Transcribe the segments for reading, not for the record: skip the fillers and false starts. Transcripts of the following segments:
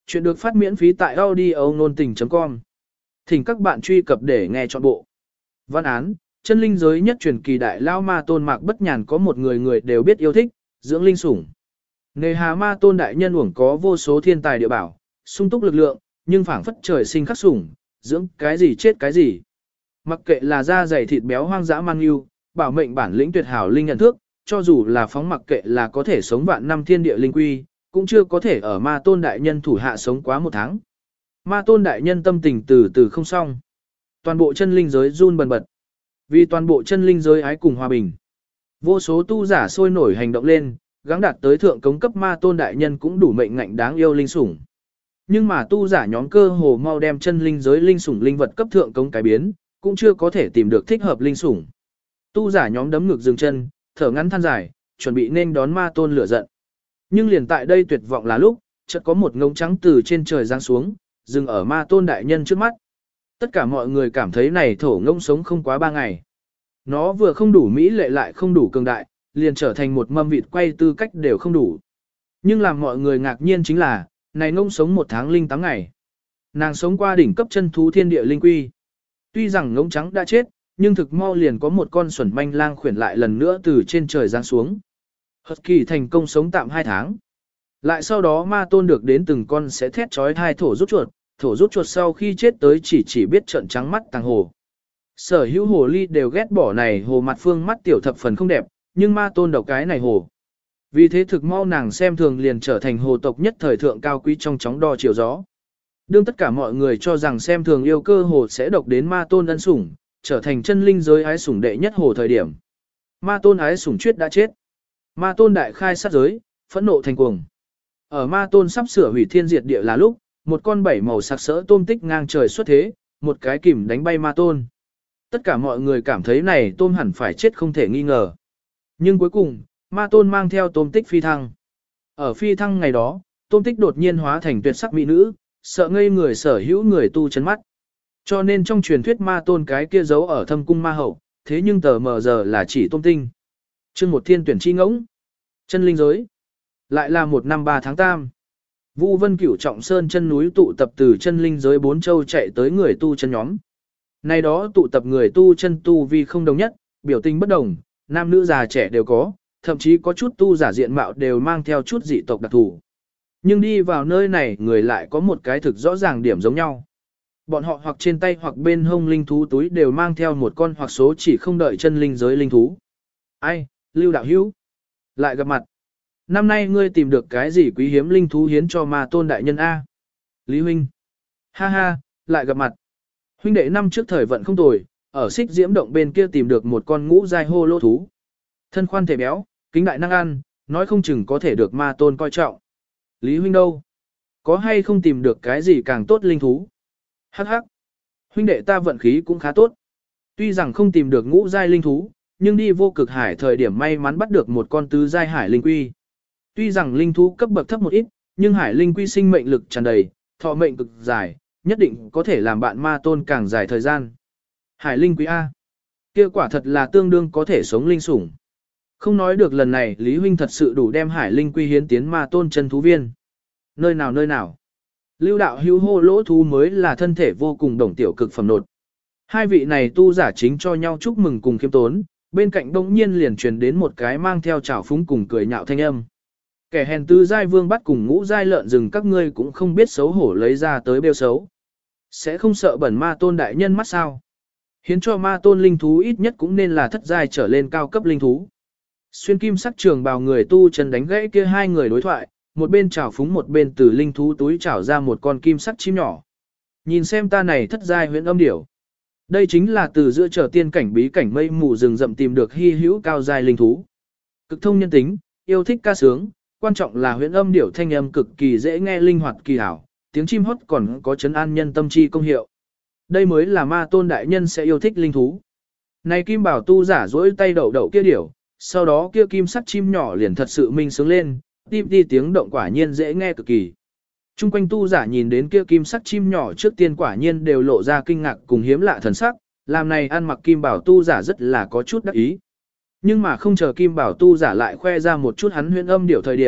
Chuyện được phát miễn phí tại audio nôn tình.com. Thỉnh các bạn truy cập để nghe trọn bộ. Văn án, chân linh giới nhất truyền kỳ đại lao ma tôn Mạc Bất Nhàn có một người người đều biết yêu thích, dưỡng linh sủng. Nề hà ma tôn đại nhân uổng có vô số thiên tài địa bảo, sung túc lực lượng, nhưng phảng phất trời sinh khắc sủng, dưỡng cái gì chết cái gì. Mặc kệ là da dày thịt béo hoang dã mang yêu, bảo mệnh bản lĩnh tuyệt hảo linh nhận thước, cho dù là phóng mặc kệ là có thể sống vạn năm thiên địa linh quy, cũng chưa có thể ở ma tôn đại nhân thủ hạ sống quá một tháng. Ma tôn đại nhân tâm tình từ từ không xong. Toàn bộ chân linh giới run bần bật. Vì toàn bộ chân linh giới ái cùng hòa bình. Vô số tu giả sôi nổi hành động lên, gắng đạt tới thượng cống cấp ma tôn đại nhân cũng đủ mệnh ngạnh đáng yêu linh sủng. Nhưng mà tu giả nhóm cơ hồ mau đem chân linh giới linh sủng linh vật cấp thượng cống cái biến, cũng chưa có thể tìm được thích hợp linh sủng. Tu giả nhóm đấm ngực dừng chân, thở ngắn than dài, chuẩn bị nên đón ma tôn lửa giận. Nhưng liền tại đây tuyệt vọng là lúc, chợt có một ngông trắng từ trên trời giáng xuống, dừng ở ma tôn đại nhân trước mắt. Tất cả mọi người cảm thấy này thổ ngông sống không quá 3 ngày. Nó vừa không đủ mỹ lệ lại không đủ cường đại, liền trở thành một mâm vịt quay tư cách đều không đủ. Nhưng làm mọi người ngạc nhiên chính là, này ngông sống 1 tháng linh 8 ngày. Nàng sống qua đỉnh cấp chân thú thiên địa linh quy. Tuy rằng ngông trắng đã chết, nhưng thực mau liền có một con xuẩn manh lang khuyển lại lần nữa từ trên trời giáng xuống. Hật kỳ thành công sống tạm 2 tháng. Lại sau đó ma tôn được đến từng con sẽ thét trói thai thổ rút chuột sau khi chết tới chỉ biết trợn trắng mắt tàng hồ. Sở hữu hồ ly đều ghét bỏ này hồ mặt phương mắt tiểu thập phần không đẹp, nhưng ma tôn độc cái này hồ. Vì thế thực mau nàng xem thường liền trở thành hồ tộc nhất thời thượng cao quý trong chóng đo chiều gió. Đương tất cả mọi người cho rằng xem thường yêu cơ hồ sẽ độc đến ma tôn ân sủng, trở thành chân linh giới ái sủng đệ nhất hồ thời điểm. Ma tôn ái sủng chuyết đã chết. Ma tôn đại khai sát giới, phẫn nộ thành cuồng. Ở ma tôn sắp sửa hủy thiên diệt địa là lúc, một con 7 màu sặc sỡ tôm tích ngang trời xuất thế, một cái kìm đánh bay ma tôn. Tất cả mọi người cảm thấy này tôm hẳn phải chết không thể nghi ngờ. Nhưng cuối cùng, ma tôn mang theo tôm tích phi thăng. Ở phi thăng ngày đó, tôm tích đột nhiên hóa thành tuyệt sắc mỹ nữ, sợ ngây người sở hữu người tu chân mắt. Cho nên trong truyền thuyết ma tôn cái kia giấu ở thâm cung ma hậu, thế nhưng tờ mờ giờ là chỉ tôm tinh. Chương một thiên tuyển chi ngỗng. Chân linh giới. Lại là 1 năm 3 tháng tam. Vu Vân Cửu Trọng Sơn chân núi tụ tập từ chân linh giới 4 châu chạy tới người tu chân nhóm. Nay đó tụ tập người tu chân tu vi không đồng nhất, biểu tình bất đồng, nam nữ già trẻ đều có, thậm chí có chút tu giả diện mạo đều mang theo chút dị tộc đặc thù. Nhưng đi vào nơi này người lại có một cái thực rõ ràng điểm giống nhau. Bọn họ hoặc trên tay hoặc bên hông linh thú túi đều mang theo một con hoặc số chỉ không đợi chân linh giới linh thú. Ai, Lưu đạo hữu, lại gặp mặt. Năm nay ngươi tìm được cái gì quý hiếm linh thú hiến cho ma tôn đại nhân A? Lý huynh. Ha ha, lại gặp mặt. Huynh đệ năm trước thời vận không tồi, ở xích diễm động bên kia tìm được một con ngũ giai hô lô thú. Thân khoan thể béo, kính đại năng ăn, nói không chừng có thể được ma tôn coi trọng. Lý huynh đâu? Có hay không tìm được cái gì càng tốt linh thú? Hắc hắc. Huynh đệ ta vận khí cũng khá tốt. Tuy rằng không tìm được ngũ giai linh thú, nhưng đi vô cực hải thời điểm may mắn bắt được một con tứ giai hải linh quy. Tuy rằng linh thú cấp bậc thấp một ít, nhưng hải linh quy sinh mệnh lực tràn đầy, thọ mệnh cực dài, nhất định có thể làm bạn ma tôn càng dài thời gian. Hải linh quý A. Kia quả thật là tương đương có thể sống linh sủng. Không nói được lần này Lý huynh thật sự đủ đem hải linh quy hiến tiến ma tôn chân thú viên. Nơi nào. Lưu đạo hữu hô lỗ thú mới là thân thể vô cùng đồng tiểu cực phẩm nột. Hai vị này tu giả chính cho nhau chúc mừng cùng khiêm tốn, bên cạnh đông nhiên liền truyền đến một cái mang theo trào phúng cùng cười nhạo thanh âm. Kẻ hèn tư giai vương bắt cùng ngũ giai lợn rừng các ngươi cũng không biết xấu hổ lấy ra tới bêu xấu. Sẽ không sợ bẩn ma tôn đại nhân mắt sao? Hiến cho ma tôn linh thú ít nhất cũng nên là thất giai trở lên cao cấp linh thú. Xuyên kim sắc trường bào người tu chân đánh gãy kia hai người đối thoại, một bên trào phúng một bên từ linh thú túi trào ra một con kim sắc chim nhỏ. Nhìn xem ta này thất giai huyễn âm điểu. Đây chính là từ giữa trở tiên cảnh bí cảnh mây mù rừng rậm tìm được hy hữu cao giai linh thú. Cực thông nhân tính, yêu thích ca sướng, quan trọng là huyễn âm điểu thanh âm cực kỳ dễ nghe linh hoạt kỳ hảo, tiếng chim hót còn có trấn an nhân tâm chi công hiệu. Đây mới là ma tôn đại nhân sẽ yêu thích linh thú. Này kim bảo tu giả dỗi tay đậu kia điểu, sau đó kia kim sắc chim nhỏ liền thật sự minh sướng lên, tim đi tiếng động quả nhiên dễ nghe cực kỳ. Trung quanh tu giả nhìn đến kia kim sắc chim nhỏ trước tiên quả nhiên đều lộ ra kinh ngạc cùng hiếm lạ thần sắc, làm này ăn mặc kim bảo tu giả rất là có chút đắc ý. Nhưng mà không chờ kim bảo tu giả lại khoe ra một chút hắn huyễn âm điểu thời điểm,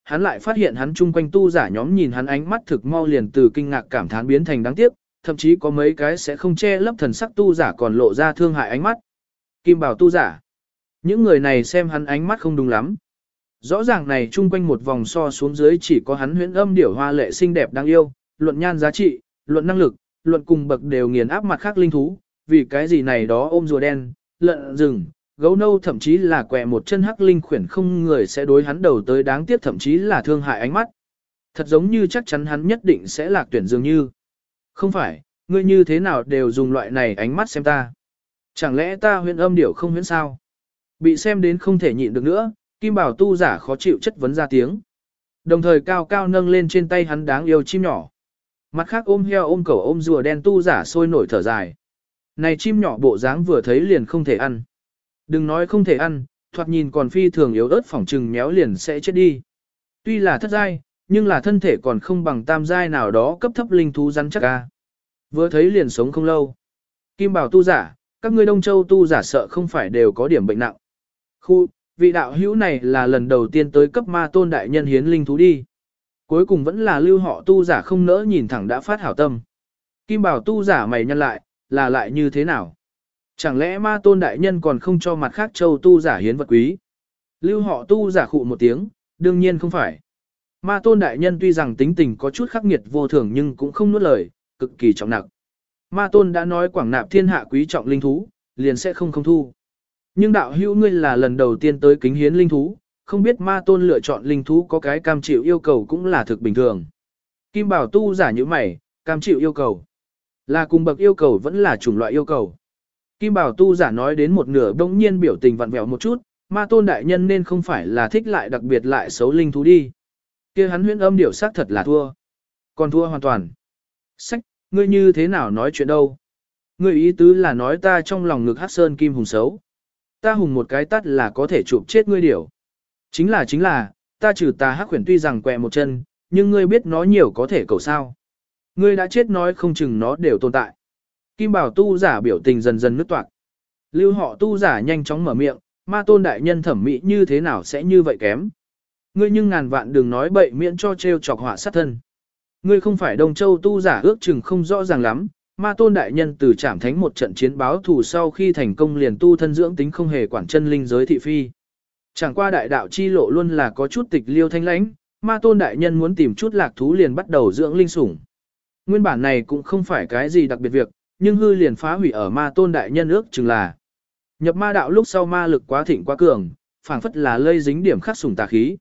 hắn lại phát hiện hắn chung quanh tu giả nhóm nhìn hắn ánh mắt thực mau liền từ kinh ngạc cảm thán biến thành đáng tiếc, thậm chí có mấy cái sẽ không che lấp thần sắc tu giả còn lộ ra thương hại ánh mắt. Kim Bảo tu giả. Những người này xem hắn ánh mắt không đúng lắm. Rõ ràng này chung quanh một vòng so xuống dưới chỉ có hắn huyễn âm điểu hoa lệ xinh đẹp đáng yêu, luận nhan giá trị, luận năng lực, luận cùng bậc đều nghiền áp mặt khác linh thú, vì cái gì này đó ôm rùa đen, lợn rừng, gấu nâu thậm chí là quẹ một chân hắc linh khuyển không người sẽ đối hắn đầu tới đáng tiếc thậm chí là thương hại ánh mắt. Thật giống như chắc chắn hắn nhất định sẽ lạc tuyển dường như. Không phải, ngươi như thế nào đều dùng loại này ánh mắt xem ta. Chẳng lẽ ta huyễn âm điểu không huyễn sao? Bị xem đến không thể nhịn được nữa, Kim Bảo tu giả khó chịu chất vấn ra tiếng. Đồng thời cao cao nâng lên trên tay hắn đáng yêu chim nhỏ. Mặt khác ôm heo ôm cẩu ôm rùa đen tu giả sôi nổi thở dài. Này chim nhỏ bộ dáng vừa thấy liền không thể ăn. Đừng nói không thể ăn, thoạt nhìn còn phi thường yếu ớt phỏng trừng méo liền sẽ chết đi. Tuy là thất giai, nhưng là thân thể còn không bằng tam giai nào đó cấp thấp linh thú rắn chắc ca. Vừa thấy liền sống không lâu. Kim Bảo tu giả, các ngươi Đông Châu tu giả sợ không phải đều có điểm bệnh nặng. Khu, vị đạo hữu này là lần đầu tiên tới cấp ma tôn đại nhân hiến linh thú đi. Cuối cùng vẫn là lưu họ tu giả không nỡ nhìn thẳng đã phát hảo tâm. Kim Bảo tu giả mày nhăn lại, là lại như thế nào? Chẳng lẽ ma tôn đại nhân còn không cho mặt khác châu tu giả hiến vật quý? Lưu họ tu giả khụ một tiếng, đương nhiên không phải. Ma tôn đại nhân tuy rằng tính tình có chút khắc nghiệt vô thường nhưng cũng không nuốt lời, cực kỳ trọng nặng. Ma tôn đã nói quảng nạp thiên hạ quý trọng linh thú, liền sẽ không thu. Nhưng đạo hữu ngươi là lần đầu tiên tới kính hiến linh thú, không biết ma tôn lựa chọn linh thú có cái cam chịu yêu cầu cũng là thực bình thường. Kim Bảo tu giả như mày, cam chịu yêu cầu. Là cùng bậc yêu cầu vẫn là chủng loại yêu cầu. Kim Bảo tu giả nói đến một nửa đông nhiên biểu tình vặn vẹo một chút, ma tôn đại nhân nên không phải là thích lại đặc biệt lại xấu linh thú đi. Kia hắn huyễn âm điểu xác thật là thua. Còn thua hoàn toàn. Sách, ngươi như thế nào nói chuyện đâu? Ngươi ý tứ là nói ta trong lòng ngực hắc sơn kim hùng xấu. Ta hùng một cái tắt là có thể chụp chết ngươi điểu. Chính là, ta trừ ta hắc khuyển tuy rằng quẹ một chân, nhưng ngươi biết nó nhiều có thể cầu sao. Ngươi đã chết nói không chừng nó đều tồn tại. Kim Bảo tu giả biểu tình dần dần nứt toạc. Lưu họ tu giả nhanh chóng mở miệng, ma tôn đại nhân thẩm mỹ như thế nào sẽ như vậy kém. Ngươi nhưng ngàn vạn đừng nói bậy miễn cho trêu chọc họa sát thân. Ngươi không phải Đông Châu tu giả ước chừng không rõ ràng lắm, ma tôn đại nhân từ trảm thánh một trận chiến báo thù sau khi thành công liền tu thân dưỡng tính không hề quản chân linh giới thị phi. Chẳng qua đại đạo chi lộ luôn là có chút tịch liêu thanh lãnh, ma tôn đại nhân muốn tìm chút lạc thú liền bắt đầu dưỡng linh sủng. Nguyên bản này cũng không phải cái gì đặc biệt việc, nhưng hư liền phá hủy ở ma tôn đại nhân ước chừng là. Nhập ma đạo lúc sau ma lực quá thịnh quá cường, phảng phất là lây dính điểm khắc sủng tà khí.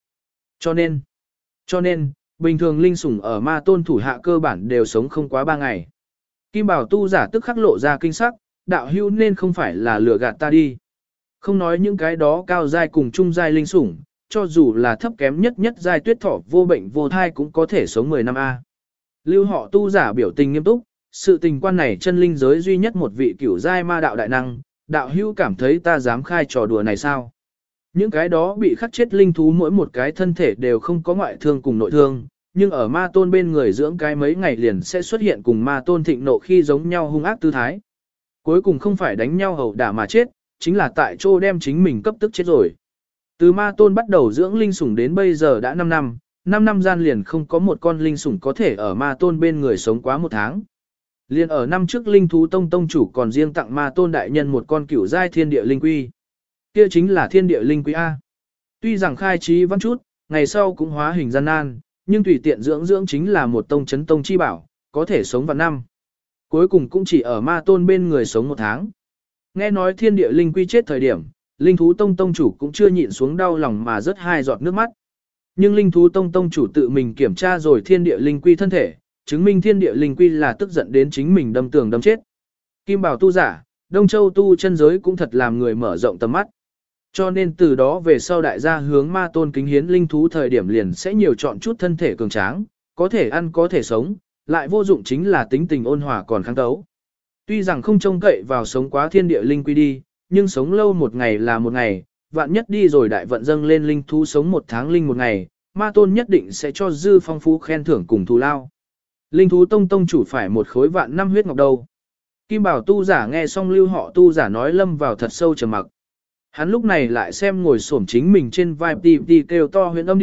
Cho nên, bình thường linh sủng ở ma tôn thủ hạ cơ bản đều sống không quá 3 ngày. Kim Bảo tu giả tức khắc lộ ra kinh sắc, đạo hữu nên không phải là lừa gạt ta đi. Không nói những cái đó cao giai cùng trung giai linh sủng, cho dù là thấp kém nhất giai tuyết thỏ vô bệnh vô thai cũng có thể sống 10 năm A. Lưu họ tu giả biểu tình nghiêm túc, sự tình quan này chân linh giới duy nhất một vị cửu giai ma đạo đại năng, đạo hữu cảm thấy ta dám khai trò đùa này sao? Những cái đó bị khắc chết linh thú mỗi một cái thân thể đều không có ngoại thương cùng nội thương, nhưng ở ma tôn bên người dưỡng cái mấy ngày liền sẽ xuất hiện cùng ma tôn thịnh nộ khi giống nhau hung ác tư thái. Cuối cùng không phải đánh nhau hầu đả mà chết, chính là tại chỗ đem chính mình cấp tức chết rồi. Từ ma tôn bắt đầu dưỡng linh sủng đến bây giờ đã 5 năm, 5 năm gian liền không có một con linh sủng có thể ở ma tôn bên người sống quá 1 tháng. Liền ở năm trước linh thú tông chủ còn riêng tặng ma tôn đại nhân một con cửu giai thiên địa linh quy. Kia chính là thiên địa linh quy A. Tuy rằng khai trí văn chút, ngày sau cũng hóa hình gian nan, nhưng tùy tiện dưỡng chính là một tông chấn tông chi bảo, có thể sống vạn năm. Cuối cùng cũng chỉ ở ma tôn bên người sống 1 tháng. Nghe nói thiên địa linh quy chết thời điểm, linh thú tông chủ cũng chưa nhịn xuống đau lòng mà rớt 2 giọt nước mắt. Nhưng linh thú tông chủ tự mình kiểm tra rồi thiên địa linh quy thân thể, chứng minh thiên địa linh quy là tức giận đến chính mình đâm tường đâm chết. Kim Bảo tu giả, Đông Châu tu chân giới cũng thật làm người mở rộng tầm mắt. Cho nên từ đó về sau đại gia hướng ma tôn kính hiến linh thú thời điểm liền sẽ nhiều chọn chút thân thể cường tráng, có thể ăn có thể sống, lại vô dụng chính là tính tình ôn hòa còn kháng tấu. Tuy rằng không trông cậy vào sống quá thiên địa linh quy đi, nhưng sống lâu 1 ngày là 1 ngày, vạn nhất đi rồi đại vận dâng lên linh thú sống 1 tháng linh 1 ngày, ma tôn nhất định sẽ cho dư phong phú khen thưởng cùng thù lao. Linh thú tông chủ phải 1 khối vạn năm huyết ngọc đâu. Kim Bảo tu giả nghe xong lưu họ tu giả nói lâm vào thật sâu trầm mặc. Hắn lúc này lại xem ngồi xổm chính mình trên vai tì kêu to huyễn âm điểu,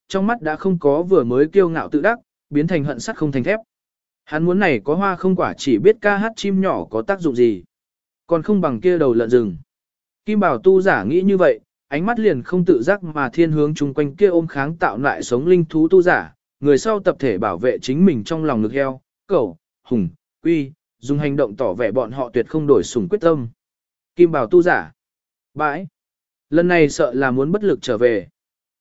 trong mắt đã không có vừa mới kiêu ngạo tự đắc, biến thành hận sắt không thành thép. Hắn muốn này có hoa không quả chỉ biết ca hát chim nhỏ có tác dụng gì. Còn không bằng kia đầu lợn rừng. Kim Bảo tu giả nghĩ như vậy, ánh mắt liền không tự giác mà thiên hướng chung quanh kia ôm kháng tạo lại sống linh thú tu giả, người sau tập thể bảo vệ chính mình trong lòng ngực heo, cẩu, hùng, quy, dùng hành động tỏ vẻ bọn họ tuyệt không đổi sủng quyết tâm. Kim Bảo tu giả. Bãi. Lần này sợ là muốn bất lực trở về.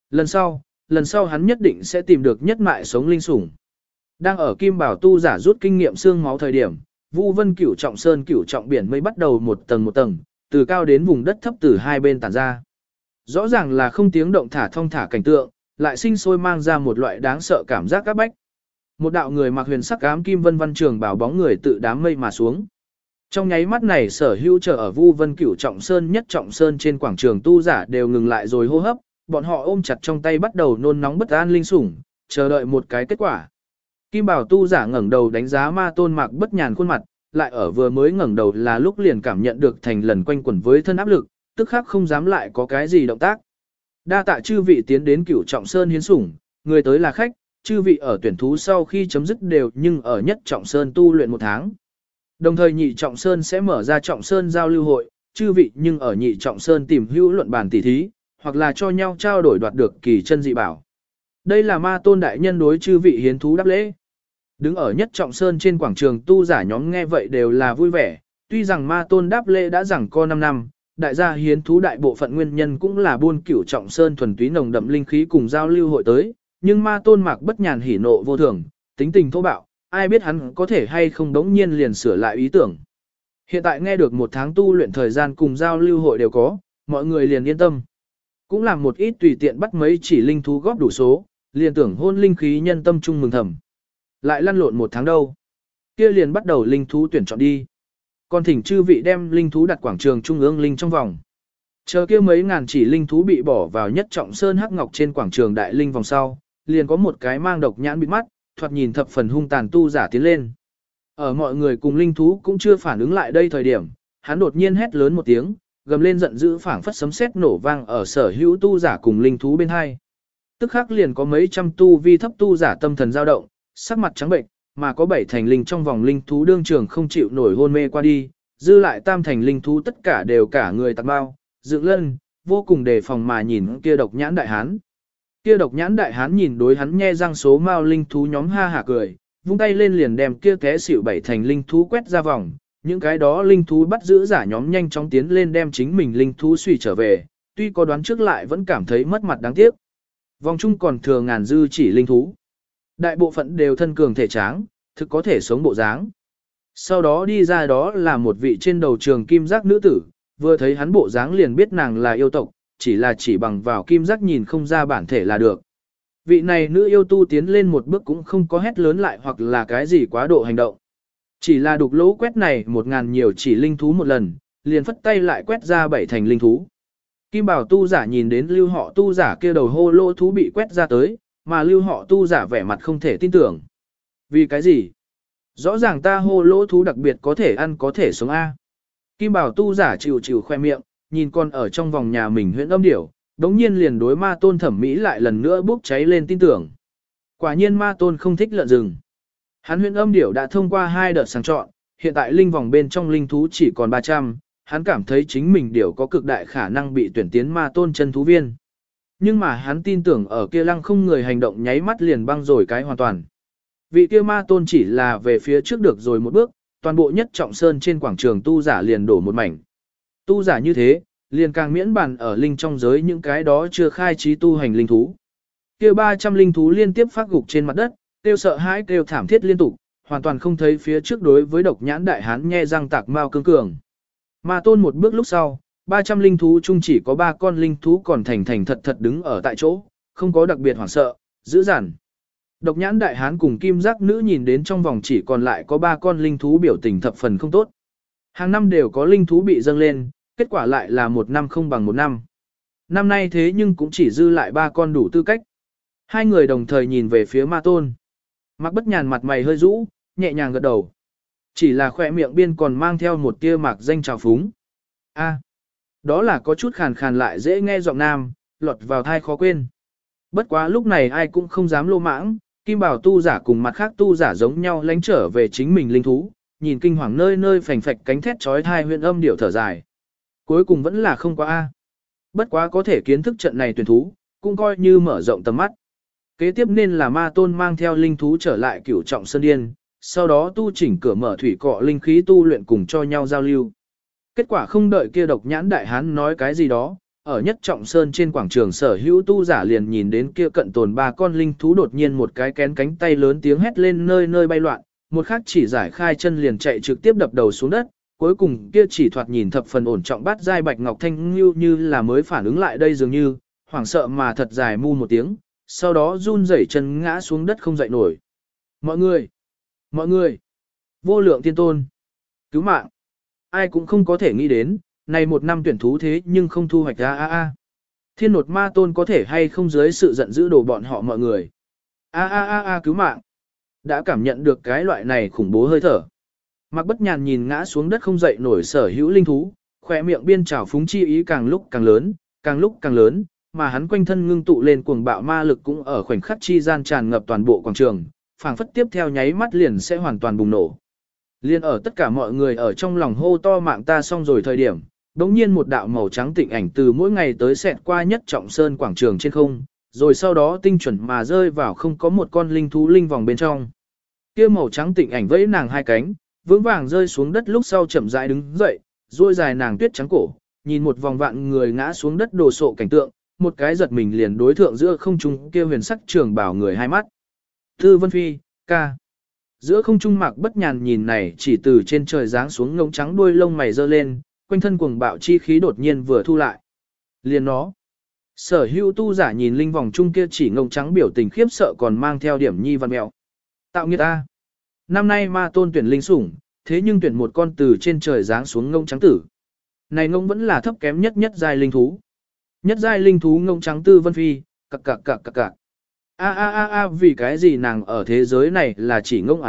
Lần sau hắn nhất định sẽ tìm được nhất mại sống linh sủng. Đang ở Kim Bảo tu giả rút kinh nghiệm xương máu thời điểm, Vu Vân Cửu Trọng Sơn Cửu Trọng Biển mới bắt đầu một tầng, từ cao đến vùng đất thấp từ hai bên tản ra. Rõ ràng là không tiếng động thả thong thả cảnh tượng, lại sinh sôi mang ra một loại đáng sợ cảm giác các bách. Một đạo người mặc huyền sắc ám kim vân văn trường bảo bóng người tự đám mây mà xuống. Trong nháy mắt này sở hữu chờ ở Vu Vân Cửu Trọng Sơn nhất Trọng Sơn trên quảng trường tu giả đều ngừng lại rồi hô hấp, bọn họ ôm chặt trong tay bắt đầu nôn nóng bất an linh sủng, chờ đợi một cái kết quả. Kim Bảo tu giả ngẩng đầu đánh giá Ma Tôn Mạc bất nhàn khuôn mặt, lại ở vừa mới ngẩng đầu là lúc liền cảm nhận được thành lần quanh quẩn với thân áp lực, tức khắc không dám lại có cái gì động tác. Đa tạ chư vị tiến đến Cửu Trọng Sơn hiến sủng, người tới là khách, chư vị ở tuyển thú sau khi chấm dứt đều nhưng ở nhất Trọng Sơn tu luyện 1 tháng. Đồng thời nhị Trọng Sơn sẽ mở ra Trọng Sơn giao lưu hội, chư vị nhưng ở nhị Trọng Sơn tìm hữu luận bàn tỉ thí, hoặc là cho nhau trao đổi đoạt được kỳ chân dị bảo. Đây là Ma Tôn đại nhân đối chư vị hiến thú đáp lễ. Đứng ở nhất Trọng Sơn trên quảng trường tu giả nhóm nghe vậy đều là vui vẻ, tuy rằng Ma Tôn đáp lễ đã rằng co 5 năm, đại gia hiến thú đại bộ phận nguyên nhân cũng là buôn Cửu Trọng Sơn thuần túy nồng đậm linh khí cùng giao lưu hội tới, nhưng Ma Tôn Mạc bất nhàn hỉ nộ vô thường, tính tình thô bạo, ai biết hắn có thể hay không đống nhiên liền sửa lại ý tưởng. Hiện tại nghe được 1 tháng tu luyện thời gian cùng giao lưu hội đều có, mọi người liền yên tâm. Cũng làm một ít tùy tiện bắt mấy chỉ linh thú góp đủ số, liền tưởng hôn linh khí nhân tâm trung mừng thầm. Lại lăn lộn 1 tháng đâu. Kia liền bắt đầu linh thú tuyển chọn đi. Còn thỉnh chư vị đem linh thú đặt quảng trường trung ương linh trong vòng. Chờ kia mấy ngàn chỉ linh thú bị bỏ vào nhất Trọng Sơn hắc ngọc trên quảng trường đại linh vòng sau, liền có một cái mang độc nhãn bịt mắt, thoạt nhìn thập phần hung tàn tu giả tiến lên. Ở mọi người cùng linh thú cũng chưa phản ứng lại đây thời điểm, hắn đột nhiên hét lớn một tiếng, gầm lên giận dữ phảng phất sấm sét nổ vang ở sở hữu tu giả cùng linh thú bên hai. Tức khắc liền có mấy trăm tu vi thấp tu giả tâm thần dao động, sắc mặt trắng bệnh, mà có 7 thành linh trong vòng linh thú đương trường không chịu nổi hôn mê qua đi, dư lại 3 thành linh thú tất cả đều cả người tạc bao, dựng lân, vô cùng đề phòng mà nhìn kia độc nhãn đại hán. Kia độc nhãn đại hán nhìn đối hắn nhe răng số mao linh thú nhóm ha hả cười, vung tay lên liền đem kia té xỉu 7 thành linh thú quét ra vòng, những cái đó linh thú bắt giữ giả nhóm nhanh chóng tiến lên đem chính mình linh thú suy trở về, tuy có đoán trước lại vẫn cảm thấy mất mặt đáng tiếc. Vòng chung còn thừa ngàn dư chỉ linh thú. Đại bộ phận đều thân cường thể tráng, thực có thể sống bộ dáng. Sau đó đi ra đó là một vị trên đầu trường kim giác nữ tử, vừa thấy hắn bộ dáng liền biết nàng là yêu tộc, chỉ bằng vào kim giác nhìn không ra bản thể là được. Vị này nữ yêu tu tiến lên một bước cũng không có hét lớn lại hoặc là cái gì quá độ hành động. Chỉ là đục lỗ quét này 1000 nhiều chỉ linh thú một lần, liền phất tay lại quét ra 7 thành linh thú. Kim Bảo tu giả nhìn đến lưu họ tu giả kia đầu hô lỗ thú bị quét ra tới, mà lưu họ tu giả vẻ mặt không thể tin tưởng. Vì cái gì? Rõ ràng ta hô lỗ thú đặc biệt có thể ăn có thể sống A. Kim Bảo tu giả chịu khoe miệng, nhìn con ở trong vòng nhà mình huyện âm điểu, đống nhiên liền đối Ma Tôn thẩm mỹ lại lần nữa bốc cháy lên tin tưởng. Quả nhiên Ma Tôn không thích lợn rừng. Hắn huyện âm điểu đã thông qua 2 đợt sàng chọn, hiện tại linh vòng bên trong linh thú chỉ còn 300, hắn cảm thấy chính mình điểu có cực đại khả năng bị tuyển tiến Ma Tôn chân thú viên. Nhưng mà hắn tin tưởng ở kia lăng không người hành động nháy mắt liền băng rồi cái hoàn toàn. Vị kia Ma Tôn chỉ là về phía trước được rồi một bước, toàn bộ nhất Trọng Sơn trên quảng trường tu giả liền đổ một mảnh. Tu giả như thế, liền càng miễn bàn ở linh trong giới những cái đó chưa khai trí tu hành linh thú. Kia 300 linh thú liên tiếp phát gục trên mặt đất, kêu sợ hãi kêu thảm thiết liên tục, hoàn toàn không thấy phía trước đối với độc nhãn đại hán nhe răng tạc mao cương cường. Ma Tôn một bước lúc sau, 300 linh thú chung chỉ có 3 con linh thú còn thành thật đứng ở tại chỗ, không có đặc biệt hoảng sợ, dữ dằn. Độc nhãn đại hán cùng kim giác nữ nhìn đến trong vòng chỉ còn lại có 3 con linh thú biểu tình thập phần không tốt. Hàng năm đều có linh thú bị dâng lên, kết quả lại là 1 năm không bằng 1 năm. Năm nay thế nhưng cũng chỉ dư lại 3 con đủ tư cách. Hai người đồng thời nhìn về phía Ma Tôn. Mạc bất nhàn mặt mày hơi rũ, nhẹ nhàng gật đầu. Chỉ là khỏe miệng biên còn mang theo một tia mạc danh trào phúng. Đó là có chút khàn khàn lại dễ nghe giọng nam, lọt vào thai khó quên. Bất quá lúc này ai cũng không dám lô mãng, kim bảo tu giả cùng mặt khác tu giả giống nhau lánh trở về chính mình linh thú, nhìn kinh hoàng nơi nơi phành phạch cánh thét trói thai huyện âm điệu thở dài. Cuối cùng vẫn là không qua A. Bất quá có thể kiến thức trận này tuyển thú, cũng coi như mở rộng tầm mắt. Kế tiếp nên là ma tôn mang theo linh thú trở lại cửu trọng sơn điên, sau đó tu chỉnh cửa mở thủy cọ linh khí tu luyện cùng cho nhau giao lưu. Kết quả không đợi kia độc nhãn đại hán nói cái gì đó, ở nhất trọng sơn trên quảng trường sở hữu tu giả liền nhìn đến kia cận tồn ba con linh thú đột nhiên một cái kén cánh tay lớn tiếng hét lên nơi nơi bay loạn, một khắc chỉ giải khai chân liền chạy trực tiếp đập đầu xuống đất, cuối cùng kia chỉ thoạt nhìn thập phần ổn trọng bát giai bạch ngọc thanh như là mới phản ứng lại đây dường như, hoảng sợ mà thật dài mu một tiếng, sau đó run rẩy chân ngã xuống đất không dậy nổi. Mọi người, vô lượng thiên tôn, cứu mạng, ai cũng không có thể nghĩ đến, này một năm tuyển thú thế nhưng không thu hoạch ra Thiên nột ma tôn có thể hay không dưới sự giận dữ đổ bọn họ mọi người. Cứu mạng. Đã cảm nhận được cái loại này khủng bố hơi thở. Mạc Bất Nhàn nhìn ngã xuống đất không dậy nổi sở hữu linh thú, khỏe miệng biên trào phúng chi ý càng lúc càng lớn, mà hắn quanh thân ngưng tụ lên cuồng bạo ma lực cũng ở khoảnh khắc chi gian tràn ngập toàn bộ quảng trường, phảng phất tiếp theo nháy mắt liền sẽ hoàn toàn bùng nổ. Liên ở tất cả mọi người ở trong lòng hô to mạng ta xong rồi thời điểm, đống nhiên một đạo màu trắng tịnh ảnh từ mỗi ngày tới xẹt qua nhất trọng sơn quảng trường trên không, rồi sau đó tinh chuẩn mà rơi vào không có một con linh thú linh vòng bên trong. Kia màu trắng tịnh ảnh vẫy nàng hai cánh, vững vàng rơi xuống đất lúc sau chậm rãi đứng dậy, duỗi dài nàng tuyết trắng cổ, nhìn một vòng vạn người ngã xuống đất đồ sộ cảnh tượng, một cái giật mình liền đối thượng giữa không trung kia huyền sắc trường bảo người hai mắt. Tư Vân Phi, ca. Giữa không trung Mạc Bất Nhàn nhìn này chỉ từ trên trời giáng xuống ngông trắng đuôi lông mày giơ lên, quanh thân cuồng bạo chi khí đột nhiên vừa thu lại. Liền nó. Sở hữu tu giả nhìn linh vòng trung kia chỉ ngông trắng biểu tình khiếp sợ còn mang theo điểm nhi văn mẹo. Tạo nghiệt ta. Năm nay ma tôn tuyển linh sủng, thế nhưng tuyển một con từ trên trời giáng xuống ngông trắng tử. Này ngông vẫn là thấp kém nhất giai linh thú. Nhất giai linh thú ngông trắng Tư Vân Phi, cặc. Vì cái gì nàng ở thế giới này là chỉ ngông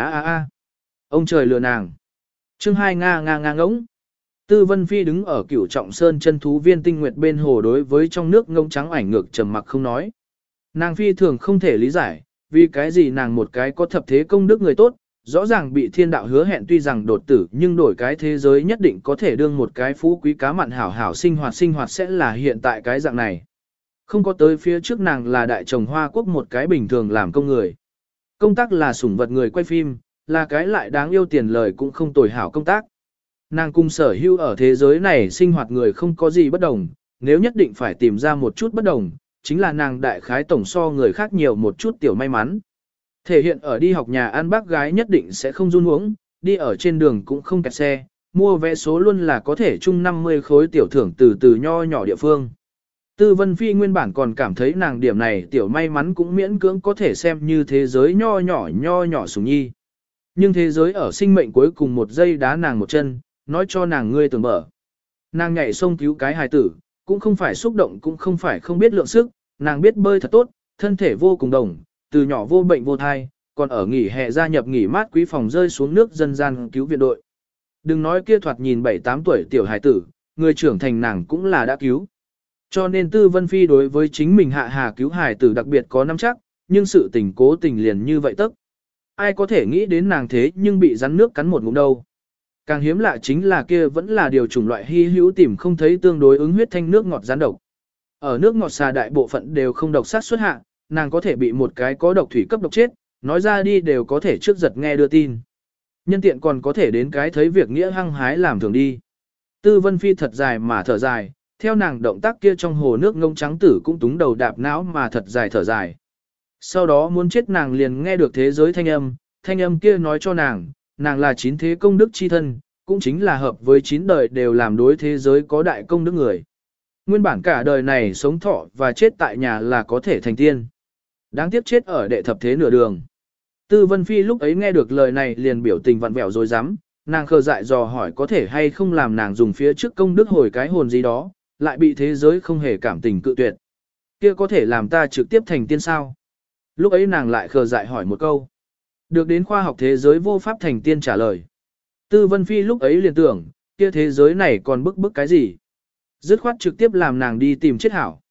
Ông trời lừa nàng. Chương 2 nga ngỗng. Tư Vân Phi đứng ở Cửu Trọng Sơn chân thú viên tinh nguyệt bên hồ đối với trong nước ngông trắng ảnh ngược trầm mặc không nói. Nàng phi thường không thể lý giải, vì cái gì nàng một cái có thập thế công đức người tốt, rõ ràng bị thiên đạo hứa hẹn tuy rằng đột tử nhưng đổi cái thế giới nhất định có thể đương một cái phú quý cá mặn hảo hảo sinh hoạt sẽ là hiện tại cái dạng này. Không có tới phía trước nàng là đại trồng Hoa Quốc một cái bình thường làm công người. Công tác là sủng vật người quay phim, là cái lại đáng yêu tiền lời cũng không tồi hảo công tác. Nàng cùng sở hữu ở thế giới này sinh hoạt người không có gì bất đồng, nếu nhất định phải tìm ra một chút bất đồng, chính là nàng đại khái tổng so người khác nhiều một chút tiểu may mắn. Thể hiện ở đi học nhà ăn bác gái nhất định sẽ không run uống, đi ở trên đường cũng không kẹt xe, mua vé số luôn là có thể chung 50 khối tiểu thưởng từ nho nhỏ địa phương. Tư Vân Phi nguyên bản còn cảm thấy nàng điểm này tiểu may mắn cũng miễn cưỡng có thể xem như thế giới nho nhỏ sủng nhi. Nhưng thế giới ở sinh mệnh cuối cùng một giây đá nàng một chân, nói cho nàng ngươi tưởng mở. Nàng nhảy sông cứu cái hài tử, cũng không phải xúc động cũng không phải không biết lượng sức, nàng biết bơi thật tốt, thân thể vô cùng đồng, từ nhỏ vô bệnh vô thai, còn ở nghỉ hè gia nhập nghỉ mát quý phòng rơi xuống nước dân gian cứu viện đội. Đừng nói kia thoạt nhìn 7-8 tuổi tiểu hài tử, người trưởng thành nàng cũng là đã cứu. Cho nên Tư Vân Phi đối với chính mình hạ hà cứu hài tử đặc biệt có nắm chắc, nhưng sự tình cố tình liền như vậy tức. Ai có thể nghĩ đến nàng thế nhưng bị rắn nước cắn một ngụm đâu. Càng hiếm lạ chính là kia vẫn là điều chủng loại hy hữu tìm không thấy tương đối ứng huyết thanh nước ngọt rắn độc. Ở nước ngọt xà đại bộ phận đều không độc sát xuất hạ, nàng có thể bị một cái có độc thủy cấp độc chết, nói ra đi đều có thể trước giật nghe đưa tin. Nhân tiện còn có thể đến cái thấy việc nghĩa hăng hái làm thường đi. Tư Vân Phi thật dài mà thở dài, theo nàng động tác kia trong hồ nước ngông trắng tử cũng túng đầu đạp não mà thật dài thở dài. Sau đó muốn chết nàng liền nghe được thế giới thanh âm kia nói cho nàng là 9 thế công đức chi thân, cũng chính là hợp với 9 đời đều làm đối thế giới có đại công đức người. Nguyên bản cả đời này sống thọ và chết tại nhà là có thể thành tiên. Đáng tiếc chết ở đệ thập thế nửa đường. Tư Vân Phi lúc ấy nghe được lời này liền biểu tình vặn vẹo rồi dám, nàng khờ dại dò hỏi có thể hay không làm nàng dùng phía trước công đức hồi cái hồn gì đó, lại bị thế giới không hề cảm tình cự tuyệt. Kia có thể làm ta trực tiếp thành tiên sao? Lúc ấy nàng lại khờ dại hỏi một câu. Được đến khoa học thế giới vô pháp thành tiên trả lời. Tư Vân Phi lúc ấy liền tưởng, kia thế giới này còn bức cái gì? Dứt khoát trực tiếp làm nàng đi tìm chết hảo.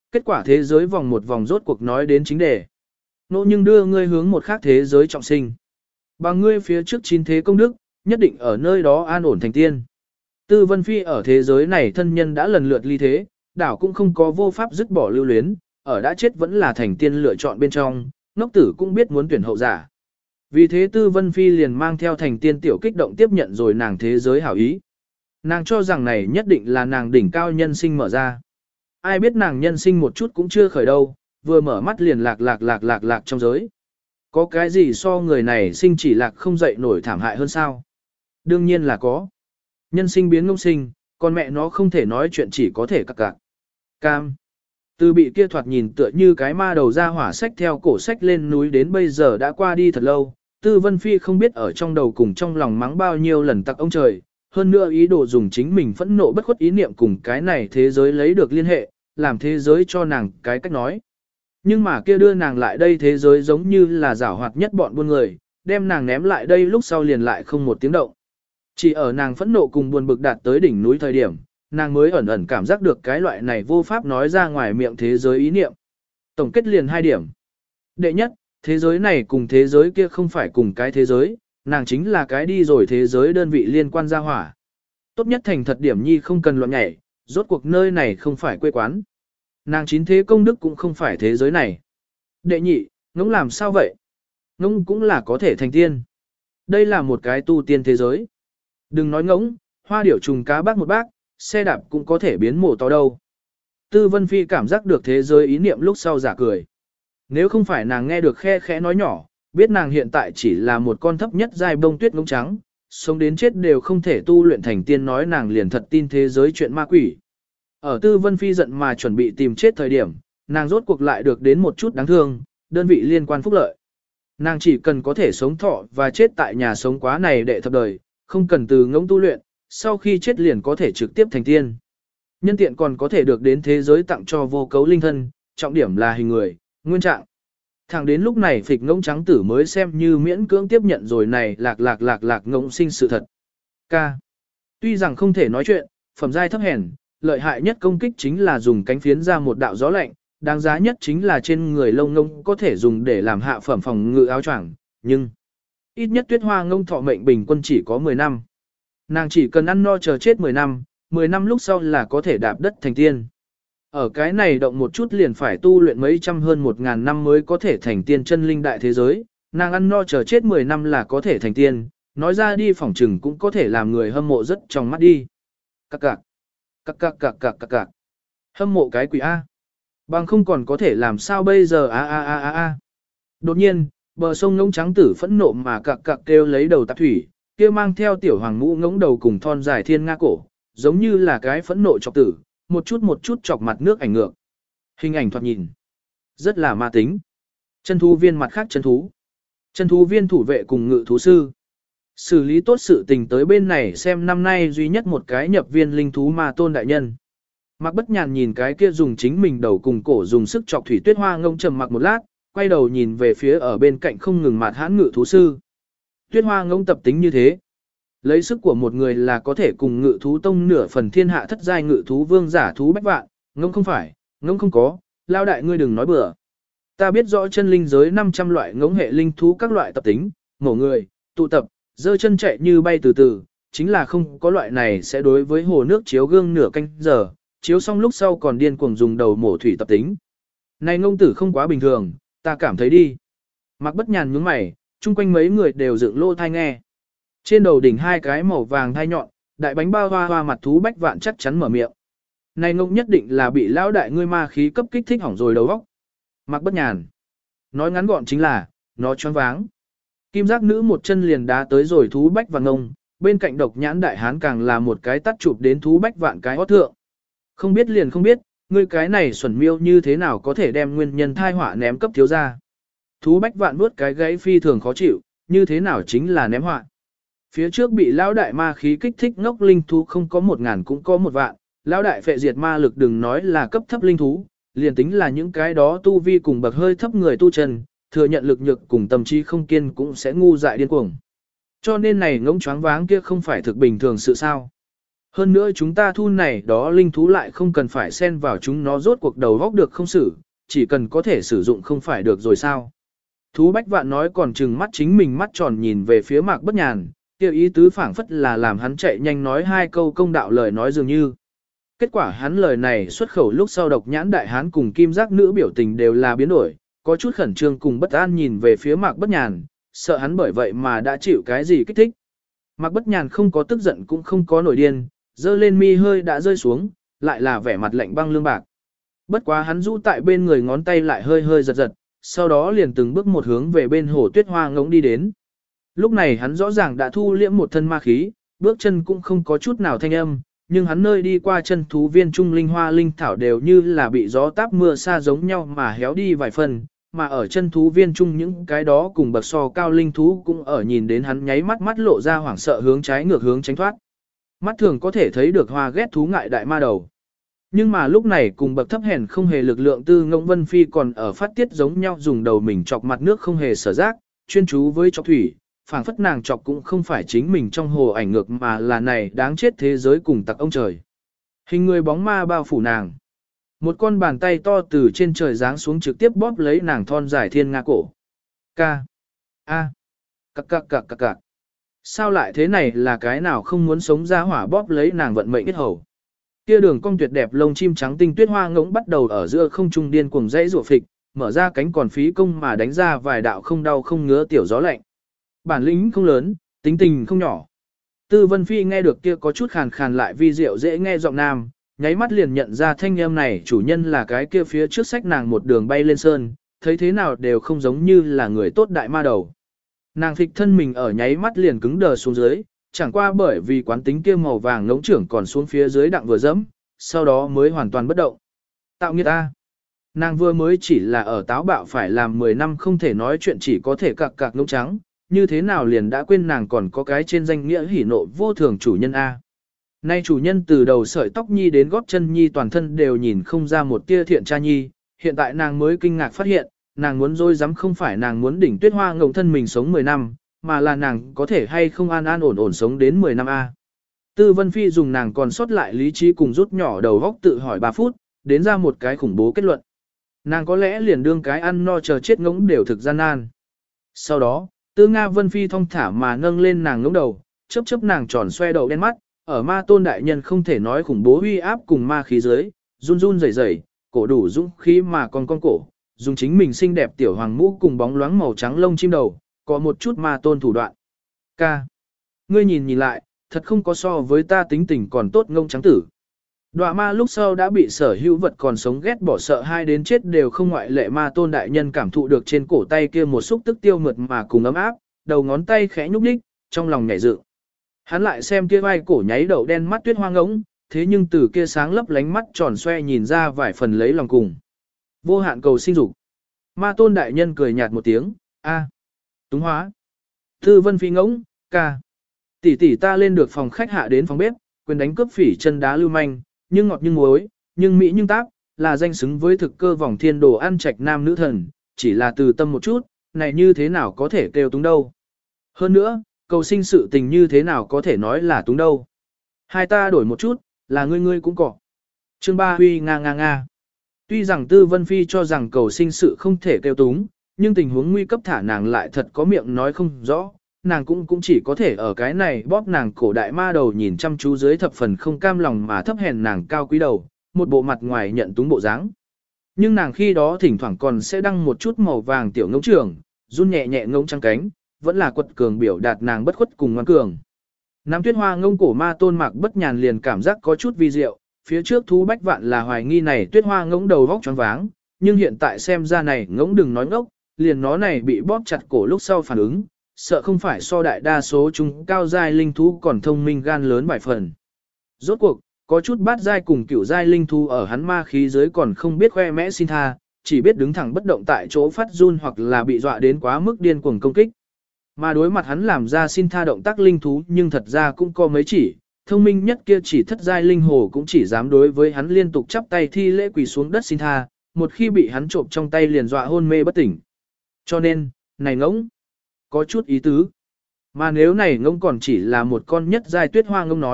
Kết quả thế giới vòng một vòng rốt cuộc nói đến chính đề. Nỗ nhưng đưa ngươi hướng một khác thế giới trọng sinh. Bằng ngươi phía trước chín thế công đức, nhất định ở nơi đó an ổn thành tiên. Tư Vân Phi ở thế giới này thân nhân đã lần lượt ly thế, đảo cũng không có vô pháp dứt bỏ lưu luyến, ở đã chết vẫn là thành tiên lựa chọn bên trong, ngốc tử cũng biết muốn tuyển hậu giả. Vì thế Tư Vân Phi liền mang theo thành tiên tiểu kích động tiếp nhận rồi nàng thế giới hảo ý. Nàng cho rằng này nhất định là nàng đỉnh cao nhân sinh mở ra. Ai biết nàng nhân sinh một chút cũng chưa khởi đâu, vừa mở mắt liền lạc trong giới. Có cái gì so người này sinh chỉ lạc không dậy nổi thảm hại hơn sao? Đương nhiên là có. Nhân sinh biến ngông sinh, con mẹ nó không thể nói chuyện chỉ có thể cặc. Cam. Từ bị kia thoạt nhìn tựa như cái ma đầu ra hỏa sách theo cổ sách lên núi đến bây giờ đã qua đi thật lâu, Tư Vân Phi không biết ở trong đầu cùng trong lòng mắng bao nhiêu lần tặc ông trời, hơn nữa ý đồ dùng chính mình phẫn nộ bất khuất ý niệm cùng cái này thế giới lấy được liên hệ, làm thế giới cho nàng cái cách nói. Nhưng mà kia đưa nàng lại đây thế giới giống như là giảo hoạt nhất bọn buôn người, đem nàng ném lại đây lúc sau liền lại không một tiếng động. Chỉ ở nàng phẫn nộ cùng buồn bực đạt tới đỉnh núi thời điểm, nàng mới ẩn ẩn cảm giác được cái loại này vô pháp nói ra ngoài miệng thế giới ý niệm. Tổng kết liền 2 điểm. Đệ nhất, thế giới này cùng thế giới kia không phải cùng cái thế giới, nàng chính là cái đi rồi thế giới đơn vị liên quan ra hỏa. Tốt nhất thành thật điểm nhi không cần loạn nhảy, rốt cuộc nơi này không phải quê quán. Nàng chín thế công đức cũng không phải thế giới này. Đệ nhị, ngỗng làm sao vậy? Ngỗng cũng là có thể thành tiên. Đây là một cái tu tiên thế giới. Đừng nói ngỗng, hoa điểu trùng cá bác một bác, xe đạp cũng có thể biến mổ to đâu. Tư Vân Phi cảm giác được thế giới ý niệm lúc sau giả cười. Nếu không phải nàng nghe được khe khẽ nói nhỏ, biết nàng hiện tại chỉ là một con thấp nhất giai bông tuyết ngỗng trắng, sống đến chết đều không thể tu luyện thành tiên, nói nàng liền thật tin thế giới chuyện ma quỷ. Ở Tư Vân Phi giận mà chuẩn bị tìm chết thời điểm, nàng rốt cuộc lại được đến một chút đáng thương, đơn vị liên quan phúc lợi. Nàng chỉ cần có thể sống thọ và chết tại nhà sống quá này đệ thập đời, không cần từ ngỗng tu luyện, sau khi chết liền có thể trực tiếp thành tiên. Nhân tiện còn có thể được đến thế giới tặng cho vô cấu linh thân, trọng điểm là hình người, nguyên trạng. Thẳng đến lúc này phịch ngỗng trắng tử mới xem như miễn cưỡng tiếp nhận rồi này lạc ngỗng sinh sự thật. K. Tuy rằng không thể nói chuyện, phẩm giai thấp hèn, lợi hại nhất công kích chính là dùng cánh phiến ra một đạo gió lạnh, đáng giá nhất chính là trên người lông ngông có thể dùng để làm hạ phẩm phòng ngự áo choàng, nhưng ít nhất tuyết hoa ngông thọ mệnh bình quân chỉ có 10 năm. Nàng chỉ cần ăn no chờ chết 10 năm lúc sau là có thể đạp đất thành tiên. Ở cái này động một chút liền phải tu luyện mấy trăm hơn 1000 năm mới có thể thành tiên chân linh đại thế giới, nàng ăn no chờ chết 10 năm là có thể thành tiên, nói ra đi phỏng trừng cũng có thể làm người hâm mộ rất trong mắt đi. Cặc. Hâm mộ cái quỷ A. Bằng không còn có thể làm sao bây giờ a. Đột nhiên, bờ sông ngỗng trắng tử phẫn nộ mà cặc kêu lấy đầu tạp thủy, kia mang theo tiểu hoàng mũ ngỗng đầu cùng thon dài thiên nga cổ, giống như là cái phẫn nộ chọc tử, một chút chọc mặt nước ảnh ngược. Hình ảnh thoạt nhìn rất là ma tính. Chân thú viên mặt khác chân thú viên thủ vệ cùng ngự thú sư. Xử lý tốt sự tình tới bên này xem năm nay duy nhất một cái nhập viên linh thú ma tôn đại nhân. Mạc Bất Nhàn nhìn cái kia dùng chính mình đầu cùng cổ dùng sức chọc thủy tuyết hoa ngông trầm mặc một lát, quay đầu nhìn về phía ở bên cạnh không ngừng mạt hãn ngự thú sư. Tuyết hoa ngông tập tính như thế. Lấy sức của một người là có thể cùng ngự thú tông nửa phần thiên hạ thất giai ngự thú vương giả thú bách vạn, ngông không phải, ngông không có, lao đại ngươi đừng nói bừa. Ta biết rõ chân linh giới 500 loại ngỗng hệ linh thú các loại tập tính, mổ người, tụ tập, giơ chân chạy như bay từ từ, chính là không có loại này sẽ đối với hồ nước chiếu gương nửa canh giờ, chiếu xong lúc sau còn điên cuồng dùng đầu mổ thủy tập tính. Này ngông tử không quá bình thường, ta cảm thấy đi. Mạc Bất Nhàn nhướng mày, chung quanh mấy người đều dựng lô thai nghe. Trên đầu đỉnh 2 cái màu vàng thai nhọn, đại bánh bao hoa mặt thú bách vạn chắc chắn mở miệng. Này ngông nhất định là bị lão đại ngươi ma khí cấp kích thích hỏng rồi đầu óc. Mạc Bất Nhàn. Nói ngắn gọn chính là, nó choáng váng. Kim giác nữ một chân liền đá tới rồi thú bách vạn ngông, bên cạnh độc nhãn đại hán càng là một cái tắt chụp đến thú bách vạn cái hót thượng. Không biết liền không biết, ngươi cái này xuẩn miêu như thế nào có thể đem nguyên nhân thai họa ném cấp thiếu ra. Thú bách vạn nuốt cái gãy phi thường khó chịu, như thế nào chính là ném họa. Phía trước bị lão đại ma khí kích thích ngốc linh thú không có 1000 cũng có 1 vạn, lão đại phệ diệt ma lực đừng nói là cấp thấp linh thú, liền tính là những cái đó tu vi cùng bậc hơi thấp người tu chân, thừa nhận lực nhược cùng tâm trí không kiên cũng sẽ ngu dại điên cuồng. Cho nên này ngỗng choáng váng kia không phải thực bình thường sự sao. Hơn nữa chúng ta thu này đó linh thú lại không cần phải xen vào chúng nó rốt cuộc đầu góc được không xử, chỉ cần có thể sử dụng không phải được rồi sao. Thú Bách Vạn nói còn chừng mắt chính mình mắt tròn nhìn về phía Mạc Bất Nhàn, kêu ý tứ phảng phất là làm hắn chạy nhanh nói hai câu công đạo lời nói dường như. Kết quả hắn lời này xuất khẩu lúc sau Độc Nhãn Đại Hán cùng Kim Giác Nữ biểu tình đều là biến đổi, có chút khẩn trương cùng bất an nhìn về phía Mạc Bất Nhàn, sợ hắn bởi vậy mà đã chịu cái gì kích thích. Mạc Bất Nhàn không có tức giận cũng không có nổi điên, dơ lên mi hơi đã rơi xuống, lại là vẻ mặt lạnh băng lương bạc. Bất quá hắn rũ tại bên người ngón tay lại hơi hơi giật giật, sau đó liền từng bước một hướng về bên hồ tuyết hoa ngỗng đi đến. Lúc này hắn rõ ràng đã thu liễm một thân ma khí, bước chân cũng không có chút nào thanh âm, nhưng hắn nơi đi qua chân thú viên trung linh hoa linh thảo đều như là bị gió táp mưa xa giống nhau mà héo đi vài phần, mà ở chân thú viên trung những cái đó cùng bậc so cao linh thú cũng ở nhìn đến hắn nháy mắt mắt lộ ra hoảng sợ hướng trái ngược hướng tránh thoát. Mắt thường có thể thấy được hoa ghét thú ngại đại ma đầu. Nhưng mà lúc này cùng bậc thấp hèn không hề lực lượng Tư Ngỗng Vân Phi còn ở phát tiết giống nhau dùng đầu mình chọc mặt nước không hề sở giác, chuyên chú với chọc thủy, phảng phất nàng chọc cũng không phải chính mình trong hồ ảnh ngược mà là này đáng chết thế giới cùng tặc ông trời. Hình người bóng ma bao phủ nàng. Một con bàn tay to từ trên trời giáng xuống trực tiếp bóp lấy nàng thon dài thiên nga cổ. Ca. A. Cặc cặc cặc cặc cặc. Sao lại thế này là cái nào không muốn sống ra hỏa bóp lấy nàng vận mệnh biết hầu. Kia đường cong tuyệt đẹp lông chim trắng tinh tuyết hoa ngỗng bắt đầu ở giữa không trung điên cuồng dãy rủa phịch, mở ra cánh còn phí công mà đánh ra vài đạo không đau không ngứa tiểu gió lạnh. Bản lĩnh không lớn, tính tình không nhỏ. Tư Vân Phi nghe được kia có chút khàn khàn lại vi diệu dễ nghe giọng nam, nháy mắt liền nhận ra thanh âm này chủ nhân là cái kia phía trước sách nàng một đường bay lên sơn, thấy thế nào đều không giống như là người tốt đại ma đầu. Nàng thịt thân mình ở nháy mắt liền cứng đờ xuống dưới, chẳng qua bởi vì quán tính kia màu vàng ngỗng trưởng còn xuống phía dưới đặng vừa dẫm, sau đó mới hoàn toàn bất động. Tạo nghiệt ta. Nàng vừa mới chỉ là ở táo bạo phải làm 10 năm không thể nói chuyện chỉ có thể cạc cạc ngỗng trắng, như thế nào liền đã quên nàng còn có cái trên danh nghĩa hỉ nộ vô thường chủ nhân A. Nay chủ nhân từ đầu sợi tóc nhi đến gót chân nhi toàn thân đều nhìn không ra một tia thiện tra nhi, hiện tại nàng mới kinh ngạc phát hiện, nàng muốn dối dám không phải nàng muốn đỉnh tuyết hoa ngộng thân mình sống 10 năm, mà là nàng có thể hay không an an ổn ổn sống đến 10 năm A. Tư Vân Phi dùng nàng còn sót lại lý trí cùng rút nhỏ đầu góc tự hỏi 3 phút, đến ra một cái khủng bố kết luận. Nàng có lẽ liền đương cái ăn no chờ chết ngỗng đều thực gian nan. Sau đó, Tư Nga Vân Phi thong thả mà nâng lên nàng ngỗng đầu, chớp chớp nàng tròn xoe đầu đen mắt, ở ma tôn đại nhân không thể nói khủng bố uy áp cùng ma khí dưới, run run rẩy rẩy, cổ đủ dũng khí mà còn con cổ, dùng chính mình xinh đẹp tiểu hoàng mũ cùng bóng loáng màu trắng lông chim đầu, có một chút ma tôn thủ đoạn. Ca. Ngươi nhìn lại, thật không có so với ta tính tình còn tốt ngông trắng tử. Đọa ma lúc sau đã bị sở hữu vật còn sống ghét bỏ sợ hai đến chết đều không ngoại lệ ma tôn đại nhân cảm thụ được trên cổ tay kia một xúc tức tiêu mượt mà cùng ấm áp, đầu ngón tay khẽ nhúc nhích, trong lòng nhảy dựng. Hắn lại xem kia vai cổ nháy đậu đen mắt tuyết hoa ngỗng, thế nhưng từ kia sáng lấp lánh mắt tròn xoe nhìn ra vài phần lấy lòng cùng. Vô hạn cầu sinh dục. Ma tôn đại nhân cười nhạt một tiếng, a, túng hóa. Tư Vân Phi ngỗng, ca. Tỷ tỷ ta lên được phòng khách hạ đến phòng bếp, quyền đánh cướp phỉ chân đá lưu manh, nhưng ngọt nhưng muối, nhưng mỹ nhưng táp, là danh xứng với thực cơ vòng thiên đồ ăn trạch nam nữ thần, chỉ là từ tâm một chút, này như thế nào có thể kêu túng đâu. Hơn nữa, cầu sinh sự tình như thế nào có thể nói là túng đâu. Hai ta đổi một chút, là ngươi cũng có. Chương 3 huy nga nga nga. Tuy rằng Tư Vân Phi cho rằng cầu sinh sự không thể kêu túng, nhưng tình huống nguy cấp thả nàng lại thật có miệng nói không rõ, nàng cũng chỉ có thể ở cái này bóp nàng cổ đại ma đầu nhìn chăm chú dưới thập phần không cam lòng mà thấp hèn nàng cao quý đầu, một bộ mặt ngoài nhận túng bộ dáng. Nhưng nàng khi đó thỉnh thoảng còn sẽ đăng một chút màu vàng tiểu ngỗng trưởng, run nhẹ nhẹ ngỗng trắng cánh, vẫn là quật cường biểu đạt nàng bất khuất cùng ngoan cường. Nam tuyết hoa ngông cổ ma tôn Mạc Bất Nhàn liền cảm giác có chút vi diệu, phía trước Thú Bách Vạn là hoài nghi này tuyết hoa ngỗng đầu vóc choáng váng, nhưng hiện tại xem ra này ngỗng đừng nói ngốc, liền nó này bị bóp chặt cổ lúc sau phản ứng, sợ không phải so đại đa số chúng cao giai linh thú còn thông minh gan lớn vài phần. Rốt cuộc, có chút bát giai cùng cửu giai linh thú ở hắn ma khí dưới còn không biết khoe mẽ xin tha, chỉ biết đứng thẳng bất động tại chỗ phát run hoặc là bị dọa đến quá mức điên cuồng công kích. Mà đối mặt hắn làm ra xin tha động tác linh thú nhưng thật ra cũng có mấy chỉ, thông minh nhất kia chỉ thất giai linh hồ cũng chỉ dám đối với hắn liên tục chắp tay thi lễ quỳ xuống đất xin tha, một khi bị hắn trộm trong tay liền dọa hôn mê bất tỉnh. Cho nên, này ngỗng, có chút ý tứ. Mà nếu này ngỗng còn chỉ là một con nhất giai tuyết hoa ngỗng nói,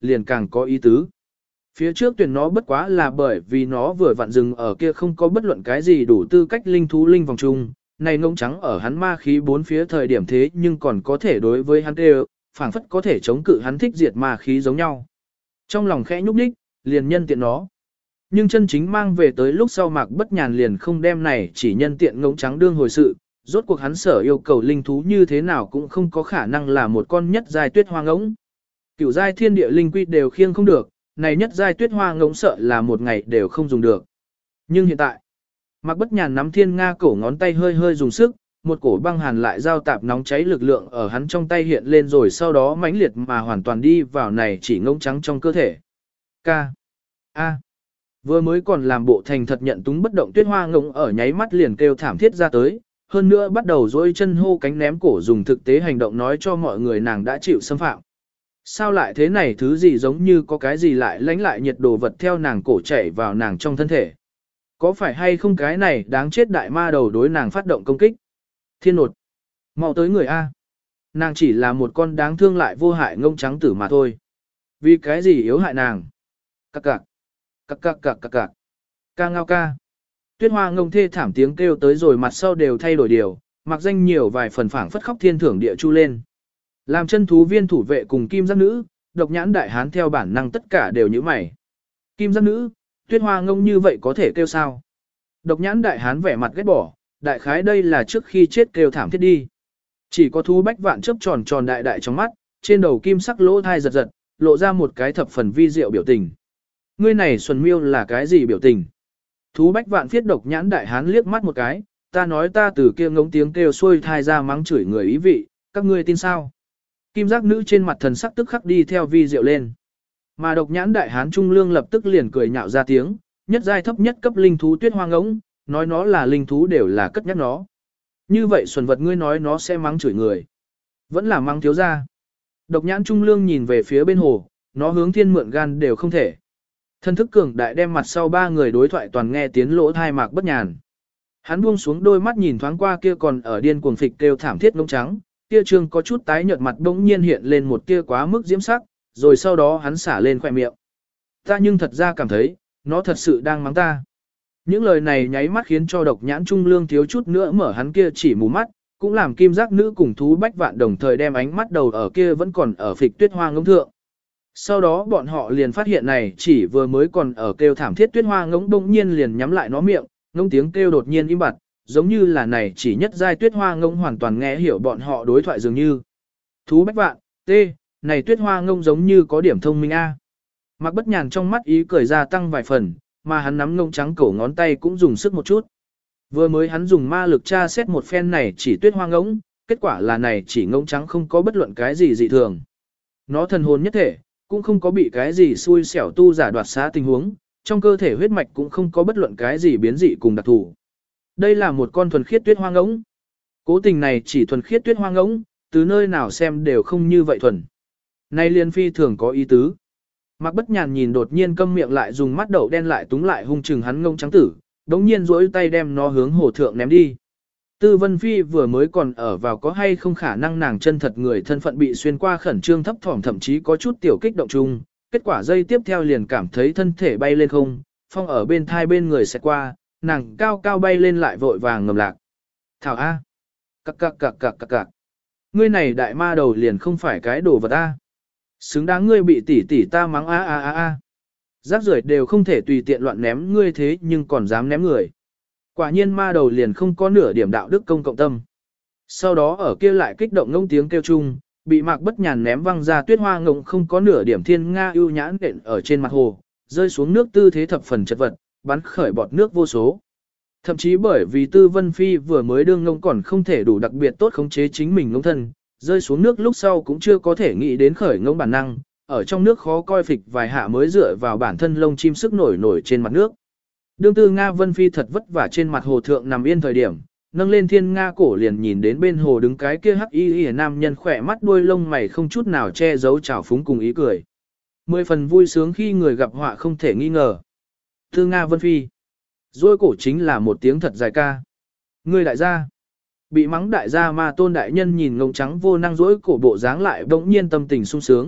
liền càng có ý tứ. Phía trước tuyển nó bất quá là bởi vì nó vừa vặn dừng ở kia không có bất luận cái gì đủ tư cách linh thú linh vòng chung, này ngông trắng ở hắn ma khí bốn phía thời điểm thế nhưng còn có thể đối với hắn đều, phảng phất có thể chống cự hắn thích diệt ma khí giống nhau. Trong lòng khẽ nhúc nhích, liền nhân tiện nó. Nhưng chân chính mang về tới lúc sau Mạc Bất Nhàn liền không đem này chỉ nhân tiện ngỗng trắng đương hồi sự, rốt cuộc hắn sở yêu cầu linh thú như thế nào cũng không có khả năng là một con nhất giai tuyết hoa ngỗng. Cửu giai thiên địa linh quy đều khiêng không được, này nhất giai tuyết hoa ngỗng sợ là một ngày đều không dùng được. Nhưng hiện tại, Mạc Bất Nhàn nắm thiên nga cổ ngón tay hơi hơi dùng sức, một cổ băng hàn lại giao tạp nóng cháy lực lượng ở hắn trong tay hiện lên rồi sau đó mãnh liệt mà hoàn toàn đi vào này chỉ ngỗng trắng trong cơ thể. K. A. Vừa mới còn làm bộ thành thật nhận túng bất động tuyết hoa ngỗng ở nháy mắt liền kêu thảm thiết ra tới, hơn nữa bắt đầu dỗi chân hô cánh ném cổ dùng thực tế hành động nói cho mọi người nàng đã chịu xâm phạm. Sao lại thế này thứ gì giống như có cái gì lại lánh lại nhiệt đồ vật theo nàng cổ chảy vào nàng trong thân thể. Có phải hay không cái này đáng chết đại ma đầu đối nàng phát động công kích? Thiên nột! Mau tới người A! Nàng chỉ là một con đáng thương lại vô hại ngông trắng tử mà thôi. Vì cái gì yếu hại nàng? Cạc cạc! Cạc cạc cạc cạc cạc! Ca ngao ca! Tuyết hoa ngông thê thảm tiếng kêu tới rồi mặt sau đều thay đổi điều, mặc danh nhiều vài phần phảng phất khóc thiên thưởng địa chu lên. Làm chân thú viên thủ vệ cùng kim giác nữ, độc nhãn đại hán theo bản năng tất cả đều như mày. Kim giác nữ, tuyết hoa ngông như vậy có thể kêu sao? Độc nhãn đại hán vẻ mặt ghét bỏ, đại khái đây là trước khi chết kêu thảm thiết đi. Chỉ có thú bách vạn chớp tròn tròn đại đại trong mắt, trên đầu kim sắc lỗ thai giật giật, lộ ra một cái thập phần vi diệu biểu tình. Ngươi này xuân miêu là cái gì biểu tình? Thú bách vạn phiết độc nhãn đại hán liếc mắt một cái, ta nói ta từ kia ngống tiếng kêu xuôi thai ra mắng chửi người ý vị, các ngươi tin sao? Kim giác nữ trên mặt thần sắc tức khắc đi theo vi diệu lên. Mà độc nhãn đại hán trung lương lập tức liền cười nhạo ra tiếng, nhất giai thấp nhất cấp linh thú tuyết hoa ngỗng, nói nó là linh thú đều là cất nhắc nó. Như vậy xuân vật ngươi nói nó sẽ mắng chửi người. Vẫn là mắng thiếu ra. Độc nhãn trung lương nhìn về phía bên hồ, nó hướng thiên mượn gan đều không thể. Thân thức cường đại đem mặt sau ba người đối thoại toàn nghe tiếng lỗ thai Mạc Bất Nhàn. Hắn buông xuống đôi mắt nhìn thoáng qua kia còn ở điên cuồng phịch kêu thảm thiết ngỗng trắng, kia trương có chút tái nhợt mặt bỗng nhiên hiện lên một tia quá mức diễm sắc, rồi sau đó hắn xả lên khoẻ miệng. Ta nhưng thật ra cảm thấy, nó thật sự đang mắng ta. Những lời này nháy mắt khiến cho độc nhãn trung lương thiếu chút nữa mở hắn kia chỉ mù mắt, cũng làm kim giác nữ cùng thú bách vạn đồng thời đem ánh mắt đầu ở kia vẫn còn ở phịch tuyết hoa ngỗng thượng. Sau đó bọn họ liền phát hiện này chỉ vừa mới còn ở kêu thảm thiết tuyết hoa ngỗng bỗng nhiên liền nhắm lại nó miệng, ngỗng tiếng kêu đột nhiên im bặt, giống như là này chỉ nhất giai tuyết hoa ngỗng hoàn toàn nghe hiểu bọn họ đối thoại dường như. Thú bách vạn, này tuyết hoa ngỗng giống như có điểm thông minh a. Mạc Bất Nhàn trong mắt ý cười ra tăng vài phần, mà hắn nắm ngông trắng cổ ngón tay cũng dùng sức một chút. Vừa mới hắn dùng ma lực tra xét một phen này chỉ tuyết hoa ngỗng, kết quả là này chỉ ngông trắng không có bất luận cái gì dị thường. Nó thần hồn nhất thể, cũng không có bị cái gì xui xẻo tu giả đoạt xá tình huống, trong cơ thể huyết mạch cũng không có bất luận cái gì biến dị cùng đặc thù. Đây là một con thuần khiết tuyết hoa ngỗng. Cố tình này chỉ thuần khiết tuyết hoa ngỗng, từ nơi nào xem đều không như vậy thuần. Nay liên phi thường có ý tứ. Mạc Bất Nhàn nhìn đột nhiên câm miệng lại dùng mắt đậu đen lại túng lại hung chừng hắn ngông trắng tử, đống nhiên duỗi tay đem nó hướng hồ thượng ném đi. Tư Vân Phi vừa mới còn ở vào có hay không khả năng nàng chân thật người thân phận bị xuyên qua khẩn trương thấp thỏm thậm chí có chút tiểu kích động chung, kết quả dây tiếp theo liền cảm thấy thân thể bay lên không, phong ở bên thai bên người sẽ qua, nàng cao cao bay lên lại vội vàng ngầm lạc. Thảo A. Cạc cạc cạc cạc cạc cạc. Ngươi này đại ma đầu liền không phải cái đồ vật A. Xứng đáng ngươi bị tỷ tỷ ta mắng a a a a. Rác rưởi đều không thể tùy tiện loạn ném ngươi thế nhưng còn dám ném người. Quả nhiên ma đầu liền không có nửa điểm đạo đức công cộng tâm. Sau đó ở kia lại kích động ngông tiếng kêu chung, bị Mạc Bất Nhàn ném văng ra tuyết hoa ngỗng không có nửa điểm thiên nga ưu nhãn đện ở trên mặt hồ, rơi xuống nước tư thế thập phần chật vật, bắn khởi bọt nước vô số. Thậm chí bởi vì Tư Vân Phi vừa mới đương ngông còn không thể đủ đặc biệt tốt khống chế chính mình ngông thân, rơi xuống nước lúc sau cũng chưa có thể nghĩ đến khởi ngông bản năng, ở trong nước khó coi phịch vài hạ mới dựa vào bản thân lông chim sức nổi nổi trên mặt nước. Đương Tư Nga Vân Phi thật vất vả trên mặt hồ thượng nằm yên thời điểm, nâng lên thiên nga cổ liền nhìn đến bên hồ đứng cái kia hắc y nam nhân khỏe mắt đuôi lông mày không chút nào che giấu trào phúng cùng ý cười. 10 phần vui sướng khi người gặp họa không thể nghi ngờ. Tư Nga Vân Phi. Rôi cổ chính là một tiếng thật dài ca. Người đại gia. Bị mắng đại gia Ma Tôn đại nhân nhìn ngông trắng vô năng rỗi cổ bộ dáng lại bỗng nhiên tâm tình sung sướng,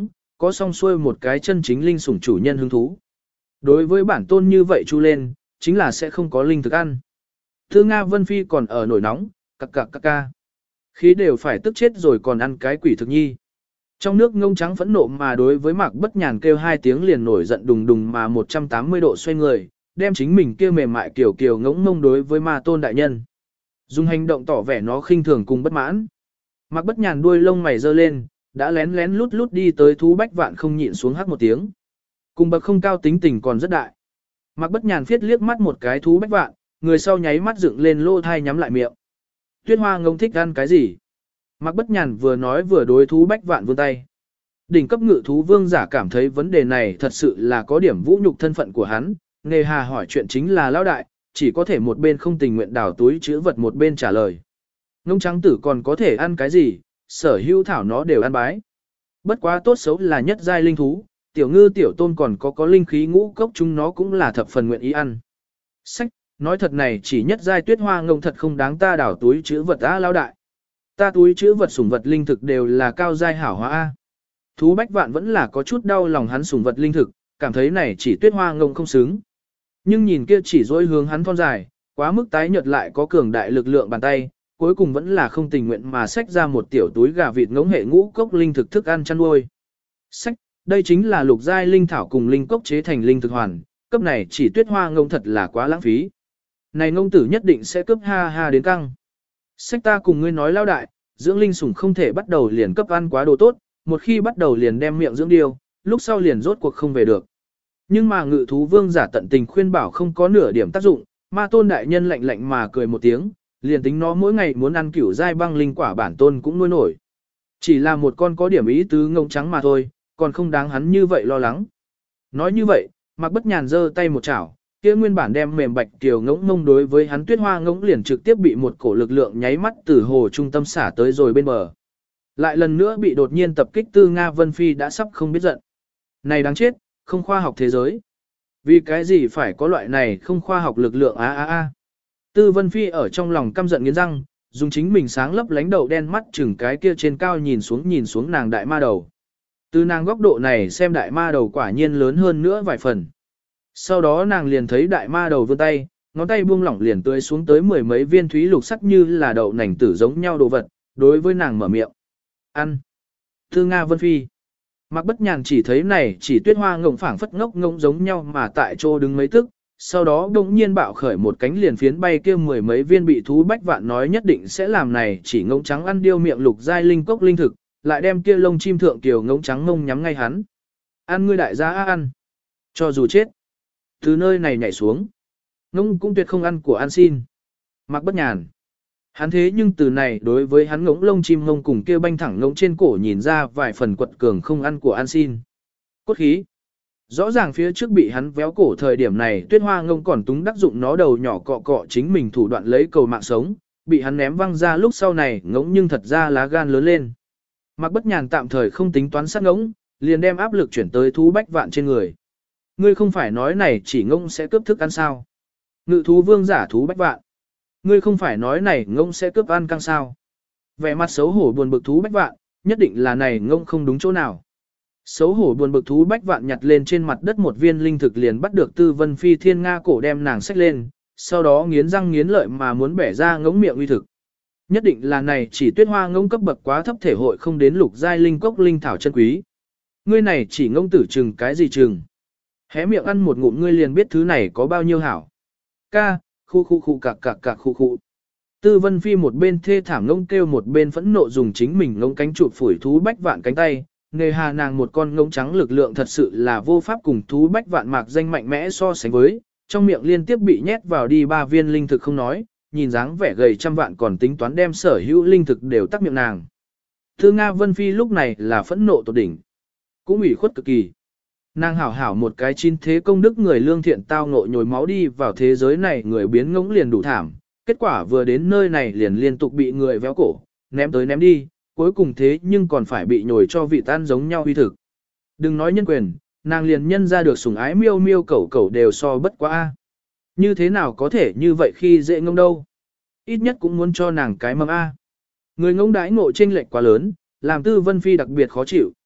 có song xuôi một cái chân chính linh sủng chủ nhân hứng thú. Đối với bản tôn như vậy chu lên, chính là sẽ không có linh thực ăn. Tư Nga Vân Phi còn ở nổi nóng, cặc cặc cặc ca. Khí đều phải tức chết rồi còn ăn cái quỷ thực nhi. Trong nước ngông trắng phẫn nộ mà đối với Mạc Bất Nhàn kêu hai tiếng liền nổi giận đùng đùng mà 180 độ xoay người, đem chính mình kia mềm mại kiểu kiểu ngỗng ngông đối với ma tôn đại nhân. Dùng hành động tỏ vẻ nó khinh thường cùng bất mãn. Mạc Bất Nhàn đuôi lông mày giơ lên, đã lén lén lút lút đi tới thú bách vạn không nhịn xuống hắc một tiếng. Cùng bậc không cao tính tình còn rất đại. Mạc Bất Nhàn phiết liếc mắt một cái thú bách vạn, người sau nháy mắt dựng lên lỗ thai nhắm lại miệng. Tuyết Hoa ngông thích ăn cái gì? Mạc Bất Nhàn vừa nói vừa đối thú bách vạn vươn tay. Đỉnh cấp ngự thú vương giả cảm thấy vấn đề này thật sự là có điểm vũ nhục thân phận của hắn, nghề hà hỏi chuyện chính là lão đại, chỉ có thể một bên không tình nguyện đào túi chữ vật một bên trả lời. Ngông trắng tử còn có thể ăn cái gì, sở hữu thảo nó đều ăn bái. Bất quá tốt xấu là nhất giai linh thú, tiểu ngư tiểu tôn còn có linh khí ngũ cốc chúng nó cũng là thập phần nguyện ý ăn. Sách, nói thật này chỉ nhất giai tuyết hoa ngông thật không đáng ta đào túi chữ vật á lão đại. Ta túi chữ vật sủng vật linh thực đều là cao giai hảo hóa a. Thú bách vạn vẫn là có chút đau lòng hắn sủng vật linh thực, cảm thấy này chỉ tuyết hoa ngông không xứng. Nhưng nhìn kia chỉ dối hướng hắn thon dài, quá mức tái nhợt lại có cường đại lực lượng bàn tay, cuối cùng vẫn là không tình nguyện mà xách ra một tiểu túi gà vịt ngỗng hệ ngũ cốc linh thực thức ăn chăn nuôi. Sách, đây chính là lục giai linh thảo cùng linh cốc chế thành linh thực hoàn, cấp này chỉ tuyết hoa ngông thật là quá lãng phí. Này ngông tử nhất định sẽ cấp ha ha đến căng. Sách ta cùng ngươi nói lao đại, dưỡng linh sủng không thể bắt đầu liền cấp ăn quá đồ tốt, một khi bắt đầu liền đem miệng dưỡng điêu, lúc sau liền rốt cuộc không về được. Nhưng mà ngự thú vương giả tận tình khuyên bảo không có nửa điểm tác dụng, ma tôn đại nhân lạnh lạnh mà cười một tiếng, liền tính nó mỗi ngày muốn ăn cửu giai băng linh quả bản tôn cũng nuôi nổi. Chỉ là một con có điểm ý tứ ngông trắng mà thôi, còn không đáng hắn như vậy lo lắng. Nói như vậy, Mạc Bất Nhàn giơ tay một chảo, kia nguyên bản đem mềm bạch tiểu ngỗng ngông đối với hắn tuyết hoa ngỗng liền trực tiếp bị một cổ lực lượng nháy mắt từ hồ trung tâm xả tới rồi bên bờ. Lại lần nữa bị đột nhiên tập kích Tư Nga Vân Phi đã sắp không biết giận. Này đáng chết, không khoa học thế giới. Vì cái gì phải có loại này không khoa học lực lượng a. Tư Vân Phi ở trong lòng căm giận nghiến răng, dùng chính mình sáng lấp lánh đầu đen mắt chừng cái kia trên cao nhìn xuống nàng đại ma đầu. Từ nàng góc độ này xem đại ma đầu quả nhiên lớn hơn nữa vài phần. Sau đó nàng liền thấy đại ma đầu vươn tay, ngón tay buông lỏng liền tưới xuống tới mười mấy viên thúy lục sắc như là đậu nành tử giống nhau đồ vật, đối với nàng mở miệng. Ăn. Tư Nga Vân Phi. Mạc Bất Nhàn chỉ thấy này chỉ tuyết hoa ngộng phảng phất ngốc ngông giống nhau mà tại chỗ đứng mấy tức, sau đó đột nhiên bạo khởi một cánh liền phiến bay kia mười mấy viên bị thú bách vạn nói nhất định sẽ làm này chỉ ngỗng trắng ăn điêu miệng lục giai linh cốc linh thực, lại đem kia lông chim thượng kiều ngỗng trắng ngông nhắm ngay hắn. Ăn ngươi đại gia ăn. Cho dù chết. Từ nơi này nhảy xuống. Ngỗng cũng tuyệt không ăn của ăn xin. Mạc Bất Nhàn. Hắn thế nhưng từ này đối với hắn ngỗng lông chim ngông cùng kia banh thẳng ngỗng trên cổ nhìn ra vài phần quật cường không ăn của ăn xin. Cốt khí. Rõ ràng phía trước bị hắn véo cổ thời điểm này tuyết hoa ngông còn túng đắc dụng nó đầu nhỏ cọ cọ chính mình thủ đoạn lấy cầu mạng sống, bị hắn ném văng ra lúc sau này ngỗng nhưng thật ra lá gan lớn lên. Mạc Bất Nhàn tạm thời không tính toán sát ngỗng, liền đem áp lực chuyển tới thú bách vạn trên người. Ngươi không phải nói này chỉ ngỗng sẽ cướp thức ăn sao? Ngự thú vương giả thú bách vạn. Ngươi không phải nói này ngỗng sẽ cướp ăn căng sao? Vẻ mặt xấu hổ buồn bực thú bách vạn, nhất định là này ngỗng không đúng chỗ nào. Xấu hổ buồn bực thú bách vạn nhặt lên trên mặt đất một viên linh thực liền bắt được Tư Vân Phi thiên nga cổ đem nàng xách lên, sau đó nghiến răng nghiến lợi mà muốn bẻ ra ngỗng miệng uy thực. Nhất định là này chỉ tuyết hoa ngỗng cấp bậc quá thấp thể hội không đến lục giai linh cốc linh thảo chân quý. Ngươi này chỉ ngỗng tử chừng cái gì chừng? Hé miệng ăn một ngụm ngươi liền biết thứ này có bao nhiêu hảo. Ca, khu cạc khu. Tư Vân Phi một bên thê thảm ngỗng kêu một bên phẫn nộ dùng chính mình ngỗng cánh chụp phủi thú bách vạn cánh tay. Nghề hà nàng một con ngỗng trắng lực lượng thật sự là vô pháp cùng thú bách vạn mạc danh mạnh mẽ so sánh với, trong miệng liên tiếp bị nhét vào đi 3 viên linh thực không nói, nhìn dáng vẻ gầy trăm vạn còn tính toán đem sở hữu linh thực đều tắc miệng nàng. Tư Nga Vân Phi lúc này là phẫn nộ tột đỉnh, cũng ủy khuất cực kỳ. Nàng hảo hảo một cái chín thế công đức người lương thiện tao ngộ nhồi máu đi vào thế giới này người biến ngỗng liền đủ thảm, kết quả vừa đến nơi này liền liên tục bị người véo cổ, ném tới ném đi, cuối cùng thế nhưng còn phải bị nhồi cho vị tan giống nhau uy thực. Đừng nói nhân quyền, nàng liền nhân ra được sủng ái miêu miêu cẩu cẩu đều so bất quá a. Như thế nào có thể như vậy khi dễ ngông đâu? Ít nhất cũng muốn cho nàng cái mầm a. Người ngông đãi ngộ chênh lệch quá lớn, làm Tư Vân Phi đặc biệt khó chịu,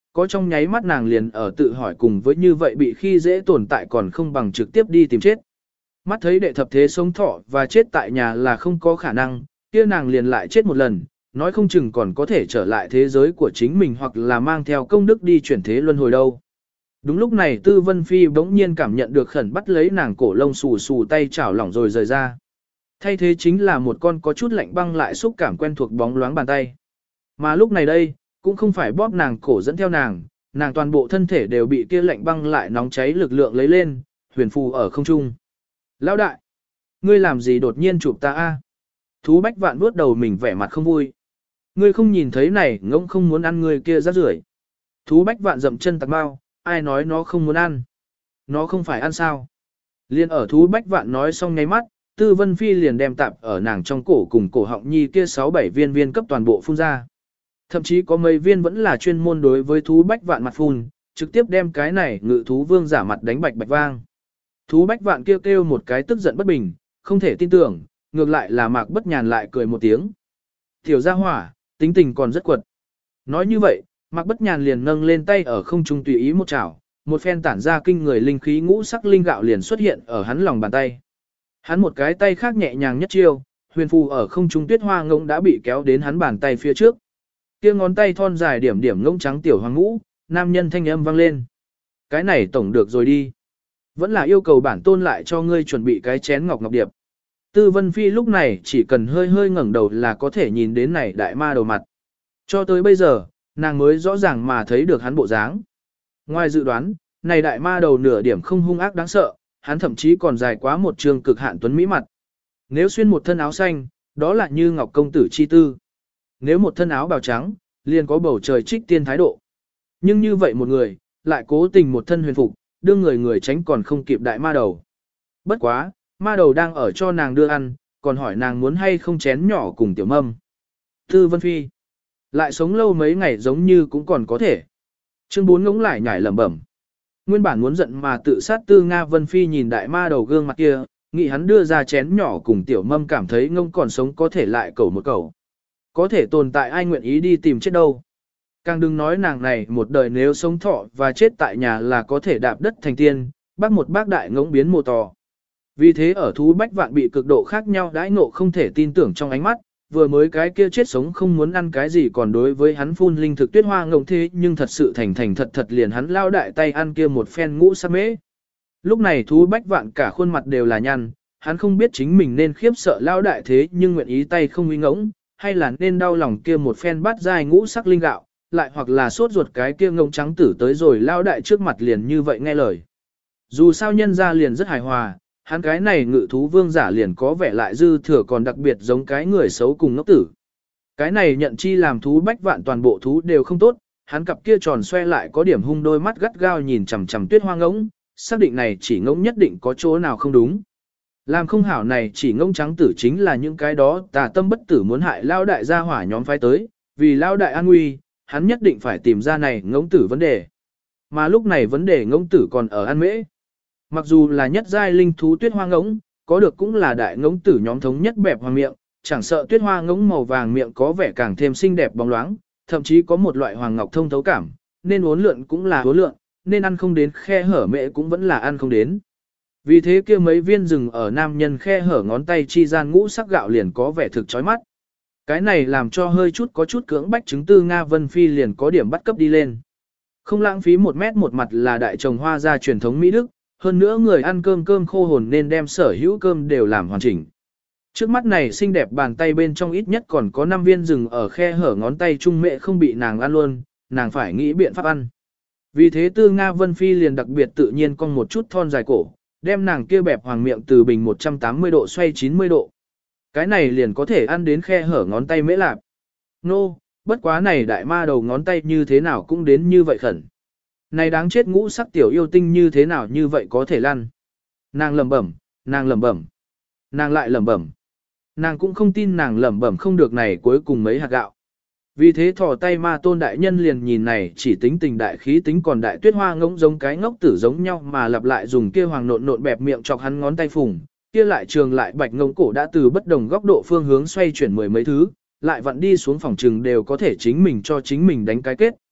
có trong nháy mắt nàng liền ở tự hỏi cùng với như vậy bị khi dễ tồn tại còn không bằng trực tiếp đi tìm chết. Mắt thấy đệ thập thế sống thọ và chết tại nhà là không có khả năng, kia nàng liền lại chết một lần, nói không chừng còn có thể trở lại thế giới của chính mình hoặc là mang theo công đức đi chuyển thế luân hồi đâu. Đúng lúc này Tư Vân Phi bỗng nhiên cảm nhận được khẩn bắt lấy nàng cổ lông xù xù tay chảo lỏng rồi rời ra. Thay thế chính là một con có chút lạnh băng lại xúc cảm quen thuộc bóng loáng bàn tay. Mà lúc này đây, cũng không phải bóp nàng cổ dẫn theo nàng toàn bộ thân thể đều bị kia lạnh băng lại nóng cháy lực lượng lấy lên, huyền phù ở không trung. Lão đại, ngươi làm gì đột nhiên chụp ta a? Thú Bách Vạn vuốt đầu mình vẻ mặt không vui. Ngươi không nhìn thấy này, ngỗng không muốn ăn ngươi kia rác rưởi. Thú Bách Vạn dậm chân tạc bao, ai nói nó không muốn ăn? Nó không phải ăn sao? Liên ở Thú Bách Vạn nói xong nháy mắt, Tư Vân Phi liền đem tạp ở nàng trong cổ cùng cổ họng nhi kia 6-7 viên viên cấp toàn bộ phun ra. Thậm chí có mấy viên vẫn là chuyên môn đối với Thú Bách Vạn mặt phun, trực tiếp đem cái này ngự thú vương giả mặt đánh bạch bạch vang. Thú Bách Vạn kêu một cái tức giận bất bình, không thể tin tưởng, ngược lại là Mạc Bất Nhàn lại cười một tiếng. Tiểu gia hỏa, tính tình còn rất quật. Nói như vậy, Mạc Bất Nhàn liền nâng lên tay ở không trung tùy ý một chảo, một phen tản ra kinh người linh khí ngũ sắc linh gạo liền xuất hiện ở hắn lòng bàn tay. Hắn một cái tay khác nhẹ nhàng nhất chiêu, huyền phù ở không trung tuyết hoa ngỗng đã bị kéo đến hắn bàn tay phía trước. Kia ngón tay thon dài điểm điểm ngỗng trắng tiểu hoàng ngũ, nam nhân thanh âm vang lên. Cái này tổng được rồi đi. Vẫn là yêu cầu bản tôn lại cho ngươi chuẩn bị cái chén ngọc ngọc điệp. Tư Vân Phi lúc này chỉ cần hơi hơi ngẩng đầu là có thể nhìn đến này đại ma đầu mặt. Cho tới bây giờ, nàng mới rõ ràng mà thấy được hắn bộ dáng. Ngoài dự đoán, này đại ma đầu nửa điểm không hung ác đáng sợ, hắn thậm chí còn dài quá một trường cực hạn tuấn mỹ mặt. Nếu xuyên một thân áo xanh, đó là như ngọc công tử chi tư. Nếu một thân áo bào trắng, liền có bầu trời trích tiên thái độ. Nhưng như vậy một người, lại cố tình một thân huyền phục, đưa người tránh còn không kịp đại ma đầu. Bất quá, ma đầu đang ở cho nàng đưa ăn, còn hỏi nàng muốn hay không chén nhỏ cùng tiểu mâm. Tư Vân Phi, lại sống lâu mấy ngày giống như cũng còn có thể. Chương 4 ngỗng lại nhảy lẩm bẩm. Nguyên bản muốn giận mà tự sát Tư Nga Vân Phi nhìn đại ma đầu gương mặt kia, nghĩ hắn đưa ra chén nhỏ cùng tiểu mâm cảm thấy ngông còn sống có thể lại cầu một cầu. Có thể tồn tại ai nguyện ý đi tìm chết đâu. Càng đừng nói nàng này một đời nếu sống thọ và chết tại nhà là có thể đạp đất thành tiên, bác một bác đại ngỗng biến mồ tò. Vì thế ở Thú Bách Vạn bị cực độ khác nhau đãi ngộ không thể tin tưởng trong ánh mắt, vừa mới cái kia chết sống không muốn ăn cái gì còn đối với hắn phun linh thực tuyết hoa ngộng thế nhưng thật sự thành thật liền hắn lao đại tay ăn kia một phen ngũ sa mễ. Lúc này Thú Bách Vạn cả khuôn mặt đều là nhăn, hắn không biết chính mình nên khiếp sợ lao đại thế nhưng nguyện ý tay không uy ngỗng, hay là nên đau lòng kia một phen bát dai ngũ sắc linh gạo, lại hoặc là sốt ruột cái kia ngỗng trắng tử tới rồi lao đại trước mặt liền như vậy nghe lời. Dù sao nhân ra liền rất hài hòa, hắn cái này ngự thú vương giả liền có vẻ lại dư thừa còn đặc biệt giống cái người xấu cùng ngốc tử. Cái này nhận chi làm Thú Bách Vạn toàn bộ thú đều không tốt, hắn cặp kia tròn xoe lại có điểm hung đôi mắt gắt gao nhìn chằm chằm tuyết hoa ngỗng, xác định này chỉ ngỗng nhất định có chỗ nào không đúng. Làm không hảo này chỉ ngỗng trắng tử chính là những cái đó tà tâm bất tử muốn hại lao đại gia hỏa nhóm phái tới, vì lao đại an nguy, hắn nhất định phải tìm ra này ngỗng tử vấn đề. Mà lúc này vấn đề ngỗng tử còn ở ăn mễ. Mặc dù là nhất giai linh thú tuyết hoa ngỗng, có được cũng là đại ngỗng tử nhóm thống nhất bẹp hoàng miệng, chẳng sợ tuyết hoa ngỗng màu vàng miệng có vẻ càng thêm xinh đẹp bóng loáng, thậm chí có một loại hoàng ngọc thông thấu cảm, nên uốn lượn cũng là uốn lượn, nên ăn không đến khe hở mẹ cũng vẫn là ăn không đến. Vì thế kia mấy viên rừng ở nam nhân khe hở ngón tay chi gian ngũ sắc gạo liền có vẻ thực chói mắt. Cái này làm cho hơi chút có chút cưỡng bách chứng Tư Nga Vân Phi liền có điểm bắt cấp đi lên. Không lãng phí một mét một mặt là đại trồng hoa gia truyền thống Mỹ Đức, hơn nữa người ăn cơm khô hồn nên đem sở hữu cơm đều làm hoàn chỉnh. Trước mắt này xinh đẹp bàn tay bên trong ít nhất còn có 5 viên rừng ở khe hở ngón tay trung mẹ không bị nàng ăn luôn, nàng phải nghĩ biện pháp ăn. Vì thế Tư Nga Vân Phi liền đặc biệt tự nhiên cong một chút thon dài cổ, đem nàng kia bẹp hoàng miệng từ bình 180 độ xoay 90 độ. Cái này liền có thể ăn đến khe hở ngón tay mễ lạp. Nô, bất quá này đại ma đầu ngón tay như thế nào cũng đến như vậy khẩn. Này đáng chết ngũ sắc tiểu yêu tinh như thế nào như vậy có thể lăn. Nàng lẩm bẩm, nàng lẩm bẩm, nàng lại lẩm bẩm. Nàng cũng không tin nàng lẩm bẩm không được này cuối cùng mấy hạt gạo. Vì thế thò tay ma tôn đại nhân liền nhìn này chỉ tính tình đại khí tính còn đại tuyết hoa ngỗng giống cái ngốc tử giống nhau mà lặp lại dùng kia hoàng nộn nộn bẹp miệng chọc hắn ngón tay phùng, kia lại trường lại bạch ngỗng cổ đã từ bất đồng góc độ phương hướng xoay chuyển mười mấy thứ, lại vặn đi xuống phòng trừng đều có thể chính mình cho chính mình đánh cái kết.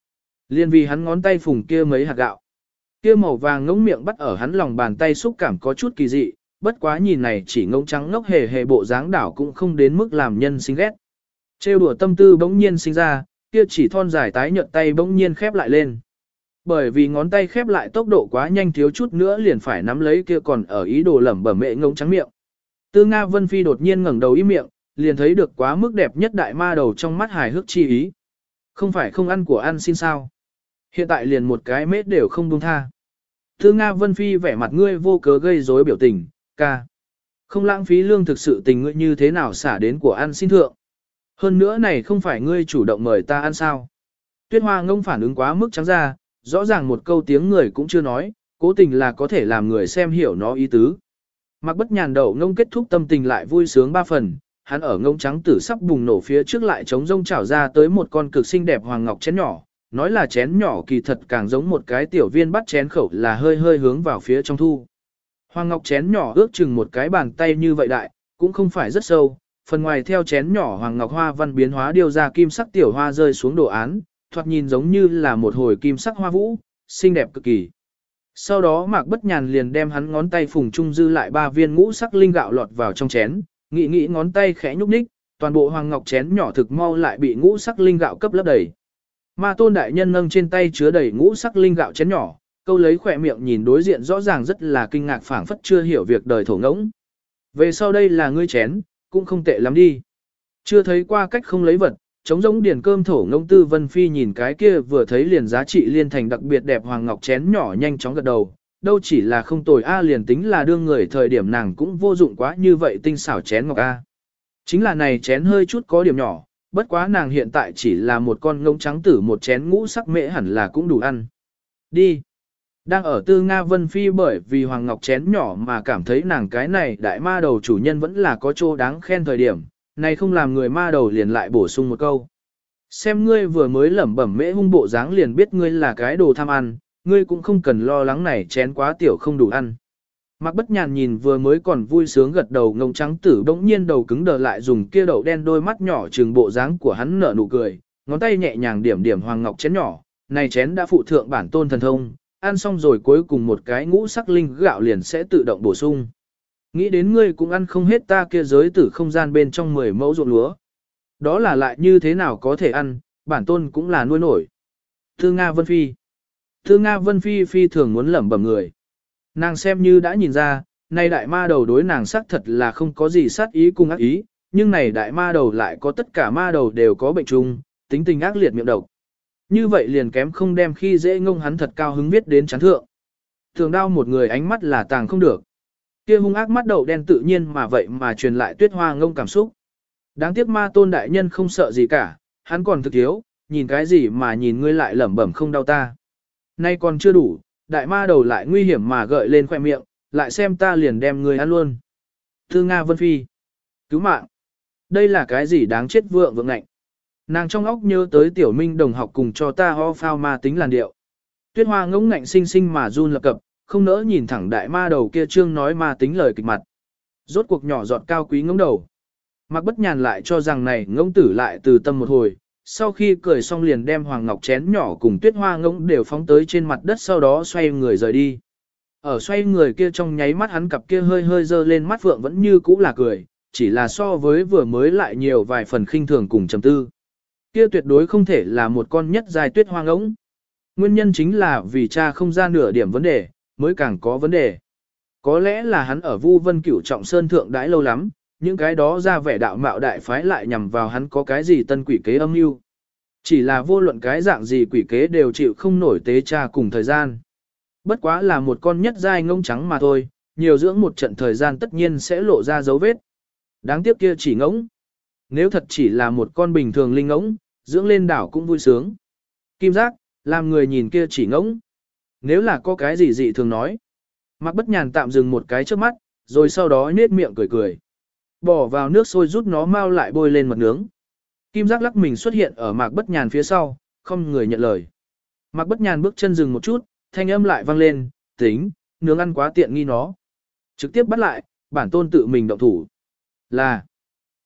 Liên vì hắn ngón tay phùng kia mấy hạt gạo. Kia màu vàng ngỗng miệng bắt ở hắn lòng bàn tay xúc cảm có chút kỳ dị, bất quá nhìn này chỉ ngỗng trắng ngốc hề hề bộ dáng đảo cũng không đến mức làm nhân sinh ghét. Trêu đùa tâm tư bỗng nhiên sinh ra, kia chỉ thon dài tái nhợt tay bỗng nhiên khép lại lên. Bởi vì ngón tay khép lại tốc độ quá nhanh thiếu chút nữa liền phải nắm lấy kia còn ở ý đồ lẩm bẩm mẹ ngỗng trắng miệng. Tư Nga Vân Phi đột nhiên ngẩng đầu im miệng, liền thấy được quá mức đẹp nhất đại ma đầu trong mắt hài hước chi ý. Không phải không ăn của ăn xin sao. Hiện tại liền một cái mết đều không buông tha. Tư Nga Vân Phi vẻ mặt ngươi vô cớ gây rối biểu tình, ca. Không lãng phí lương thực sự tình ngươi như thế nào xả đến của ăn xin thượng. Hơn nữa này không phải ngươi chủ động mời ta ăn sao. Tuyết Hoa ngông phản ứng quá mức trắng ra, rõ ràng một câu tiếng người cũng chưa nói, cố tình là có thể làm người xem hiểu nó ý tứ. Mặc Bất Nhàn đậu ngông kết thúc tâm tình lại vui sướng ba phần, hắn ở ngông trắng tử sắp bùng nổ phía trước lại chống rông chảo ra tới một con cực xinh đẹp hoàng ngọc chén nhỏ, nói là chén nhỏ kỳ thật càng giống một cái tiểu viên bắt chén khẩu là hơi hơi hướng vào phía trong thu. Hoàng ngọc chén nhỏ ước chừng một cái bàn tay như vậy đại, cũng không phải rất sâu, phần ngoài theo chén nhỏ hoàng ngọc hoa văn biến hóa điêu ra kim sắc tiểu hoa rơi xuống đồ án, thoạt nhìn giống như là một hồi kim sắc hoa vũ, xinh đẹp cực kỳ. Sau đó Mạc Bất Nhàn liền đem hắn ngón tay phùng trung dư lại 3 viên ngũ sắc linh gạo lọt vào trong chén, nghĩ ngón tay khẽ nhúc nhích, toàn bộ hoàng ngọc chén nhỏ thực mau lại bị ngũ sắc linh gạo cấp lấp đầy. Ma Tôn đại nhân nâng trên tay chứa đầy ngũ sắc linh gạo chén nhỏ, câu lấy khỏe miệng nhìn đối diện rõ ràng rất là kinh ngạc phảng phất chưa hiểu việc đời thổ ngỗng. Về sau đây là ngươi chén, cũng không tệ lắm đi. Chưa thấy qua cách không lấy vật, chống giống điền cơm thổ ngỗng Tư Vân Phi nhìn cái kia vừa thấy liền giá trị liên thành đặc biệt đẹp hoàng ngọc chén nhỏ nhanh chóng gật đầu, đâu chỉ là không tồi a liền tính là đương người thời điểm nàng cũng vô dụng quá như vậy tinh xảo chén ngọc a. Chính là này chén hơi chút có điểm nhỏ, bất quá nàng hiện tại chỉ là một con ngỗng trắng tử một chén ngũ sắc mễ hẳn là cũng đủ ăn. Đi. Đang ở Tư Nga Vân Phi bởi vì hoàng ngọc chén nhỏ mà cảm thấy nàng cái này đại ma đầu chủ nhân vẫn là có chỗ đáng khen thời điểm, này không làm người ma đầu liền lại bổ sung một câu. Xem ngươi vừa mới lẩm bẩm mễ hung bộ dáng liền biết ngươi là cái đồ tham ăn, ngươi cũng không cần lo lắng này chén quá tiểu không đủ ăn. Mạc Bất Nhàn nhìn vừa mới còn vui sướng gật đầu ngông trắng tử bỗng nhiên đầu cứng đờ lại dùng kia đậu đen đôi mắt nhỏ trừng bộ dáng của hắn nở nụ cười, ngón tay nhẹ nhàng điểm điểm hoàng ngọc chén nhỏ, này chén đã phụ thượng bản tôn thần thông, ăn xong rồi cuối cùng một cái ngũ sắc linh gạo liền sẽ tự động bổ sung. Nghĩ đến ngươi cũng ăn không hết ta kia giới tử không gian bên trong 10 mẫu ruộng lúa. Đó là lại như thế nào có thể ăn, bản tôn cũng là nuôi nổi. Tư Nga Vân Phi. Tư Nga Vân Phi phi thường muốn lẩm bẩm người. Nàng xem như đã nhìn ra, này đại ma đầu đối nàng xác thật là không có gì sát ý cùng ác ý, nhưng này đại ma đầu lại có tất cả ma đầu đều có bệnh chung, tính tình ác liệt miệng độc. Như vậy liền kém không đem khi dễ ngông hắn thật cao hứng viết đến chán thượng. Thường đau một người ánh mắt là tàng không được. Kia hung ác mắt đậu đen tự nhiên mà vậy mà truyền lại Tuyết Hoa ngông cảm xúc. Đáng tiếc Ma Tôn đại nhân không sợ gì cả, hắn còn thực thiếu, nhìn cái gì mà nhìn ngươi lại lẩm bẩm không đau ta. Nay còn chưa đủ, đại ma đầu lại nguy hiểm mà gợi lên khoẻ miệng, lại xem ta liền đem ngươi ăn luôn. Tư Nga Vân Phi. Cứu mạng. Đây là cái gì đáng chết vượng vượng ngạnh. Nàng trong óc nhớ tới tiểu minh đồng học cùng cho ta ho phao ma tính làn điệu. Tuyết Hoa ngỗng ngạnh sinh sinh mà run lập cập, không nỡ nhìn thẳng đại ma đầu kia trương nói ma tính lời kịch mặt. Rốt cuộc nhỏ giọt cao quý ngỗng đầu. Mạc Bất Nhàn lại cho rằng này ngỗng tử lại từ tâm một hồi, sau khi cười xong liền đem hoàng ngọc chén nhỏ cùng Tuyết Hoa ngỗng đều phóng tới trên mặt đất sau đó xoay người rời đi. Ở xoay người kia trong nháy mắt hắn cặp kia hơi hơi dơ lên mắt phượng vẫn như cũ là cười, chỉ là so với vừa mới lại nhiều vài phần khinh thường cùng trầm tư. Kia tuyệt đối không thể là một con nhất dài Tuyết Hoa ngỗng. Nguyên nhân chính là vì cha không ra nửa điểm vấn đề, mới càng có vấn đề. Có lẽ là hắn ở Vu Vân Cửu Trọng Sơn thượng đãi lâu lắm, những cái đó ra vẻ đạo mạo đại phái lại nhằm vào hắn có cái gì tân quỷ kế âm mưu. Chỉ là vô luận cái dạng gì quỷ kế đều chịu không nổi tế tra cùng thời gian. Bất quá là một con nhất giai ngông trắng mà thôi, nhiều dưỡng một trận thời gian tất nhiên sẽ lộ ra dấu vết. Đáng tiếc kia chỉ ngỗng. Nếu thật chỉ là một con bình thường linh ngỗng, dưỡng lên đảo cũng vui sướng. Kim giác, làm người nhìn kia chỉ ngỗng. Nếu là có cái gì dị thường nói. Mạc Bất Nhàn tạm dừng một cái trước mắt, rồi sau đó nết miệng cười cười. Bỏ vào nước sôi rút nó mau lại bôi lên mật nướng. Kim giác lắc mình xuất hiện ở Mạc Bất Nhàn phía sau, không người nhận lời. Mạc Bất Nhàn bước chân dừng một chút, thanh âm lại vang lên, tính, nướng ăn quá tiện nghi nó. Trực tiếp bắt lại, bản tôn tự mình động thủ. Là,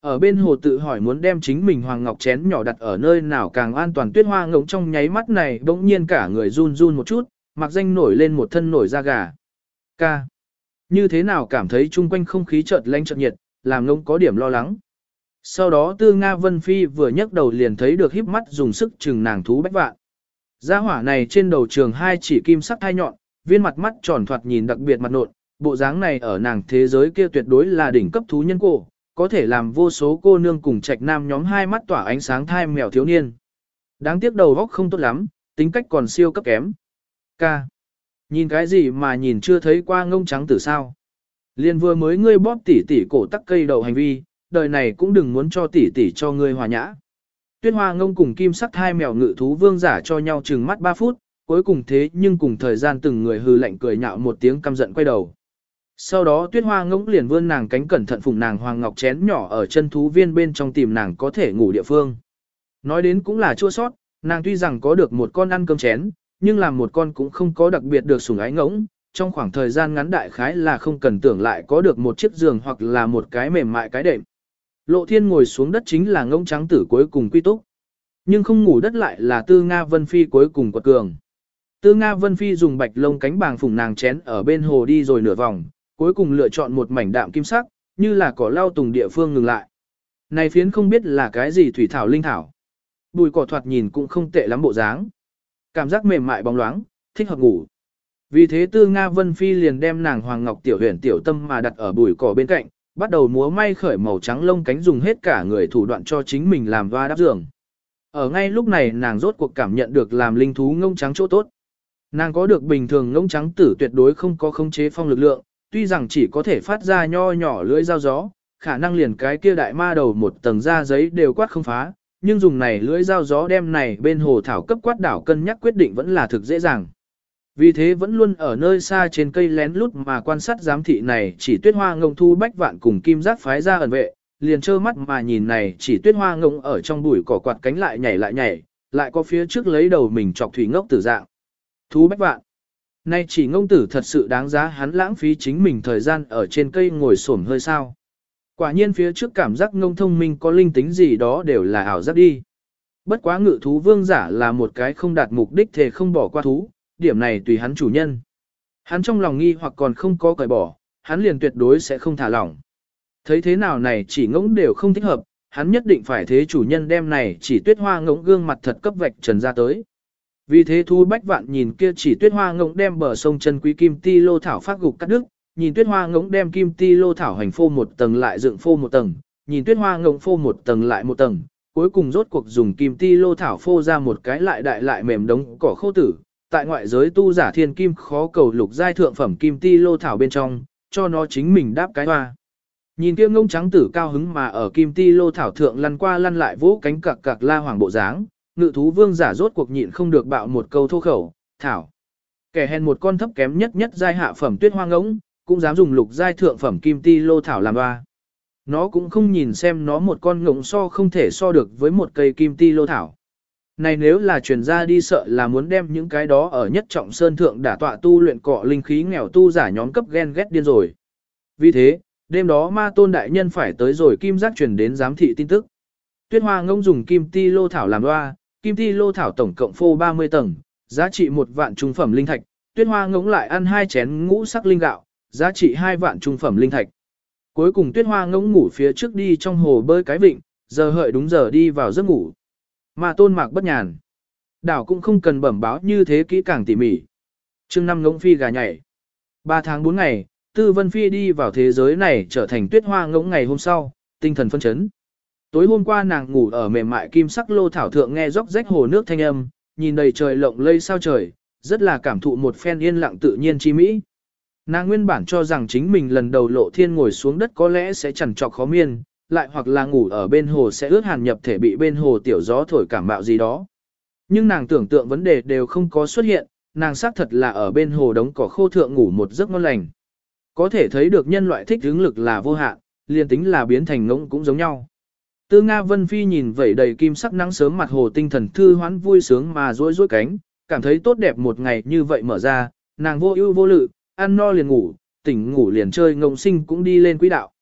Ở bên hồ tự hỏi muốn đem chính mình hoàng ngọc chén nhỏ đặt ở nơi nào càng an toàn. Tuyết Hoa ngỗng trong nháy mắt này bỗng nhiên cả người run run một chút, mặc danh nổi lên một thân nổi da gà. Ca. Như thế nào cảm thấy chung quanh không khí chợt lạnh chợt nhiệt, làm ngỗng có điểm lo lắng. Sau đó Tư Nga Vân Phi vừa nhấc đầu liền thấy được híp mắt dùng sức chừng nàng thú bách vạn. Gia hỏa này trên đầu trường hai chỉ kim sắc hai nhọn, viên mặt mắt tròn thoạt nhìn đặc biệt mặt nộn, bộ dáng này ở nàng thế giới kia tuyệt đối là đỉnh cấp thú nhân cổ, có thể làm vô số cô nương cùng trạch nam nhóm hai mắt tỏa ánh sáng thai mèo thiếu niên. Đáng tiếc đầu óc không tốt lắm, tính cách còn siêu cấp kém. Ca. Nhìn cái gì mà nhìn chưa thấy qua ngông trắng tử sao? Liên vừa mới ngươi bóp tỉ tỉ cổ tắc cây đầu hành vi, đời này cũng đừng muốn cho tỉ tỉ cho ngươi hòa nhã. Tuyết Hoa ngông cùng kim sắc hai mèo ngự thú vương giả cho nhau chừng mắt 3 phút, cuối cùng thế nhưng cùng thời gian từng người hư lạnh cười nhạo một tiếng căm giận quay đầu. Sau đó Tuyết Hoa ngỗng liền vươn nàng cánh cẩn thận phụng nàng hoàng ngọc chén nhỏ ở chân thú viên bên trong tìm nàng có thể ngủ địa phương. Nói đến cũng là chua sót, nàng tuy rằng có được một con ăn cơm chén, nhưng làm một con cũng không có đặc biệt được sủng ái ngỗng, trong khoảng thời gian ngắn đại khái là không cần tưởng lại có được một chiếc giường hoặc là một cái mềm mại cái đệm. Lộ Thiên ngồi xuống đất chính là ngỗng trắng tử cuối cùng quy túc. Nhưng không ngủ đất lại là Tư Nga Vân Phi cuối cùng quật cường. Tư Nga Vân Phi dùng bạch lông cánh bàng phủng nàng chén ở bên hồ đi rồi nửa vòng, cuối cùng lựa chọn một mảnh đạm kim sắc, như là cỏ lau tùng địa phương ngừng lại. Này phiến không biết là cái gì thủy thảo linh thảo. Bùi cỏ thoạt nhìn cũng không tệ lắm bộ dáng. Cảm giác mềm mại bóng loáng, thích hợp ngủ. Vì thế Tư Nga Vân Phi liền đem nàng Hoàng Ngọc Tiểu Huyền tiểu tâm mà đặt ở bùi cỏ bên cạnh, bắt đầu múa may khởi màu trắng lông cánh dùng hết cả người thủ đoạn cho chính mình làm va đắp giường. Ở ngay lúc này nàng rốt cuộc cảm nhận được làm linh thú ngông trắng chỗ tốt. Nàng có được bình thường ngông trắng tử tuyệt đối không có khống chế phong lực lượng, tuy rằng chỉ có thể phát ra nho nhỏ lưỡi dao gió, khả năng liền cái kia đại ma đầu một tầng da giấy đều quát không phá, nhưng dùng này lưỡi dao gió đem này bên hồ thảo cấp quát đảo cân nhắc quyết định vẫn là thực dễ dàng. Vì thế vẫn luôn ở nơi xa trên cây lén lút mà quan sát giám thị này chỉ tuyết hoa ngông thu bách vạn cùng kim giác phái ra ẩn vệ, liền trơ mắt mà nhìn này chỉ tuyết hoa ngông ở trong bụi cỏ quạt cánh lại nhảy, lại có phía trước lấy đầu mình chọc thủy ngốc tử dạng. Thú bách vạn. Nay chỉ ngông tử thật sự đáng giá hắn lãng phí chính mình thời gian ở trên cây ngồi xổm hơi sao. Quả nhiên phía trước cảm giác ngông thông minh có linh tính gì đó đều là ảo giác đi. Bất quá ngự thú vương giả là một cái không đạt mục đích thề không bỏ qua thú, điểm này tùy hắn chủ nhân. Hắn trong lòng nghi hoặc còn không có cởi bỏ, hắn liền tuyệt đối sẽ không thả lỏng. Thấy thế nào này chỉ ngỗng đều không thích hợp, hắn nhất định phải thế chủ nhân đem này chỉ tuyết hoa ngỗng gương mặt thật cấp vạch trần ra tới. Vì thế Thu Bách Vạn nhìn kia chỉ tuyết hoa ngỗng đem bờ sông chân quý kim ti lô thảo phát gục cắt đứt, nhìn tuyết hoa ngỗng đem kim ti lô thảo hành phô một tầng lại dựng phô một tầng, nhìn tuyết hoa ngỗng phô một tầng lại một tầng, cuối cùng rốt cuộc dùng kim ti lô thảo phô ra một cái lại đại lại mềm đống cỏ khô tử. Tại ngoại giới tu giả thiên kim khó cầu lục giai thượng phẩm kim ti lô thảo bên trong, cho nó chính mình đáp cái hoa. Nhìn kia ngông trắng tử cao hứng mà ở kim ti lô thảo thượng lăn qua lăn lại vỗ cánh cặc cặc la hoàng bộ dáng, ngự thú vương giả rốt cuộc nhịn không được bạo một câu thô khẩu, thảo. Kẻ hèn một con thấp kém nhất giai hạ phẩm tuyết hoa ngỗng, cũng dám dùng lục giai thượng phẩm kim ti lô thảo làm hoa. Nó cũng không nhìn xem nó một con ngỗng so không thể so được với một cây kim ti lô thảo. Này nếu là truyền ra đi sợ là muốn đem những cái đó ở nhất trọng sơn thượng đả tọa tu luyện cọ linh khí nghèo tu giả nhóm cấp ghen ghét điên rồi. Vì thế, đêm đó ma tôn đại nhân phải tới rồi kim giác truyền đến giám thị tin tức. Tuyết hoa ngông dùng kim ti lô thảo làm loa, kim ti lô thảo tổng cộng phô 30 tầng, giá trị 1 vạn trung phẩm linh thạch, tuyết hoa ngỗng lại ăn 2 chén ngũ sắc linh gạo, giá trị 2 vạn trung phẩm linh thạch. Cuối cùng tuyết hoa ngỗng ngủ phía trước đi trong hồ bơi cái vịnh, giờ hợi đúng giờ đi vào giấc ngủ. Mà tôn mạc bất nhàn. Đảo cũng không cần bẩm báo như thế kỹ càng tỉ mỉ. Chương 5 ngỗng phi gà nhảy. 3 tháng 4 ngày, Tư Vân Phi đi vào thế giới này trở thành tuyết hoa ngỗng ngày hôm sau, tinh thần phân chấn. Tối hôm qua nàng ngủ ở mềm mại kim sắc lô thảo thượng nghe róc rách hồ nước thanh âm, nhìn đầy trời lộng lây sao trời, rất là cảm thụ một phen yên lặng tự nhiên chi mỹ. Nàng nguyên bản cho rằng chính mình lần đầu lộ thiên ngồi xuống đất có lẽ sẽ chằn trọc khó miên, lại hoặc là ngủ ở bên hồ sẽ ướt hàn nhập thể bị bên hồ tiểu gió thổi cảm mạo gì đó. Nhưng nàng tưởng tượng vấn đề đều không có xuất hiện, nàng xác thật là ở bên hồ đống cỏ khô thượng ngủ một giấc ngon lành. Có thể thấy được nhân loại thích hứng lực là vô hạn, liền tính là biến thành ngỗng cũng giống nhau. Tư Nga Vân Phi nhìn vẩy đầy kim sắc nắng sớm mặt hồ tinh thần thư hoán vui sướng mà rối rối cánh, cảm thấy tốt đẹp một ngày như vậy mở ra, nàng vô ưu vô lự, ăn no liền ngủ, tỉnh ngủ liền chơi ngông sinh cũng đi lên quỹ đạo.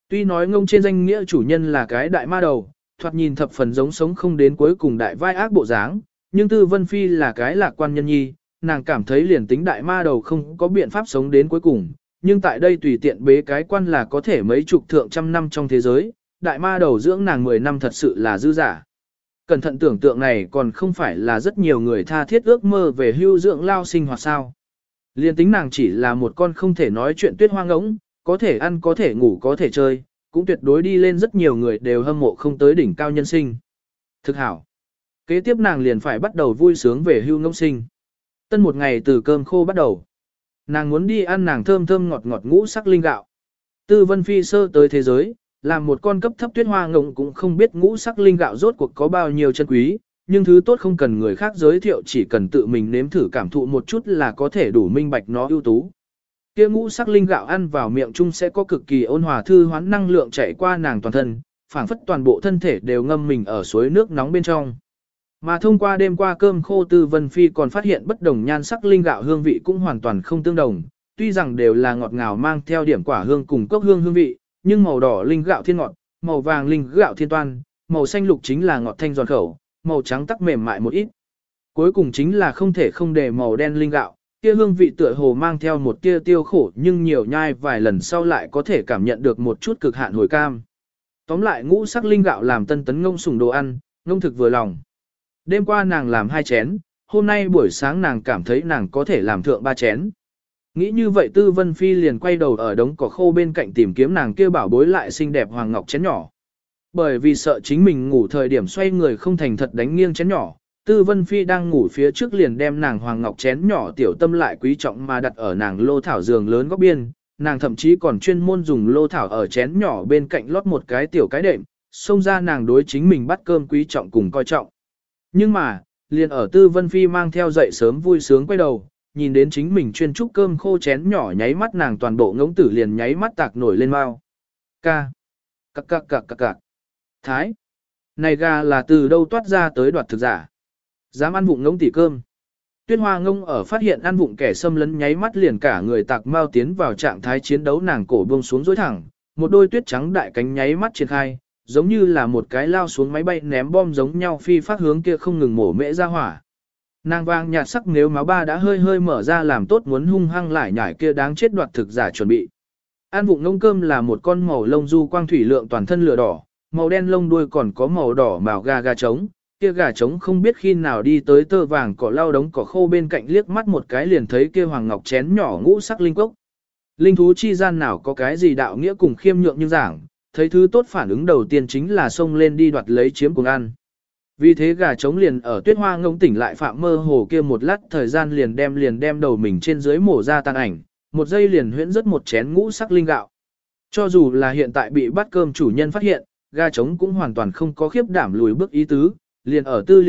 Tuy nói ngông trên danh nghĩa chủ nhân là cái đại ma đầu, thoạt nhìn thập phần giống sống không đến cuối cùng đại vai ác bộ dáng, nhưng Tư Vân Phi là cái lạc quan nhân nhi, nàng cảm thấy liền tính đại ma đầu không có biện pháp sống đến cuối cùng, nhưng tại đây tùy tiện bế cái quan là có thể mấy chục thượng trăm năm trong thế giới, đại ma đầu dưỡng nàng 10 năm thật sự là dư giả. Cẩn thận tưởng tượng này còn không phải là rất nhiều người tha thiết ước mơ về hưu dưỡng lao sinh hoạt sao. Liên tính nàng chỉ là một con không thể nói chuyện tuyết hoa ngỗng, có thể ăn có thể ngủ có thể chơi, cũng tuyệt đối đi lên rất nhiều người đều hâm mộ không tới đỉnh cao nhân sinh. Thực hảo. Kế tiếp nàng liền phải bắt đầu vui sướng về hưu ngỗng sinh. Tân một ngày từ cơm khô bắt đầu. Nàng muốn đi ăn nàng thơm thơm ngọt ngọt ngũ sắc linh gạo. Tư Vân Phi sơ tới thế giới, làm một con cấp thấp tuyết hoa ngỗng cũng không biết ngũ sắc linh gạo rốt cuộc có bao nhiêu chân quý, nhưng thứ tốt không cần người khác giới thiệu, chỉ cần tự mình nếm thử cảm thụ một chút là có thể đủ minh bạch nó ưu tú. Kia ngũ sắc linh gạo ăn vào miệng chung sẽ có cực kỳ ôn hòa thư hoán năng lượng chảy qua nàng toàn thân, phảng phất toàn bộ thân thể đều ngâm mình ở suối nước nóng bên trong. Mà thông qua đêm qua cơm khô Tư Vân Phi còn phát hiện bất đồng nhan sắc linh gạo hương vị cũng hoàn toàn không tương đồng, tuy rằng đều là ngọt ngào mang theo điểm quả hương cùng cốc hương hương vị, nhưng màu đỏ linh gạo thiên ngọt, màu vàng linh gạo thiên toan, màu xanh lục chính là ngọt thanh giòn khẩu, màu trắng tắc mềm mại một ít. Cuối cùng chính là không thể không để màu đen linh gạo, kia hương vị tựa hồ mang theo một tia tiêu khổ nhưng nhiều nhai vài lần sau lại có thể cảm nhận được một chút cực hạn hồi cam. Tóm lại ngũ sắc linh gạo làm tân tấn ngông sủng đồ ăn, ngông thực vừa lòng. Đêm qua nàng làm 2 chén, hôm nay buổi sáng nàng cảm thấy nàng có thể làm thượng 3 chén. Nghĩ như vậy Tư Vân Phi liền quay đầu ở đống cỏ khô bên cạnh tìm kiếm nàng kia bảo bối lại xinh đẹp hoàng ngọc chén nhỏ. Bởi vì sợ chính mình ngủ thời điểm xoay người không thành thật đánh nghiêng chén nhỏ, Tư Vân Phi đang ngủ phía trước liền đem nàng hoàng ngọc chén nhỏ tiểu tâm lại quý trọng mà đặt ở nàng lô thảo giường lớn góc biên, nàng thậm chí còn chuyên môn dùng lô thảo ở chén nhỏ bên cạnh lót một cái tiểu cái đệm, xông ra nàng đối chính mình bắt cơm quý trọng cùng coi trọng. Nhưng mà, liền ở Tư Vân Phi mang theo dậy sớm vui sướng quay đầu, nhìn đến chính mình chuyên trúc cơm khô chén nhỏ nháy mắt nàng toàn bộ ngỗng tử liền nháy mắt tạc nổi lên mau. Ca. Cạc cạc cạc cạc cạc. Thái. Này gà là từ đâu toát ra tới đoạt thực giả. Dám ăn vụng ngỗng tỉ cơm. Tuyết hoa ngông ở phát hiện ăn vụng kẻ xâm lấn nháy mắt liền cả người tạc mau tiến vào trạng thái chiến đấu, nàng cổ buông xuống dối thẳng, một đôi tuyết trắng đại cánh nháy mắt triển khai, giống như là một cái lao xuống máy bay ném bom giống nhau phi phát hướng kia không ngừng mổ mễ ra hỏa. Nàng vàng nhạt sắc nếu máu ba đã hơi hơi mở ra làm tốt muốn hung hăng lại nhảy kia đáng chết đoạt thực giả chuẩn bị. Ăn vụng ngông cơm là một con màu lông du quang thủy lượng toàn thân lửa đỏ, màu đen lông đuôi còn có màu đỏ màu gà trống. Kia gà trống không biết khi nào đi tới tơ vàng cỏ lau đống cỏ khô bên cạnh liếc mắt một cái liền thấy kia hoàng ngọc chén nhỏ ngũ sắc linh cốc. Linh thú chi gian nào có cái gì đạo nghĩa cùng khiêm nhượng như giảng, thấy thứ tốt phản ứng đầu tiên chính là xông lên đi đoạt lấy chiếm cùng ăn. Vì thế gà trống liền ở tuyết hoa ngông tỉnh lại phạm mơ hồ kia một lát thời gian liền đem đầu mình trên dưới mổ ra tàn ảnh, một giây liền huyễn rất một chén ngũ sắc linh gạo. Cho dù là hiện tại bị bắt cơm chủ nhân phát hiện, gà trống cũng hoàn toàn không có khiếp đảm lùi bước ý tứ, liền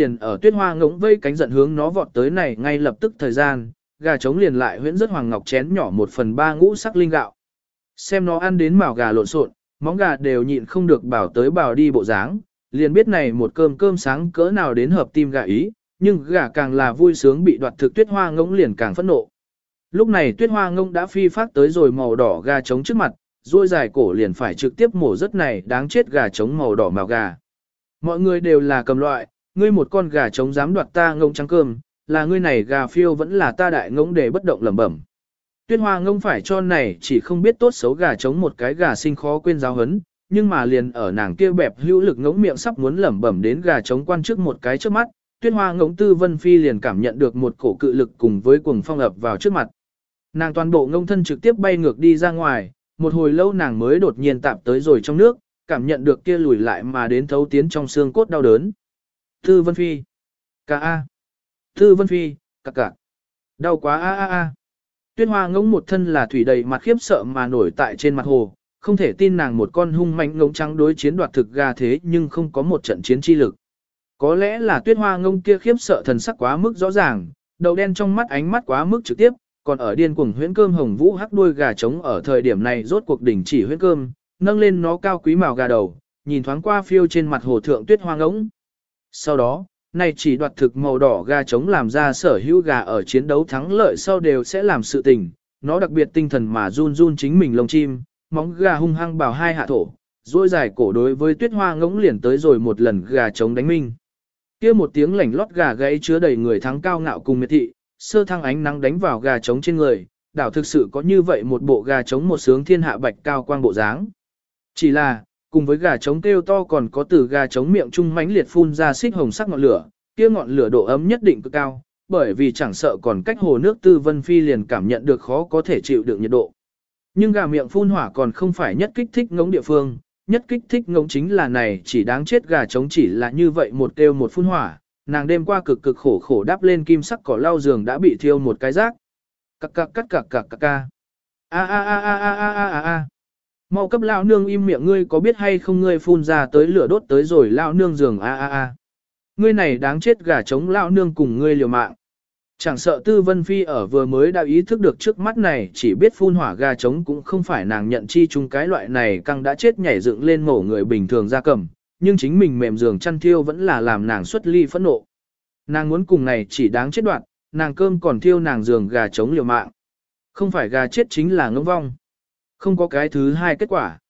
ở tuyết hoa ngỗng vây cánh giận hướng nó vọt tới này ngay lập tức thời gian, gà trống liền lại huyễn rất hoàng ngọc chén nhỏ 1/3 ngũ sắc linh gạo. Xem nó ăn đến mào gà lộn xộn, móng gà đều nhịn không được bảo tới bảo đi bộ dáng, liền biết này một cơm sáng cỡ nào đến hợp tim gà ý, nhưng gà càng là vui sướng bị đoạt thực tuyết hoa ngỗng liền càng phẫn nộ. Lúc này tuyết hoa ngỗng đã phi phát tới rồi màu đỏ gà trống trước mặt, duỗi dài cổ liền phải trực tiếp mổ rất này đáng chết gà trống màu đỏ mào gà. Mọi người đều là cầm loại, ngươi một con gà trống dám đoạt ta ngỗng trắng cơm, là ngươi này gà phiêu vẫn là ta đại ngỗng để bất động lẩm bẩm. Tuyết hoa ngỗng phải cho này chỉ không biết tốt xấu gà trống một cái gà sinh khó quên giáo hấn, nhưng mà liền ở nàng kia bẹp hữu lực ngỗng miệng sắp muốn lẩm bẩm đến gà trống quan trước một cái trước mắt, tuyết hoa ngỗng Tư Vân Phi liền cảm nhận được một cổ cự lực cùng với cuồng phong ập vào trước mặt. Nàng toàn bộ ngỗng thân trực tiếp bay ngược đi ra ngoài, một hồi lâu nàng mới đột nhiên tạp tới rồi trong nước, cảm nhận được kia lùi lại mà đến thấu tiến trong xương cốt đau đớn. Tư Vân Phi. A. Tư Vân Phi, cạc. Đau quá a. Tuyết hoa ngỗng một thân là thủy đầy mặt khiếp sợ mà nổi tại trên mặt hồ, không thể tin nàng một con hung mãnh ngỗng trắng đối chiến đoạt thực gà thế nhưng không có một trận chiến chi lực. Có lẽ là tuyết hoa ngỗng kia khiếp sợ thần sắc quá mức rõ ràng, đầu đen trong mắt ánh mắt quá mức trực tiếp, còn ở điên cuồng huyễn cơm hồng vũ hắc đuôi gà trống ở thời điểm này rốt cuộc đỉnh chỉ huyễn cơm, nâng lên nó cao quý màu gà đầu, nhìn thoáng qua phiêu trên mặt hồ thượng tuyết hoa ngỗng. Sau đó, này chỉ đoạt thực màu đỏ gà trống làm ra sở hữu gà ở chiến đấu thắng lợi sau đều sẽ làm sự tình, nó đặc biệt tinh thần mà run run chính mình lông chim, móng gà hung hăng bảo hai hạ thổ, duỗi dài cổ đối với Tuyết Hoa ngỗng liền tới rồi một lần gà trống đánh minh. Kia một tiếng lảnh lót gà gáy chứa đầy người thắng cao ngạo cùng miệt thị, sơ thăng ánh nắng đánh vào gà trống trên người, đảo thực sự có như vậy một bộ gà trống một sướng thiên hạ bạch cao quang bộ dáng. Chỉ là, cùng với gà trống kêu to còn có từ gà trống miệng trung mãnh liệt phun ra xích hồng sắc ngọn lửa, kia ngọn lửa độ ấm nhất định cực cao, bởi vì chẳng sợ còn cách hồ nước Tư Vân Phi liền cảm nhận được khó có thể chịu đựng nhiệt độ. Nhưng gà miệng phun hỏa còn không phải nhất kích thích ngỗng địa phương, nhất kích thích ngỗng chính là này chỉ đáng chết gà trống chỉ là như vậy một kêu một phun hỏa, nàng đêm qua cực cực khổ khổ đắp lên kim sắc cỏ lau giường đã bị thiêu một cái rác. Cặc cặc cắt cặc cặc cặc ca. A a a a a a a a a. Mau cấp lão nương im miệng, ngươi có biết hay không ngươi phun ra tới lửa đốt tới rồi lão nương giường a a a. Ngươi này đáng chết gà trống, lão nương cùng ngươi liều mạng. Chẳng sợ Tư Vân Phi ở vừa mới đã ý thức được trước mắt này chỉ biết phun hỏa gà trống cũng không phải nàng nhận chi chung cái loại này căng đã chết nhảy dựng lên mổ người bình thường ra cầm, nhưng chính mình mềm giường chăn thiêu vẫn là làm nàng xuất ly phẫn nộ. Nàng muốn cùng này chỉ đáng chết đoạn, nàng cơm còn thiêu nàng giường gà trống liều mạng. Không phải gà chết chính là ngỗng vong. Không có cái thứ hai kết quả.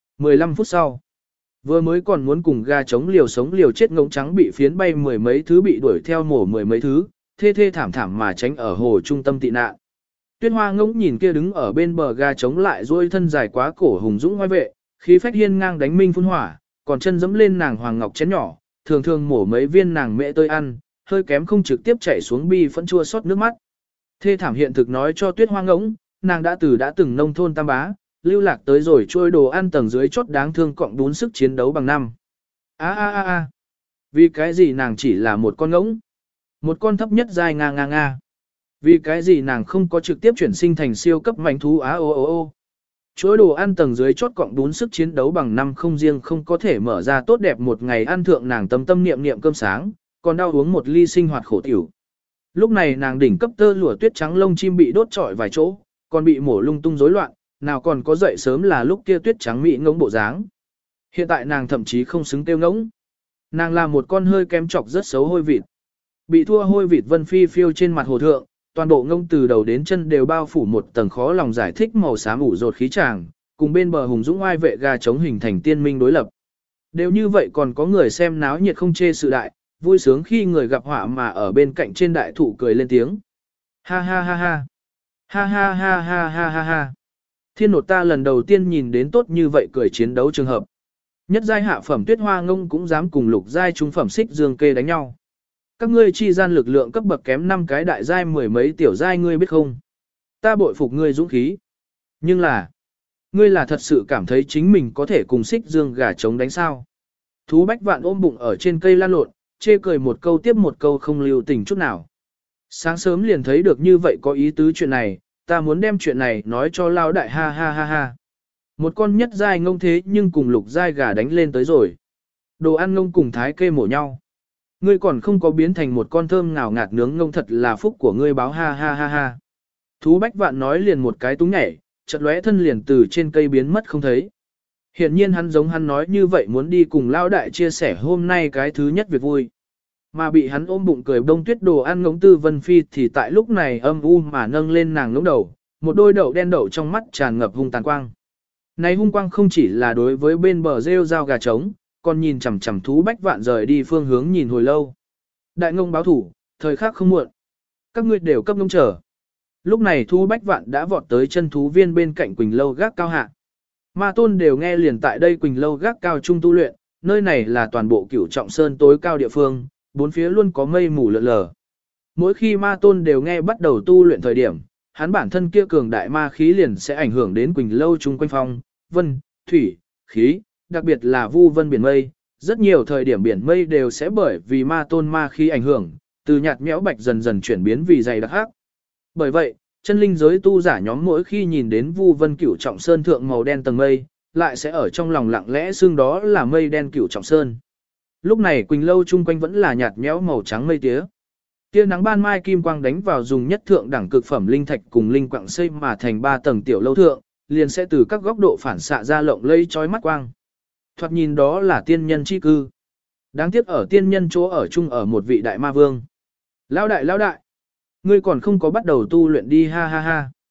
15 phút sau, vừa mới còn muốn cùng gà trống liều sống liều chết ngỗng trắng bị phiến bay mười mấy thứ bị đuổi theo mổ mười mấy thứ, thê thê thảm thảm mà tránh ở hồ trung tâm tị nạn. Tuyết Hoa ngỗng nhìn kia đứng ở bên bờ gà trống lại duỗi thân dài quá cổ hùng dũng ngoài vệ, khí phách hiên ngang đánh minh phun hỏa, còn chân dẫm lên nàng hoàng ngọc chén nhỏ, thường thường mổ mấy viên nàng mẹ tơi ăn, hơi kém không trực tiếp chảy xuống bi phẫn chua xót nước mắt. Thê thảm hiện thực nói cho Tuyết Hoa ngỗng, nàng đã từng nông thôn tam bá, lưu lạc tới rồi trôi đồ ăn tầng dưới chốt đáng thương cộng đún sức chiến đấu bằng năm. A a a a. Vì cái gì nàng chỉ là một con ngỗng? Một con thấp nhất dài nga nga nga. Vì cái gì nàng không có trực tiếp chuyển sinh thành siêu cấp manh thú á ô ô ô. Chuỗi đồ ăn tầng dưới chốt cộng đún sức chiến đấu bằng năm không riêng không có thể mở ra tốt đẹp một ngày ăn thượng nàng tâm tâm niệm niệm cơm sáng, còn đau uống một ly sinh hoạt khổ tiểu. Lúc này nàng đỉnh cấp tơ lụa tuyết trắng lông chim bị đốt trọi vài chỗ, còn bị mổ lung tung rối loạn, nào còn có dậy sớm là lúc kia tuyết trắng mỹ ngỗng bộ dáng. Hiện tại nàng thậm chí không xứng tiêu ngỗng. Nàng là một con hơi kém chọc rất xấu hôi vịt. Bị thua hôi vịt Vân Phi phiêu trên mặt hồ thượng, toàn bộ ngông từ đầu đến chân đều bao phủ một tầng khó lòng giải thích màu xám ủ rột khí tràng, cùng bên bờ hùng dũng oai vệ gà chống hình thành tiên minh đối lập. Đều như vậy còn có người xem náo nhiệt không chê sự đại, vui sướng khi người gặp họa mà ở bên cạnh trên đại thụ cười lên tiếng. Ha ha ha ha. Ha ha ha ha ha ha ha. Thiên nột ta lần đầu tiên nhìn đến tốt như vậy cười chiến đấu trường hợp. Nhất giai hạ phẩm Tuyết Hoa ngông cũng dám cùng lục giai trung phẩm Xích Dương kê đánh nhau. Các ngươi chi gian lực lượng cấp bậc kém 5 cái đại giai mười mấy tiểu giai ngươi biết không? Ta bội phục ngươi dũng khí. Nhưng là, ngươi là thật sự cảm thấy chính mình có thể cùng Xích Dương gà trống đánh sao? Thú Bách Vạn ôm bụng ở trên cây lan lộn, chê cười một câu tiếp một câu không lưu tình chút nào. Sáng sớm liền thấy được như vậy có ý tứ chuyện này, ta muốn đem chuyện này nói cho lao đại ha ha ha ha. Một con nhất giai ngông thế nhưng cùng lục giai gà đánh lên tới rồi. Đồ ăn ngông cùng thái kê mổ nhau. Ngươi còn không có biến thành một con thơm ngào ngạt nướng ngông, thật là phúc của ngươi báo ha ha ha ha. Thú Bách Vạn nói liền một cái túng nhảy, chợt lóe thân liền từ trên cây biến mất không thấy. Hiển nhiên hắn giống hắn nói như vậy muốn đi cùng lao đại chia sẻ hôm nay cái thứ nhất việc vui. Mà bị hắn ôm bụng cười Đông Tuyết đồ ăn ngỗng Tư Vân Phi thì tại lúc này âm u mà nâng lên nàng ngỗng đầu, một đôi đậu đen đậu trong mắt tràn ngập hung tàn quang. Này hung quang không chỉ là đối với bên bờ rêu dao gà trống, còn nhìn chằm chằm Thú Bách Vạn rời đi phương hướng nhìn hồi lâu. Đại ngông báo thủ, thời khắc không muộn. Các ngươi đều cấp ngông chờ. Lúc này Thú Bách Vạn đã vọt tới chân thú viên bên cạnh Quỳnh Lâu gác cao hạ. Ma Tôn đều nghe liền tại đây Quỳnh Lâu gác cao trung tu luyện, nơi này là toàn bộ Cửu Trọng Sơn tối cao địa phương, bốn phía luôn có mây mù lượn lờ. Mỗi khi Ma Tôn đều nghe bắt đầu tu luyện thời điểm, hắn bản thân kia cường đại ma khí liền sẽ ảnh hưởng đến Quỳnh Lâu chung quanh phong, vân, thủy, khí, đặc biệt là vu vân biển mây. Rất nhiều thời điểm biển mây đều sẽ bởi vì Ma Tôn ma khí ảnh hưởng, từ nhạt nhẽo bạch dần dần chuyển biến vì dày đặc hắc. Bởi vậy, chân linh giới tu giả nhóm mỗi khi nhìn đến vu vân Cửu Trọng Sơn thượng màu đen tầng mây, lại sẽ ở trong lòng lặng lẽ xương đó là mây đen Cửu Trọng Sơn. Lúc này Quỳnh Lâu chung quanh vẫn là nhạt nhẽo màu trắng mây tía. Tia nắng ban mai kim quang đánh vào dùng nhất thượng đẳng cực phẩm linh thạch cùng linh quặng xây mà thành 3 tầng tiểu lâu thượng, liền sẽ từ các góc độ phản xạ ra lộng lây chói mắt quang. Thoạt nhìn đó là tiên nhân chi cư. Đáng tiếc ở tiên nhân chỗ ở chung ở một vị đại ma vương. Lão đại, ngươi còn không có bắt đầu tu luyện đi ha ha ha.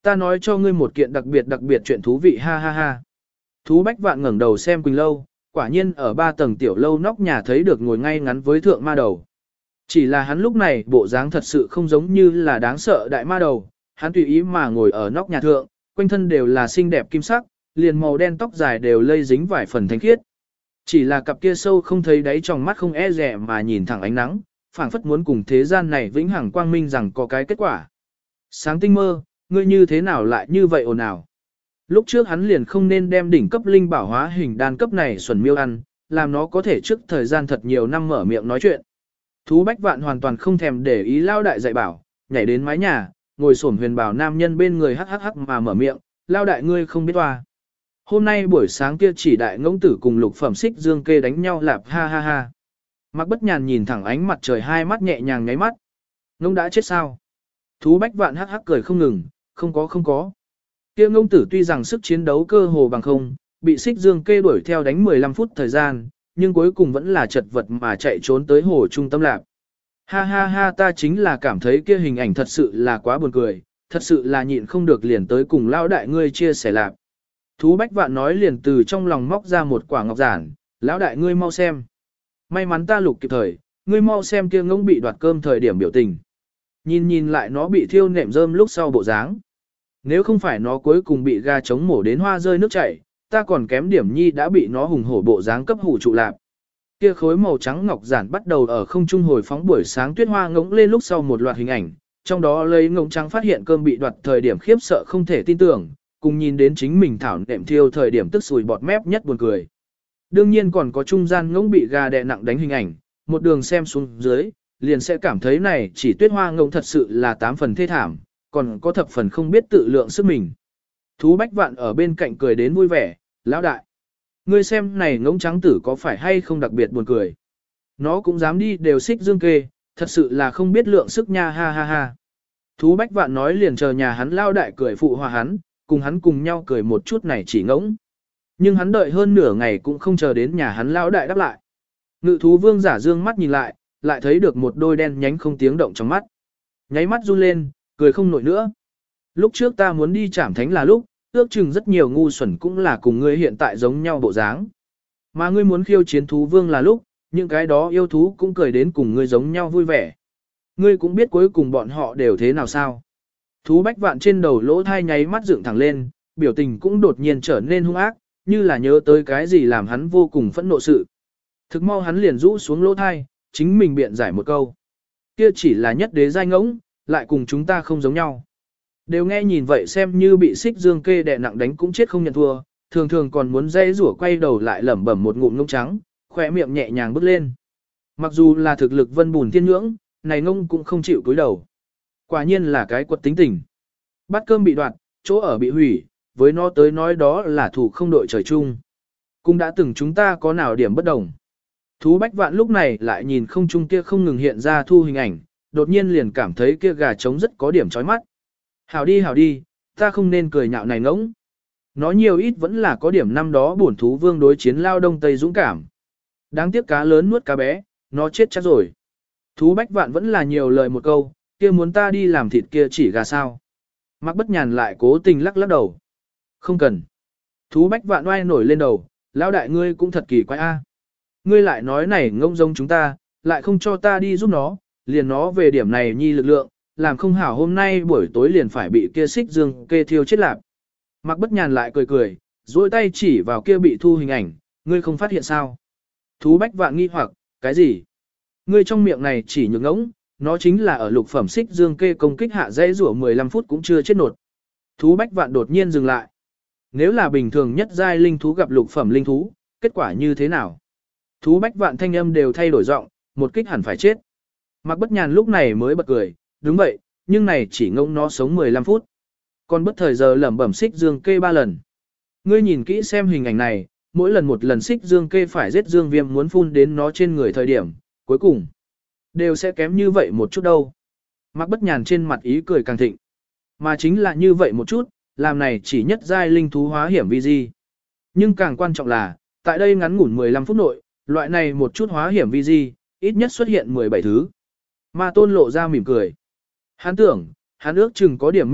ta nói cho ngươi một kiện đặc biệt chuyện thú vị ha ha ha. Thú Bách Vạn ngẩng đầu xem Quỳnh Lâu, quả nhiên ở 3 tầng tiểu lâu nóc nhà thấy được ngồi ngay ngắn với thượng ma đầu. Chỉ là hắn lúc này bộ dáng thật sự không giống như là đáng sợ đại ma đầu, hắn tùy ý mà ngồi ở nóc nhà thượng, quanh thân đều là xinh đẹp kim sắc, liền màu đen tóc dài đều lây dính vài phần thanh khiết. Chỉ là cặp kia sâu không thấy đáy trong mắt không e rẻ mà nhìn thẳng ánh nắng, phảng phất muốn cùng thế gian này vĩnh hằng quang minh rằng có cái kết quả. Sáng tinh mơ, ngươi như thế nào lại như vậy ồn ào? Lúc trước hắn liền không nên đem đỉnh cấp linh bảo hóa hình đan cấp này xuẩn miêu ăn, làm nó có thể trước thời gian thật nhiều năm mở miệng nói chuyện. Thú Bách Vạn hoàn toàn không thèm để ý lao đại dạy bảo, nhảy đến mái nhà, ngồi xổm huyền bảo nam nhân bên người hắc hắc hắc mà mở miệng, lao đại ngươi không biết toa. Hôm nay buổi sáng kia chỉ đại ngỗng tử cùng lục phẩm xích dương kê đánh nhau lạp ha ha ha. Mạc Bất Nhàn nhìn thẳng ánh mặt trời hai mắt nhẹ nhàng nháy mắt. Ngỗng đã chết sao? Thú Bách Vạn hắc hắc cười không ngừng, không có. Kia ngỗng tử tuy rằng sức chiến đấu cơ hồ bằng không, bị xích dương kê đuổi theo đánh 15 phút thời gian, nhưng cuối cùng vẫn là chật vật mà chạy trốn tới hồ trung tâm lạp. Ha ha ha, ta chính là cảm thấy kia hình ảnh thật sự là quá buồn cười, thật sự là nhịn không được liền tới cùng lao đại ngươi chia sẻ lạp. Thú Bách Vạn nói liền từ trong lòng móc ra một quả ngọc giản, lão đại ngươi mau xem. May mắn ta lục kịp thời, ngươi mau xem kia ngỗng bị đoạt cơm thời điểm biểu tình. Nhìn lại nó bị thiêu nệm rơm lúc sau bộ dáng. Nếu không phải nó cuối cùng bị gà trống mổ đến hoa rơi nước chảy, ta còn kém điểm nhi đã bị nó hùng hổ bộ dáng cấp hủ trụ lạp. Kia khối màu trắng ngọc giản bắt đầu ở không trung hồi phóng buổi sáng tuyết hoa ngỗng lên lúc sau một loạt hình ảnh, trong đó lấy ngỗng trắng phát hiện cơm bị đoạt thời điểm khiếp sợ không thể tin tưởng, cùng nhìn đến chính mình thảo nệm thiêu thời điểm tức sùi bọt mép nhất buồn cười. Đương nhiên còn có trung gian ngỗng bị gà đè nặng đánh hình ảnh, một đường xem xuống dưới, liền sẽ cảm thấy này chỉ tuyết hoa ngỗng thật sự là 8 phần thê thảm, còn có thập phần không biết tự lượng sức mình. Thú Bách Vạn ở bên cạnh cười đến vui vẻ, lão đại. Ngươi xem này ngỗng trắng tử có phải hay không đặc biệt buồn cười. Nó cũng dám đi đều xích dương kê, thật sự là không biết lượng sức nha ha ha ha. Thú Bách Vạn nói liền chờ nhà hắn lao đại cười phụ hòa hắn, cùng hắn cùng nhau cười một chút này chỉ ngỗng. Nhưng hắn đợi hơn nửa ngày cũng không chờ đến nhà hắn lao đại đáp lại. Ngự thú vương giả dương mắt nhìn lại thấy được một đôi đen nhánh không tiếng động trong mắt. Nháy mắt run lên, cười không nổi nữa. Lúc trước ta muốn đi trảm thánh là lúc, ước chừng rất nhiều ngu xuẩn cũng là cùng ngươi hiện tại giống nhau bộ dáng. Mà ngươi muốn khiêu chiến thú vương là lúc, những cái đó yêu thú cũng cười đến cùng ngươi giống nhau vui vẻ. Ngươi cũng biết cuối cùng bọn họ đều thế nào sao. Thú Bách Vạn trên đầu lỗ thai nháy mắt dựng thẳng lên, biểu tình cũng đột nhiên trở nên hung ác, như là nhớ tới cái gì làm hắn vô cùng phẫn nộ sự. Thực mau hắn liền rũ xuống lỗ thai, chính mình biện giải một câu. Kia chỉ là nhất đế giai ngỗng, lại cùng chúng ta không giống nhau. Đều nghe nhìn vậy xem như bị xích dương kê đè nặng đánh cũng chết không nhận thua, thường thường còn muốn dây rủa quay đầu lại lẩm bẩm một ngụm ngông trắng, khỏe miệng nhẹ nhàng bước lên. Mặc dù là thực lực vân bùn thiên nhưỡng, này ngông cũng không chịu cúi đầu. Quả nhiên là cái quật tính tình. Bát cơm bị đoạt, chỗ ở bị hủy, với nó tới nói đó là thủ không đội trời chung. Cũng đã từng chúng ta có nào điểm bất đồng. Thú Bách Vạn lúc này lại nhìn không trung kia không ngừng hiện ra thu hình ảnh, đột nhiên liền cảm thấy kia gà trống rất có điểm chói mắt. Hảo đi, ta không nên cười nhạo này ngỗng. Nó nhiều ít vẫn là có điểm năm đó bổn thú vương đối chiến lao đông tây dũng cảm. Đáng tiếc cá lớn nuốt cá bé, nó chết chắc rồi. Thú Bách Vạn vẫn là nhiều lời một câu, kia muốn ta đi làm thịt kia chỉ gà sao. Mạc Bất Nhàn lại cố tình lắc đầu. Không cần. Thú Bách Vạn oai nổi lên đầu, lão đại ngươi cũng thật kỳ quái a. Ngươi lại nói này ngông giống chúng ta, lại không cho ta đi giúp nó, liền nó về điểm này nhi lực lượng, làm không hảo hôm nay buổi tối liền phải bị kia xích dương kê thiêu chết lạp. Mạc Bất Nhàn lại cười, duỗi tay chỉ vào kia bị thu hình ảnh, ngươi không phát hiện sao? Thú Bách Vạn nghi hoặc, cái gì? Ngươi trong miệng này chỉ nhược ngỗng, nó chính là ở lục phẩm xích dương kê công kích hạ dãy rủa 15 phút cũng chưa chết nột. Thú Bách Vạn đột nhiên dừng lại. Nếu là bình thường nhất giai linh thú gặp lục phẩm linh thú, kết quả như thế nào? Thú Bách Vạn thanh âm đều thay đổi giọng, một kích hẳn phải chết. Mạc Bất Nhàn lúc này mới bật cười, đúng vậy, nhưng này chỉ ngông nó sống 15 phút. Còn bất thời giờ lẩm bẩm xích dương kê 3 lần. Ngươi nhìn kỹ xem hình ảnh này, mỗi lần một lần xích dương kê phải giết dương viêm muốn phun đến nó trên người thời điểm, cuối cùng đều sẽ kém như vậy một chút đâu. Mạc Bất Nhàn trên mặt ý cười càng thịnh. Mà chính là như vậy một chút, làm này chỉ nhất giai linh thú hóa hiểm vi di. Nhưng càng quan trọng là, tại đây ngắn ngủn 15 phút nội, loại này một chút hóa hiểm vi di, ít nhất xuất hiện 17 thứ. Ma Tôn lộ ra mỉm cười. Hắn tưởng, hắn ước chừng có điểm minh bạch,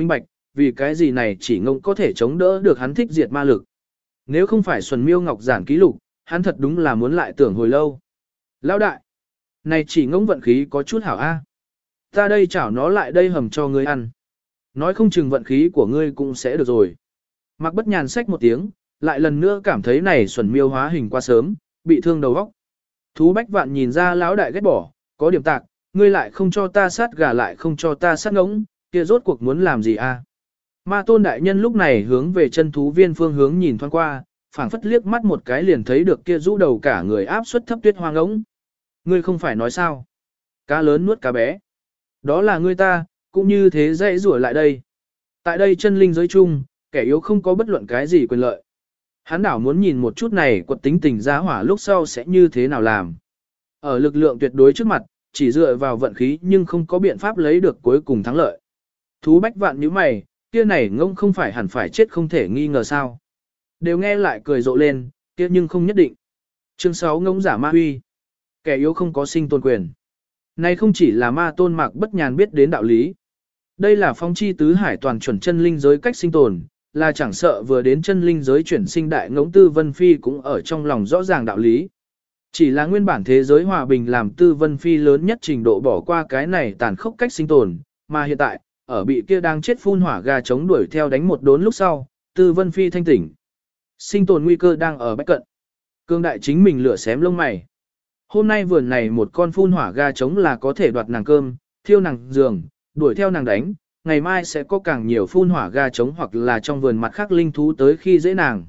vì cái gì này chỉ ngông có thể chống đỡ được hắn thích diệt ma lực. Nếu không phải Xuân Miêu Ngọc giản ký lục, hắn thật đúng là muốn lại tưởng hồi lâu. Lão đại, này chỉ ngông vận khí có chút hảo a. Ta đây chảo nó lại đây hầm cho ngươi ăn. Nói không chừng vận khí của ngươi cũng sẽ được rồi. Mạc Bất Nhàn xách một tiếng, lại lần nữa cảm thấy này Xuân Miêu hóa hình quá sớm, bị thương đầu óc. Thú Bách Vạn nhìn ra lão đại ghét bỏ, có điểm tạc, ngươi lại không cho ta sát gà lại không cho ta sát ngỗng, kia rốt cuộc muốn làm gì a? Ma Tôn đại nhân lúc này hướng về chân thú viên phương hướng nhìn thoáng qua, phảng phất liếc mắt một cái liền thấy được kia rũ đầu cả người áp suất thấp tuyết hoang ngỗng. Ngươi không phải nói sao? Cá lớn nuốt cá bé. Đó là ngươi ta, cũng như thế dãy rủa lại đây. Tại đây chân linh giới chung, kẻ yếu không có bất luận cái gì quyền lợi. Hắn đảo muốn nhìn một chút này quật tính tình giá hỏa lúc sau sẽ như thế nào làm. Ở lực lượng tuyệt đối trước mặt, chỉ dựa vào vận khí nhưng không có biện pháp lấy được cuối cùng thắng lợi. Thú Bách Vạn nhíu mày, kia này ngông không phải hẳn phải chết không thể nghi ngờ sao. Đều nghe lại cười rộ lên, kia nhưng không nhất định. Chương 6 ngông giả ma huy. Kẻ yếu không có sinh tồn quyền. Này không chỉ là Ma Tôn Mạc Bất Nhàn biết đến đạo lý. Đây là phong chi tứ hải toàn chuẩn chân linh giới cách sinh tồn, là chẳng sợ vừa đến chân linh giới chuyển sinh đại ngỗng Tư Vân Phi cũng ở trong lòng rõ ràng đạo lý. Chỉ là nguyên bản thế giới hòa bình làm Tư Vân Phi lớn nhất trình độ bỏ qua cái này tàn khốc cách sinh tồn, mà hiện tại, ở bị kia đang chết phun hỏa gà chống đuổi theo đánh một đốn lúc sau, Tư Vân Phi thanh tỉnh. Sinh tồn nguy cơ đang ở bách cận. Cương đại chính mình lửa xém lông mày. Hôm nay vườn này một con phun hỏa gà trống là có thể đoạt nàng cơm, thiêu nàng giường, đuổi theo nàng đánh, ngày mai sẽ có càng nhiều phun hỏa gà trống hoặc là trong vườn mặt khác linh thú tới khi dễ nàng.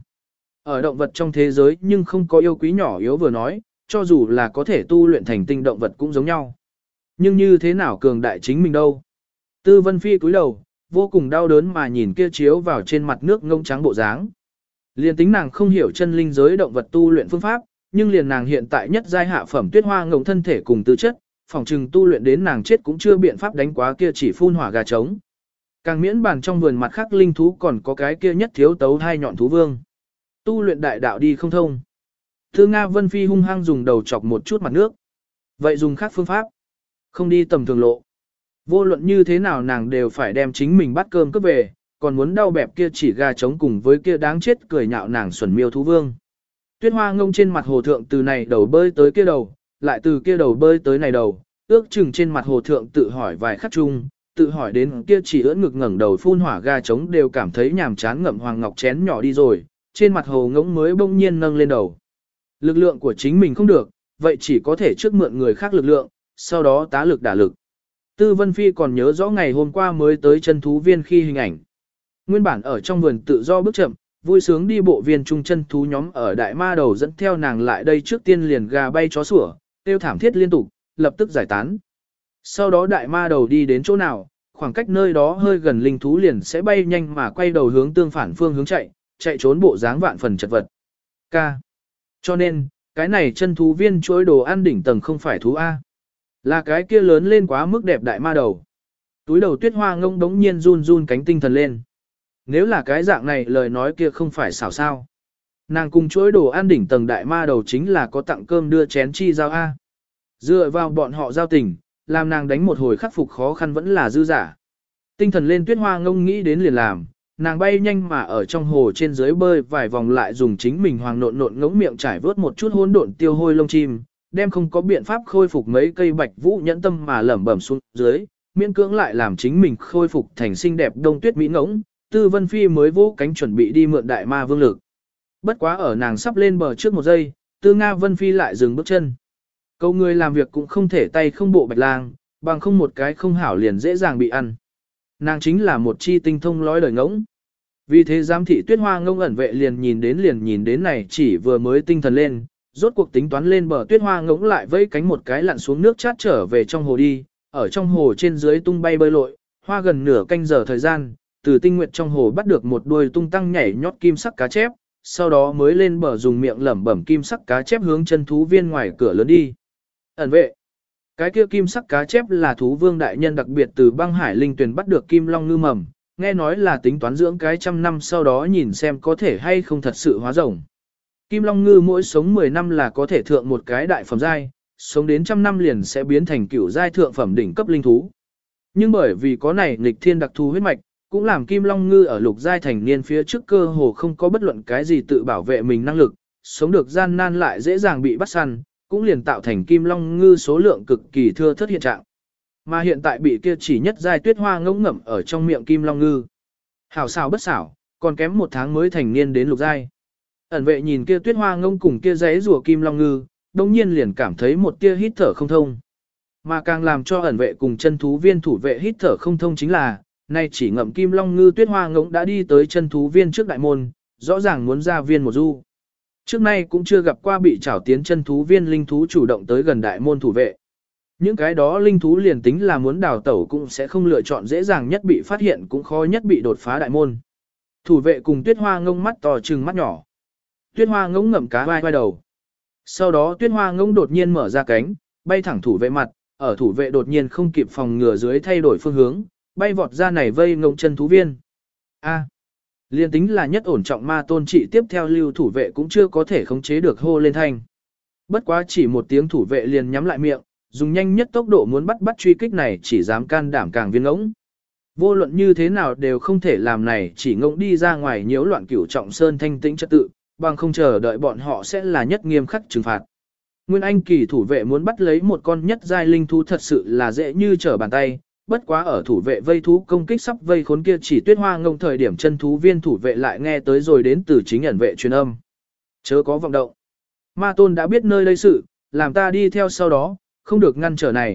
Ở động vật trong thế giới nhưng không có yêu quý nhỏ yếu vừa nói, cho dù là có thể tu luyện thành tinh động vật cũng giống nhau. Nhưng như thế nào cường đại chính mình đâu? Tư Vân Phi cúi đầu, vô cùng đau đớn mà nhìn kia chiếu vào trên mặt nước ngông trắng bộ dáng. Liền tính nàng không hiểu chân linh giới động vật tu luyện phương pháp, nhưng liền nàng hiện tại nhất giai hạ phẩm tuyết hoa ngông thân thể cùng tư chất, phòng trừng tu luyện đến nàng chết cũng chưa biện pháp đánh quá kia chỉ phun hỏa gà trống. Càng miễn bàn trong vườn mặt khác linh thú còn có cái kia nhất thiếu tấu hai nhọn thú vương. Tu luyện đại đạo đi không thông. Thư Nga Vân Phi hung hăng dùng đầu chọc một chút mặt nước. Vậy dùng khác phương pháp. Không đi tầm thường lộ. Vô luận như thế nào nàng đều phải đem chính mình bắt cơm cướp về, còn muốn đau bẹp kia chỉ gà trống cùng với kia đáng chết cười nhạo nàng Xuân Miêu thú vương. Tuyết hoa ngông trên mặt hồ thượng từ này đầu bơi tới kia đầu, lại từ kia đầu bơi tới này đầu, ước chừng trên mặt hồ thượng tự hỏi vài khắc chung, tự hỏi đến kia chỉ ưỡn ngực ngẩng đầu phun hỏa gà trống đều cảm thấy nhàm chán ngậm hoàng ngọc chén nhỏ đi rồi, trên mặt hồ ngỗng mới bỗng nhiên nâng lên đầu. Lực lượng của chính mình không được, vậy chỉ có thể trước mượn người khác lực lượng, sau đó tá lực đả lực. Tư Vân Phi còn nhớ rõ ngày hôm qua mới tới chân thú viên khi hình ảnh. Nguyên bản ở trong vườn tự do bước chậm, vui sướng đi bộ viên trung chân thú nhóm ở đại ma đầu dẫn theo nàng lại đây trước tiên liền gà bay chó sủa, tiêu thảm thiết liên tục, lập tức giải tán. Sau đó đại ma đầu đi đến chỗ nào, khoảng cách nơi đó hơi gần linh thú liền sẽ bay nhanh mà quay đầu hướng tương phản phương hướng chạy trốn bộ dáng vạn phần chật vật. K. Cho nên, cái này chân thú viên chuỗi đồ ăn đỉnh tầng không phải thú A. Là cái kia lớn lên quá mức đẹp đại ma đầu. Túi đầu tuyết hoa ngông đống nhiên run run cánh tinh thần lên. Nếu là cái dạng này lời nói kia không phải xảo sao. Nàng cùng chuỗi đồ ăn đỉnh tầng đại ma đầu chính là có tặng cơm đưa chén chi giao A. Dựa vào bọn họ giao tình, làm nàng đánh một hồi khắc phục khó khăn vẫn là dư giả. Tinh thần lên tuyết hoa ngông nghĩ đến liền làm, nàng bay nhanh mà ở trong hồ trên dưới bơi vài vòng lại dùng chính mình hoàng nộn nộn ngỗng miệng trải vớt một chút hỗn độn tiêu hôi lông chim, đem không có biện pháp khôi phục mấy cây bạch vũ nhẫn tâm mà lẩm bẩm xuống dưới, miễn cưỡng lại làm chính mình khôi phục thành xinh đẹp đông tuyết mỹ ngỗng. Tư Vân Phi mới vỗ cánh chuẩn bị đi mượn đại ma vương lực. Bất quá ở nàng sắp lên bờ trước một giây, Tư Nga Vân Phi lại dừng bước chân. Câu người làm việc cũng không thể tay không bộ bạch lang, bằng không một cái không hảo liền dễ dàng bị ăn. Nàng chính là một chi tinh thông lói đời ngỗng. Vì thế giám thị tuyết hoa ngông ẩn vệ liền nhìn đến này chỉ vừa mới tinh thần lên, rốt cuộc tính toán lên bờ tuyết hoa ngỗng lại vẫy cánh một cái lặn xuống nước chát trở về trong hồ đi, ở trong hồ trên dưới tung bay bơi lội, hoa gần nửa canh giờ thời gian, từ tinh nguyệt trong hồ bắt được một đuôi tung tăng nhảy nhót kim sắc cá chép, sau đó mới lên bờ dùng miệng lẩm bẩm kim sắc cá chép hướng chân thú viên ngoài cửa lớn đi. Ẩn vệ. Cái kia kim sắc cá chép là thú vương đại nhân đặc biệt từ băng hải linh tuyển bắt được kim long ngư mầm, nghe nói là tính toán dưỡng cái 100 năm sau đó nhìn xem có thể hay không thật sự hóa rồng. Kim long ngư mỗi sống 10 năm là có thể thượng một cái đại phẩm giai, sống đến 100 năm liền sẽ biến thành cửu giai thượng phẩm đỉnh cấp linh thú. Nhưng bởi vì có này nghịch thiên đặc thù huyết mạch, cũng làm Kim Long Ngư ở lục giai thành niên phía trước cơ hồ không có bất luận cái gì tự bảo vệ mình năng lực, sống được gian nan lại dễ dàng bị bắt săn, cũng liền tạo thành Kim Long Ngư số lượng cực kỳ thưa thớt hiện trạng. Mà hiện tại bị kia chỉ nhất giai tuyết hoa ngỗng ngậm ở trong miệng Kim Long Ngư. Hảo xảo bất xảo, còn kém 1 tháng mới thành niên đến lục giai. Ẩn vệ nhìn kia tuyết hoa ngỗng cùng kia giấy rùa Kim Long Ngư, đồng nhiên liền cảm thấy một tia hít thở không thông. Mà càng làm cho ẩn vệ cùng chân thú viên thủ vệ hít thở không thông chính là, nay chỉ ngậm Kim Long Ngư tuyết hoa ngỗng đã đi tới chân thú viên trước đại môn, rõ ràng muốn ra viên một du. Trước nay cũng chưa gặp qua bị trảo tiến chân thú viên linh thú chủ động tới gần đại môn thủ vệ. Những cái đó linh thú liền tính là muốn đào tẩu cũng sẽ không lựa chọn dễ dàng nhất bị phát hiện cũng khó nhất bị đột phá đại môn. Thủ vệ cùng tuyết hoa ngỗng mắt to trừng mắt nhỏ. Tuyết hoa ngỗng ngậm cá vai vai đầu. Sau đó tuyết hoa ngỗng đột nhiên mở ra cánh, bay thẳng thủ vệ mặt, ở thủ vệ đột nhiên không kịp phòng ngừa dưới thay đổi phương hướng, bay vọt ra này vây ngỗng chân thú viên. A. Liên tính là nhất ổn trọng ma tôn trị tiếp theo lưu thủ vệ cũng chưa có thể khống chế được hô lên thanh. Bất quá chỉ một tiếng thủ vệ liền nhắm lại miệng, dùng nhanh nhất tốc độ muốn bắt truy kích này chỉ dám can đảm càng viên ngỗng. Vô luận như thế nào đều không thể làm này chỉ ngỗng đi ra ngoài nhiễu loạn cửu trọng sơn thanh tĩnh trật tự, bằng không chờ đợi bọn họ sẽ là nhất nghiêm khắc trừng phạt. Nguyên Anh kỳ thủ vệ muốn bắt lấy một con nhất giai linh thú thật sự là dễ như trở bàn tay, bất quá ở thủ vệ vây thú công kích sắp vây khốn kia chỉ tuyết hoa ngông thời điểm chân thú viên thủ vệ lại nghe tới rồi đến từ chính ẩn vệ truyền âm. Chớ có vọng động. Ma tôn đã biết nơi đây sự, làm ta đi theo sau đó, không được ngăn trở này,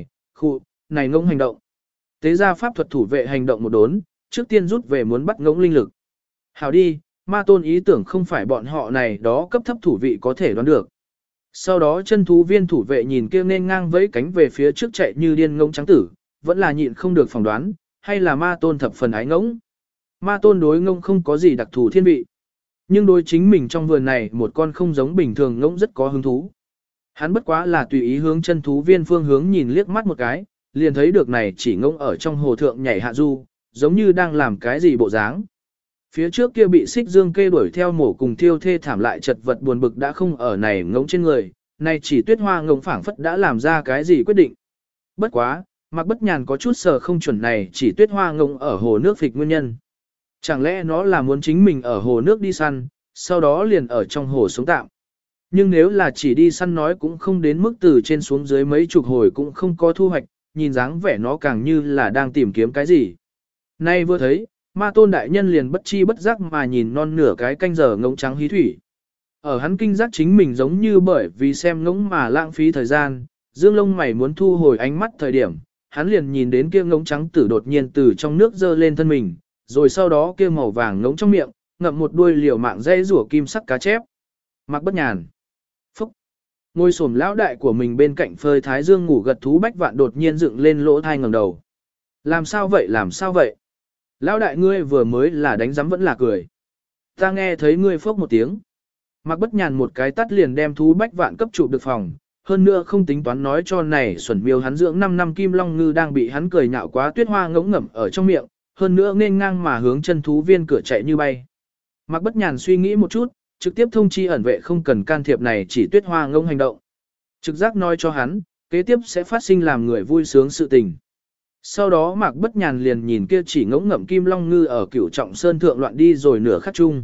này ngông hành động. Tế ra pháp thuật thủ vệ hành động một đốn, trước tiên rút về muốn bắt ngỗng linh lực. Hảo đi, ma tôn ý tưởng không phải bọn họ này đó cấp thấp thủ vị có thể đoán được. Sau đó chân thú viên thủ vệ nhìn kia nên ngang vẫy cánh về phía trước chạy như điên ngỗng trắng tử, vẫn là nhịn không được phỏng đoán, hay là ma tôn thập phần ái ngỗng. Ma tôn đối ngỗng không có gì đặc thù thiên vị. Nhưng đối chính mình trong vườn này một con không giống bình thường ngỗng rất có hứng thú. Hắn bất quá là tùy ý hướng chân thú viên phương hướng nhìn liếc mắt một cái, liền thấy được này chỉ ngỗng ở trong hồ thượng nhảy hạ du, giống như đang làm cái gì bộ dáng. Phía trước kia bị xích dương kê đuổi theo mổ cùng thiêu thê thảm lại chật vật buồn bực đã không ở này ngỗng trên người, này chỉ tuyết hoa ngỗng phảng phất đã làm ra cái gì quyết định. Bất quá, Mạc Bất Nhàn có chút sờ không chuẩn này chỉ tuyết hoa ngỗng ở hồ nước phịch nguyên nhân. Chẳng lẽ nó là muốn chính mình ở hồ nước đi săn, sau đó liền ở trong hồ sống tạm. Nhưng nếu là chỉ đi săn nói cũng không đến mức từ trên xuống dưới mấy chục hồi cũng không có thu hoạch, nhìn dáng vẻ nó càng như là đang tìm kiếm cái gì. Nay vừa thấy, ma tôn đại nhân liền bất chi bất giác mà nhìn non nửa cái canh giờ ngỗng trắng hí thủy. Ở hắn kinh giác chính mình giống như bởi vì xem ngỗng mà lãng phí thời gian, dương lông mày muốn thu hồi ánh mắt thời điểm, hắn liền nhìn đến kia ngỗng trắng tử đột nhiên từ trong nước dơ lên thân mình, rồi sau đó kia màu vàng ngỗng trong miệng, ngậm một đuôi liều mạng dây rủa kim sắc cá chép. Mạc Bất Nhàn. Phúc. Ngôi xổm lão đại của mình bên cạnh phơi thái dương ngủ gật thú Bách Vạn đột nhiên dựng lên lỗ thai ngẩng đầu. Làm sao vậy làm sao vậy? Lão đại ngươi vừa mới là đánh giấm vẫn là cười. Ta nghe thấy ngươi phốc một tiếng. Mạc Bất Nhàn một cái tắt liền đem thú Bách Vạn cấp trụ được phòng, hơn nữa không tính toán nói cho này xuẩn miêu hắn dưỡng 5 năm Kim Long Ngư đang bị hắn cười nhạo quá tuyết hoa ngỗng ngậm ở trong miệng, hơn nữa nên ngang mà hướng chân thú viên cửa chạy như bay. Mạc Bất Nhàn suy nghĩ một chút, trực tiếp thông chi ẩn vệ không cần can thiệp này chỉ tuyết hoa ngỗng hành động. Trực giác nói cho hắn, kế tiếp sẽ phát sinh làm người vui sướng sự tình. Sau đó Mạc Bất Nhàn liền nhìn kia chỉ ngỗng ngậm Kim Long Ngư ở Cửu Trọng Sơn thượng loạn đi rồi nửa khắc chung.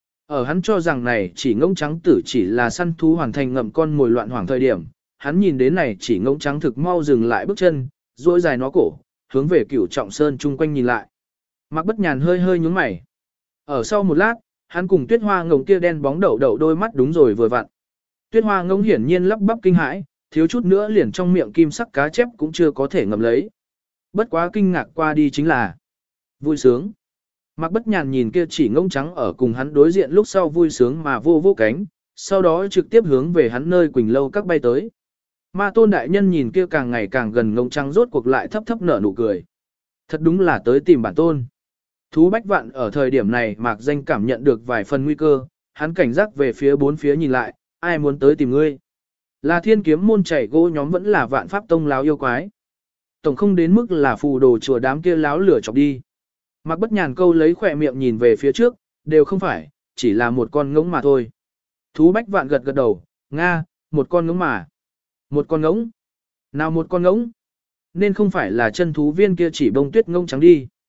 Ở hắn cho rằng này chỉ ngỗng trắng tử chỉ là săn thú hoàn thành ngậm con mồi loạn hoảng thời điểm, hắn nhìn đến này chỉ ngỗng trắng thực mau dừng lại bước chân, duỗi dài nó cổ, hướng về Cửu Trọng Sơn chung quanh nhìn lại. Mạc Bất Nhàn hơi hơi nhướng mày. Ở sau một lát, hắn cùng tuyết hoa ngỗng kia đen bóng đậu đậu đôi mắt đúng rồi vừa vặn. Tuyết hoa ngỗng hiển nhiên lắp bắp kinh hãi, thiếu chút nữa liền trong miệng kim sắc cá chép cũng chưa có thể ngậm lấy. Bất quá kinh ngạc qua đi chính là vui sướng. Mạc Bất Nhàn nhìn kia chỉ ngỗng trắng ở cùng hắn đối diện lúc sau vui sướng mà vô vô cánh, sau đó trực tiếp hướng về hắn nơi Quỳnh Lâu các bay tới. Ma tôn đại nhân nhìn kia càng ngày càng gần ngỗng trắng rốt cuộc lại thấp thấp nở nụ cười. Thật đúng là tới tìm bản tôn. Thú Bách Vạn ở thời điểm này Mạc Danh cảm nhận được vài phần nguy cơ, hắn cảnh giác về phía bốn phía nhìn lại, ai muốn tới tìm ngươi. Là Thiên Kiếm môn chảy gỗ nhóm vẫn là Vạn Pháp tông láo yêu quái. Tổng không đến mức là phù đồ chùa đám kia láo lửa chọc đi. Mạc Bất Nhàn câu lấy khỏe miệng nhìn về phía trước, đều không phải, chỉ là một con ngỗng mà thôi. Thú Bách Vạn gật gật đầu, Nga, một con ngỗng mà. Một con ngỗng? Nào một con ngỗng? Nên không phải là chân thú viên kia chỉ bông tuyết ngỗng trắng đi.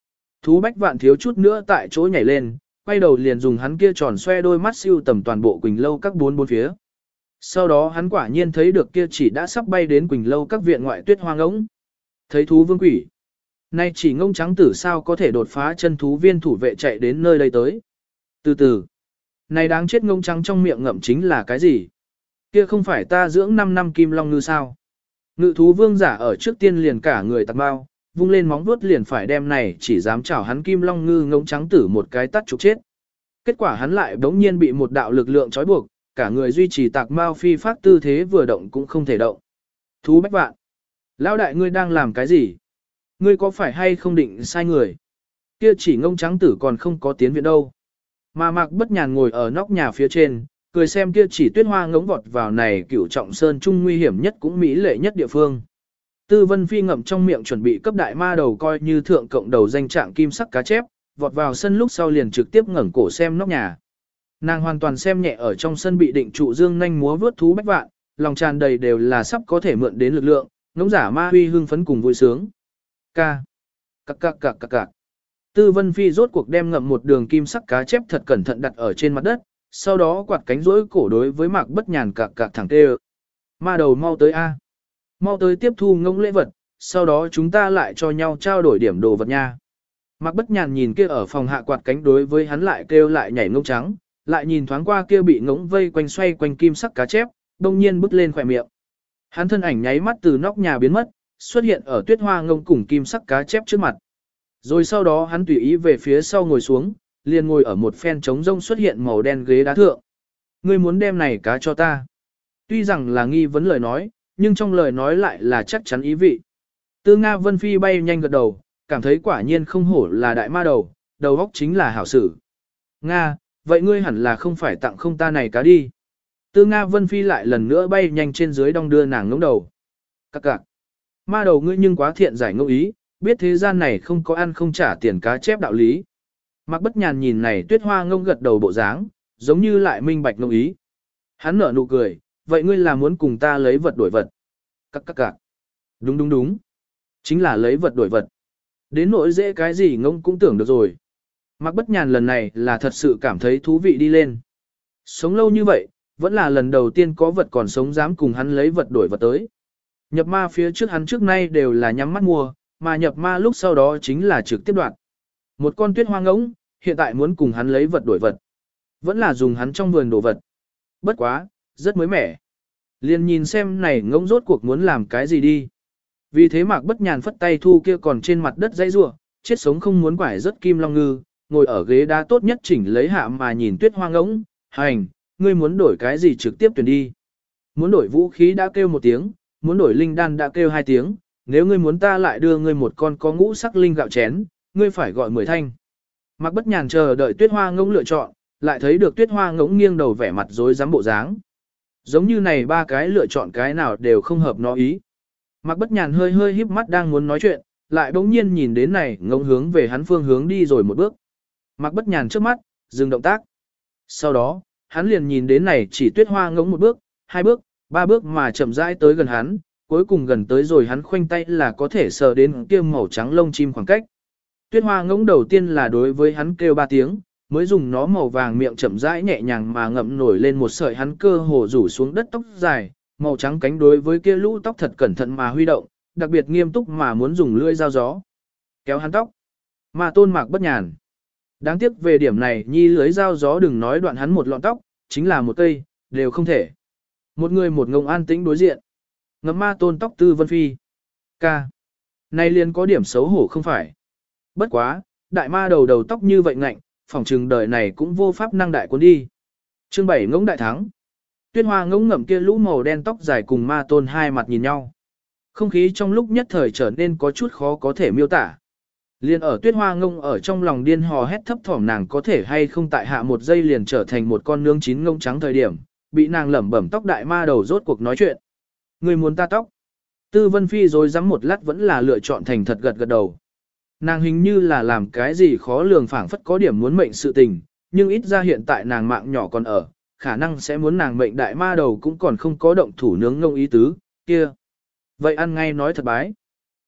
Thú Bách Vạn thiếu chút nữa tại chỗ nhảy lên, quay đầu liền dùng hắn kia tròn xoe đôi mắt siêu tầm toàn bộ Quỳnh Lâu các bốn phía. Sau đó hắn quả nhiên thấy được kia chỉ đã sắp bay đến Quỳnh Lâu các viện ngoại tuyết hoa ngỗng. Thấy thú vương quỷ. Nay chỉ ngông trắng tử sao có thể đột phá chân thú viên thủ vệ chạy đến nơi đây tới. Từ từ. Này đáng chết ngông trắng trong miệng ngậm chính là cái gì? Kia không phải ta dưỡng 5 năm kim long ngư sao? Ngự thú vương giả ở trước tiên liền cả người tạc bao, vung lên móng vuốt liền phải đem này chỉ dám chảo hắn kim long ngư ngông trắng tử một cái tắt trục chết. Kết quả hắn lại bỗng nhiên bị một đạo lực lượng trói buộc, cả người duy trì tạc mao phi phát tư thế vừa động cũng không thể động. Thú Bách Vạn. Lão đại ngươi đang làm cái gì? Ngươi có phải hay không định sai người? Kia chỉ ngông trắng tử còn không có tiến viện đâu. Mà Mạc Bất Nhàn ngồi ở nóc nhà phía trên, cười xem kia chỉ tuyết hoa ngống vọt vào này Cửu Trọng Sơn trung nguy hiểm nhất cũng mỹ lệ nhất địa phương. Tư Vân Phi ngậm trong miệng chuẩn bị cấp đại ma đầu coi như thượng cộng đầu danh trạng kim sắc cá chép, vọt vào sân lúc sau liền trực tiếp ngẩng cổ xem nóc nhà. Nàng hoàn toàn xem nhẹ ở trong sân bị định trụ dương nhanh múa vướt Thú Bách Vạn, lòng tràn đầy đều là sắp có thể mượn đến lực lượng, ngỗng giả ma huy hưng phấn cùng vui sướng. Ca. Cặc cặc cặc cặc cặc. Tư Vân Phi rốt cuộc đem ngậm một đường kim sắc cá chép thật cẩn thận đặt ở trên mặt đất, sau đó quạt cánh rỗi cổ đối với Mạc Bất Nhàn cặc cặc thẳng tê. Ma đầu mau tới a. Mau tới tiếp thu ngỗng lễ vật, sau đó chúng ta lại cho nhau trao đổi điểm đồ vật nha. Mạc Bất Nhàn nhìn kia ở phòng hạ quạt cánh đối với hắn lại kêu lại nhảy ngỗng trắng, lại nhìn thoáng qua kia bị ngỗng vây quanh xoay quanh kim sắc cá chép, đông nhiên bứt lên khỏe miệng. Hắn thân ảnh nháy mắt từ nóc nhà biến mất, xuất hiện ở tuyết hoa ngông cùng kim sắc cá chép trước mặt. Rồi sau đó hắn tùy ý về phía sau ngồi xuống, liền ngồi ở một phen trống rông xuất hiện màu đen ghế đá thượng. Ngươi muốn đem này cá cho ta. Tuy rằng là nghi vấn lời nói, nhưng trong lời nói lại là chắc chắn ý vị. Tư Nga Vân Phi bay nhanh gật đầu, cảm thấy quả nhiên không hổ là đại ma đầu, đầu óc chính là hảo sử. Nga, vậy ngươi hẳn là không phải tặng không ta này cá đi. Tư Nga Vân Phi lại lần nữa bay nhanh trên dưới đong đưa nàng ngỗng đầu. Cặc cặc. Ma đầu ngươi nhưng quá thiện giải ngẫu ý, biết thế gian này không có ăn không trả tiền cá chép đạo lý. Mạc Bất Nhàn nhìn này tuyết hoa ngông gật đầu bộ dáng, giống như lại minh bạch ngẫu ý. Hắn nở nụ cười, vậy ngươi là muốn cùng ta lấy vật đổi vật. Cặc cặc cặc. Đúng đúng đúng. Chính là lấy vật đổi vật. Đến nỗi dễ cái gì ngông cũng tưởng được rồi. Mạc Bất Nhàn lần này là thật sự cảm thấy thú vị đi lên. Sống lâu như vậy, vẫn là lần đầu tiên có vật còn sống dám cùng hắn lấy vật đổi vật tới. Nhập ma phía trước hắn trước nay đều là nhắm mắt mua, mà nhập ma lúc sau đó chính là trực tiếp đoạt. Một con tuyết hoa ngỗng, hiện tại muốn cùng hắn lấy vật đổi vật. Vẫn là dùng hắn trong vườn đồ vật. Bất quá, rất mới mẻ. Liền nhìn xem này ngỗng rốt cuộc muốn làm cái gì đi. Vì thế Mạc Bất Nhàn phất tay thu kia còn trên mặt đất dãy rủa, chết sống không muốn quải rất kim long ngư, ngồi ở ghế đá tốt nhất chỉnh lấy hạ mà nhìn tuyết hoa ngỗng, hành, ngươi muốn đổi cái gì trực tiếp tuyển đi. Muốn đổi vũ khí đã kêu một tiếng, muốn đổi linh đan đã kêu 2 tiếng, nếu ngươi muốn ta lại đưa ngươi một con có ngũ sắc linh gạo chén, ngươi phải gọi 10 thanh. Mạc Bất Nhàn chờ đợi tuyết hoa ngỗng lựa chọn, lại thấy được tuyết hoa ngỗng nghiêng đầu vẻ mặt rối rắm bộ dáng. Giống như này 3 cái lựa chọn cái nào đều không hợp nó ý. Mạc Bất Nhàn hơi hơi híp mắt đang muốn nói chuyện, lại bỗng nhiên nhìn đến này ngỗng hướng về hắn phương hướng đi rồi một bước. Mạc Bất Nhàn trước mắt, dừng động tác. Sau đó, hắn liền nhìn đến này chỉ tuyết hoa ngỗng 1 bước, 2 bước, 3 bước mà chậm rãi tới gần hắn, cuối cùng gần tới rồi hắn khoanh tay là có thể sờ đến kia màu trắng lông chim khoảng cách. Tuyết hoa ngỗng đầu tiên là đối với hắn kêu 3 tiếng, mới dùng nó màu vàng miệng chậm rãi nhẹ nhàng mà ngậm nổi lên một sợi hắn cơ hồ rủ xuống đất tóc dài, màu trắng cánh đối với kia lũ tóc thật cẩn thận mà huy động, đặc biệt nghiêm túc mà muốn dùng lưỡi dao gió kéo hắn tóc. Mà Tôn Mạc Bất Nhàn, đáng tiếc về điểm này nhi lưới dao gió đừng nói đoạn hắn một lọn tóc, chính là một cây, đều không thể. Một người một ngông an tĩnh đối diện. Ngắm ma Tôn tóc Tư Vân Phi. Ca. Này liền có điểm xấu hổ không phải. Bất quá, đại ma đầu đầu tóc như vậy ngạnh, phỏng chừng đời này cũng vô pháp năng đại cuốn đi. Chương 7 ngỗng đại thắng. Tuyết hoa ngỗng ngậm kia lũ màu đen tóc dài cùng ma Tôn hai mặt nhìn nhau. Không khí trong lúc nhất thời trở nên có chút khó có thể miêu tả. Liên ở tuyết hoa ngông ở trong lòng điên hò hét thấp thỏm nàng có thể hay không tại hạ một giây liền trở thành một con nướng chín ngông trắng thời điểm, bị nàng lẩm bẩm tóc đại ma đầu rốt cuộc nói chuyện. Người muốn ta tóc. Tư Vân Phi rồi dám một lát vẫn là lựa chọn thành thật gật gật đầu. Nàng hình như là làm cái gì khó lường phảng phất có điểm muốn mệnh sự tình, nhưng ít ra hiện tại nàng mạng nhỏ còn ở, khả năng sẽ muốn nàng mệnh đại ma đầu cũng còn không có động thủ nướng ngông ý tứ, kia. Vậy ăn ngay nói thật bái.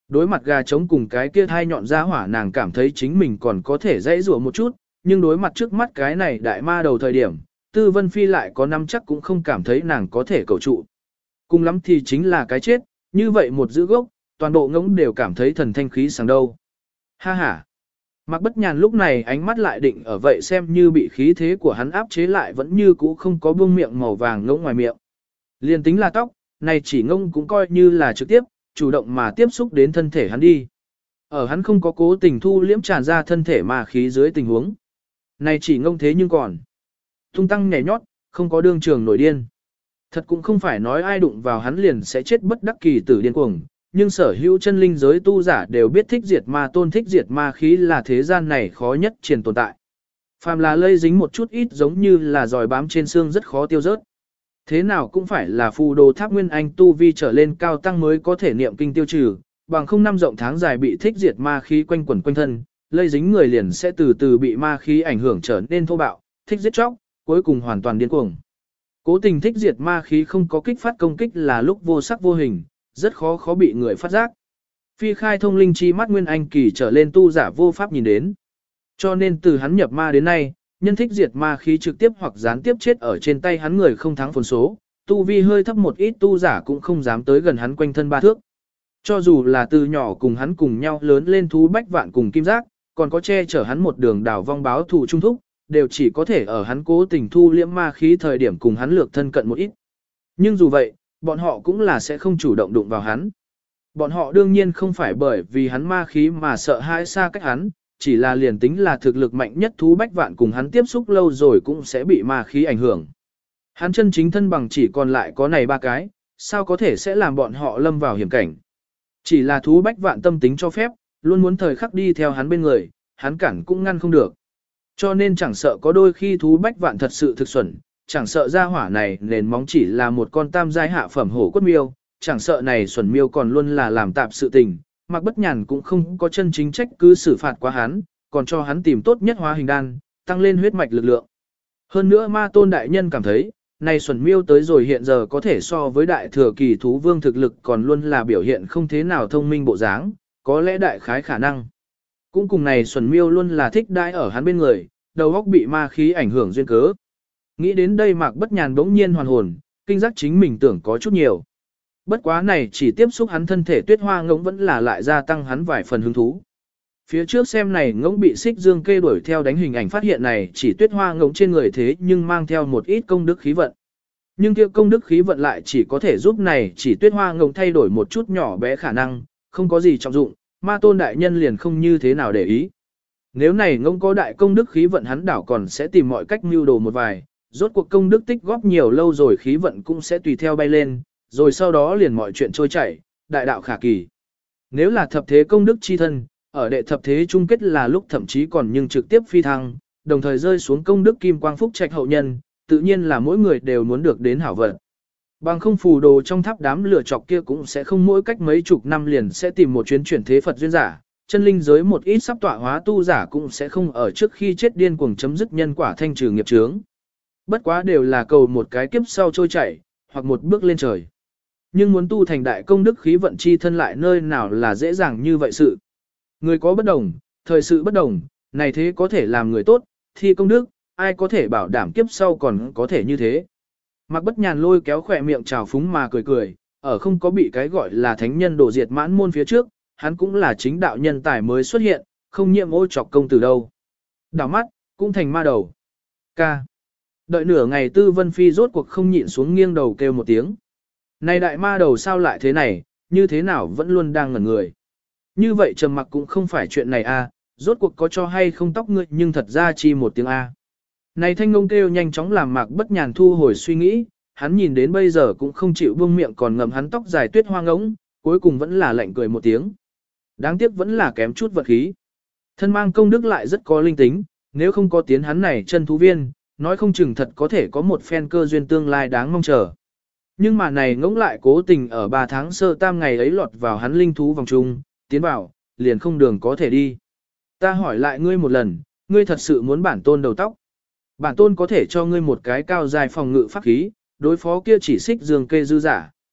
Đối mặt gà trống cùng cái kia thai nhọn ra hỏa nàng cảm thấy chính mình còn có thể dãy rủa một chút, nhưng đối mặt trước mắt cái này đại ma đầu thời điểm, Tư Vân Phi lại có nắm chắc cũng không cảm thấy nàng có thể cầu trụ. Cùng lắm thì chính là cái chết, như vậy một giữ gốc, toàn bộ ngỗng đều cảm thấy thần thanh khí sáng đâu. Ha ha! Mạc Bất Nhàn lúc này ánh mắt lại định ở vậy xem như bị khí thế của hắn áp chế lại vẫn như cũ không có buông miệng màu vàng ngỗng ngoài miệng. Liên tính là tóc, này chỉ ngông cũng coi như là trực tiếp, chủ động mà tiếp xúc đến thân thể hắn đi. Ở hắn không có cố tình thu liễm tràn ra thân thể mà khí dưới tình huống. Này chỉ ngông thế nhưng còn tung tăng nhảy nhót, không có đương trường nổi điên. Thật cũng không phải nói ai đụng vào hắn liền sẽ chết bất đắc kỳ tử điên cuồng, nhưng sở hữu chân linh giới tu giả đều biết thích diệt ma tôn thích diệt ma khí là thế gian này khó nhất triển tồn tại. Phàm là lây dính một chút ít giống như là giòi bám trên xương rất khó tiêu rớt. Thế nào cũng phải là phù đồ tháp nguyên anh tu vi trở lên cao tăng mới có thể niệm kinh tiêu trừ, bằng không năm rộng tháng dài bị thích diệt ma khí quanh quẩn quanh thân, lây dính người liền sẽ từ từ bị ma khí ảnh hưởng trở nên thô bạo, thích giết chóc, cuối cùng hoàn toàn điên cuồng. Cố tình thích diệt ma khí không có kích phát công kích là lúc vô sắc vô hình, rất khó bị người phát giác. Phi khai thông linh chi mắt nguyên anh kỳ trở lên tu giả vô pháp nhìn đến. Cho nên từ hắn nhập ma đến nay, nhân thích diệt ma khí trực tiếp hoặc gián tiếp chết ở trên tay hắn người không thắng phồn số, tu vi hơi thấp một ít tu giả cũng không dám tới gần hắn quanh thân ba thước. Cho dù là từ nhỏ cùng hắn cùng nhau lớn lên thú bách vạn cùng kim giác, còn có che chở hắn một đường đảo vong báo thù trung thúc, đều chỉ có thể ở hắn cố tình thu liễm ma khí thời điểm cùng hắn lược thân cận một ít. Nhưng dù vậy, bọn họ cũng là sẽ không chủ động đụng vào hắn. Bọn họ đương nhiên không phải bởi vì hắn ma khí mà sợ hãi xa cách hắn, chỉ là liền tính là thực lực mạnh nhất thú bách vạn cùng hắn tiếp xúc lâu rồi cũng sẽ bị ma khí ảnh hưởng. Hắn chân chính thân bằng chỉ còn lại có này ba cái, sao có thể sẽ làm bọn họ lâm vào hiểm cảnh. Chỉ là thú bách vạn tâm tính cho phép, luôn muốn thời khắc đi theo hắn bên người, hắn cản cũng ngăn không được. Cho nên chẳng sợ có đôi khi thú bách vạn thật sự thực xuẩn, chẳng sợ ra hỏa này nền móng chỉ là một con tam giai hạ phẩm hổ cốt miêu, chẳng sợ này xuẩn miêu còn luôn là làm tạp sự tình, Mạc Bất Nhàn cũng không có chân chính trách cứ xử phạt quá hắn, còn cho hắn tìm tốt nhất hóa hình đan, tăng lên huyết mạch lực lượng. Hơn nữa ma tôn đại nhân cảm thấy, này xuẩn miêu tới rồi hiện giờ có thể so với đại thừa kỳ thú vương thực lực còn luôn là biểu hiện không thế nào thông minh bộ dáng, có lẽ đại khái khả năng. Cũng cùng này xuẩn miêu luôn là thích đãi ở hắn bên người, đầu óc bị ma khí ảnh hưởng duyên cớ. Nghĩ đến đây Mạc Bất Nhàn bỗng nhiên hoàn hồn, kinh giác chính mình tưởng có chút nhiều. Bất quá này chỉ tiếp xúc hắn thân thể tuyết hoa ngỗng vẫn là lại gia tăng hắn vài phần hứng thú. Phía trước xem này ngỗng bị xích dương kê đuổi theo đánh hình ảnh phát hiện này chỉ tuyết hoa ngỗng trên người thế nhưng mang theo một ít công đức khí vận. Nhưng kia công đức khí vận lại chỉ có thể giúp này chỉ tuyết hoa ngỗng thay đổi một chút nhỏ bé khả năng, không có gì trọng dụng, ma tôn đại nhân liền không như thế nào để ý. Nếu này ngỗng có đại công đức khí vận hắn đảo còn sẽ tìm mọi cách mưu đồ một vài, rốt cuộc công đức tích góp nhiều lâu rồi khí vận cũng sẽ tùy theo bay lên, rồi sau đó liền mọi chuyện trôi chảy, đại đạo khả kỳ. Nếu là thập thế công đức chi thân, ở đệ thập thế chung kết là lúc thậm chí còn nhưng trực tiếp phi thăng, đồng thời rơi xuống công đức kim quang phúc trạch hậu nhân, tự nhiên là mỗi người đều muốn được đến hảo vận. Bằng không phù đồ trong tháp đám lửa chọc kia cũng sẽ không mỗi cách mấy chục năm liền sẽ tìm một chuyến chuyển thế Phật duyên giả, chân linh giới một ít sắp tọa hóa tu giả cũng sẽ không ở trước khi chết điên cuồng chấm dứt nhân quả thanh trừ nghiệp chướng. Bất quá đều là cầu một cái kiếp sau trôi chảy, hoặc một bước lên trời. Nhưng muốn tu thành đại công đức khí vận chi thân lại nơi nào là dễ dàng như vậy sự. Người có bất đồng, thời sự bất đồng, này thế có thể làm người tốt, thi công đức, ai có thể bảo đảm kiếp sau còn có thể như thế. Mạc Bất Nhàn lôi kéo khỏe miệng trào phúng mà cười cười, ở không có bị cái gọi là thánh nhân đổ diệt mãn môn phía trước, hắn cũng là chính đạo nhân tài mới xuất hiện, không nhiệm ô chọc công từ đâu. Đảo mắt, cũng thành ma đầu. Ca. Đợi nửa ngày Tư Vân Phi rốt cuộc không nhịn xuống nghiêng đầu kêu một tiếng. Này đại ma đầu sao lại thế này, như thế nào vẫn luôn đang ngẩn người. Như vậy trầm mặc cũng không phải chuyện này a, rốt cuộc có cho hay không tóc ngươi nhưng thật ra chi một tiếng a. Này thanh ngông kêu nhanh chóng làm Mạc Bất Nhàn thu hồi suy nghĩ, hắn nhìn đến bây giờ cũng không chịu buông miệng còn ngậm hắn tóc dài tuyết hoa ngỗng, cuối cùng vẫn là lạnh cười một tiếng. Đáng tiếc vẫn là kém chút vật khí. Thân mang công đức lại rất có linh tính, nếu không có tiến hắn này chân thú viên, nói không chừng thật có thể có một phen cơ duyên tương lai đáng mong chờ. Nhưng mà này ngỗng lại cố tình ở 3 tháng sơ tam ngày ấy lọt vào hắn linh thú vòng trung, tiến vào, liền không đường có thể đi. Ta hỏi lại ngươi một lần, ngươi thật sự muốn bản tôn đầu tóc. Bản tôn có thể cho ngươi một cái cao dài phòng ngự pháp khí, đối phó kia chỉ xích dương kê dư giả.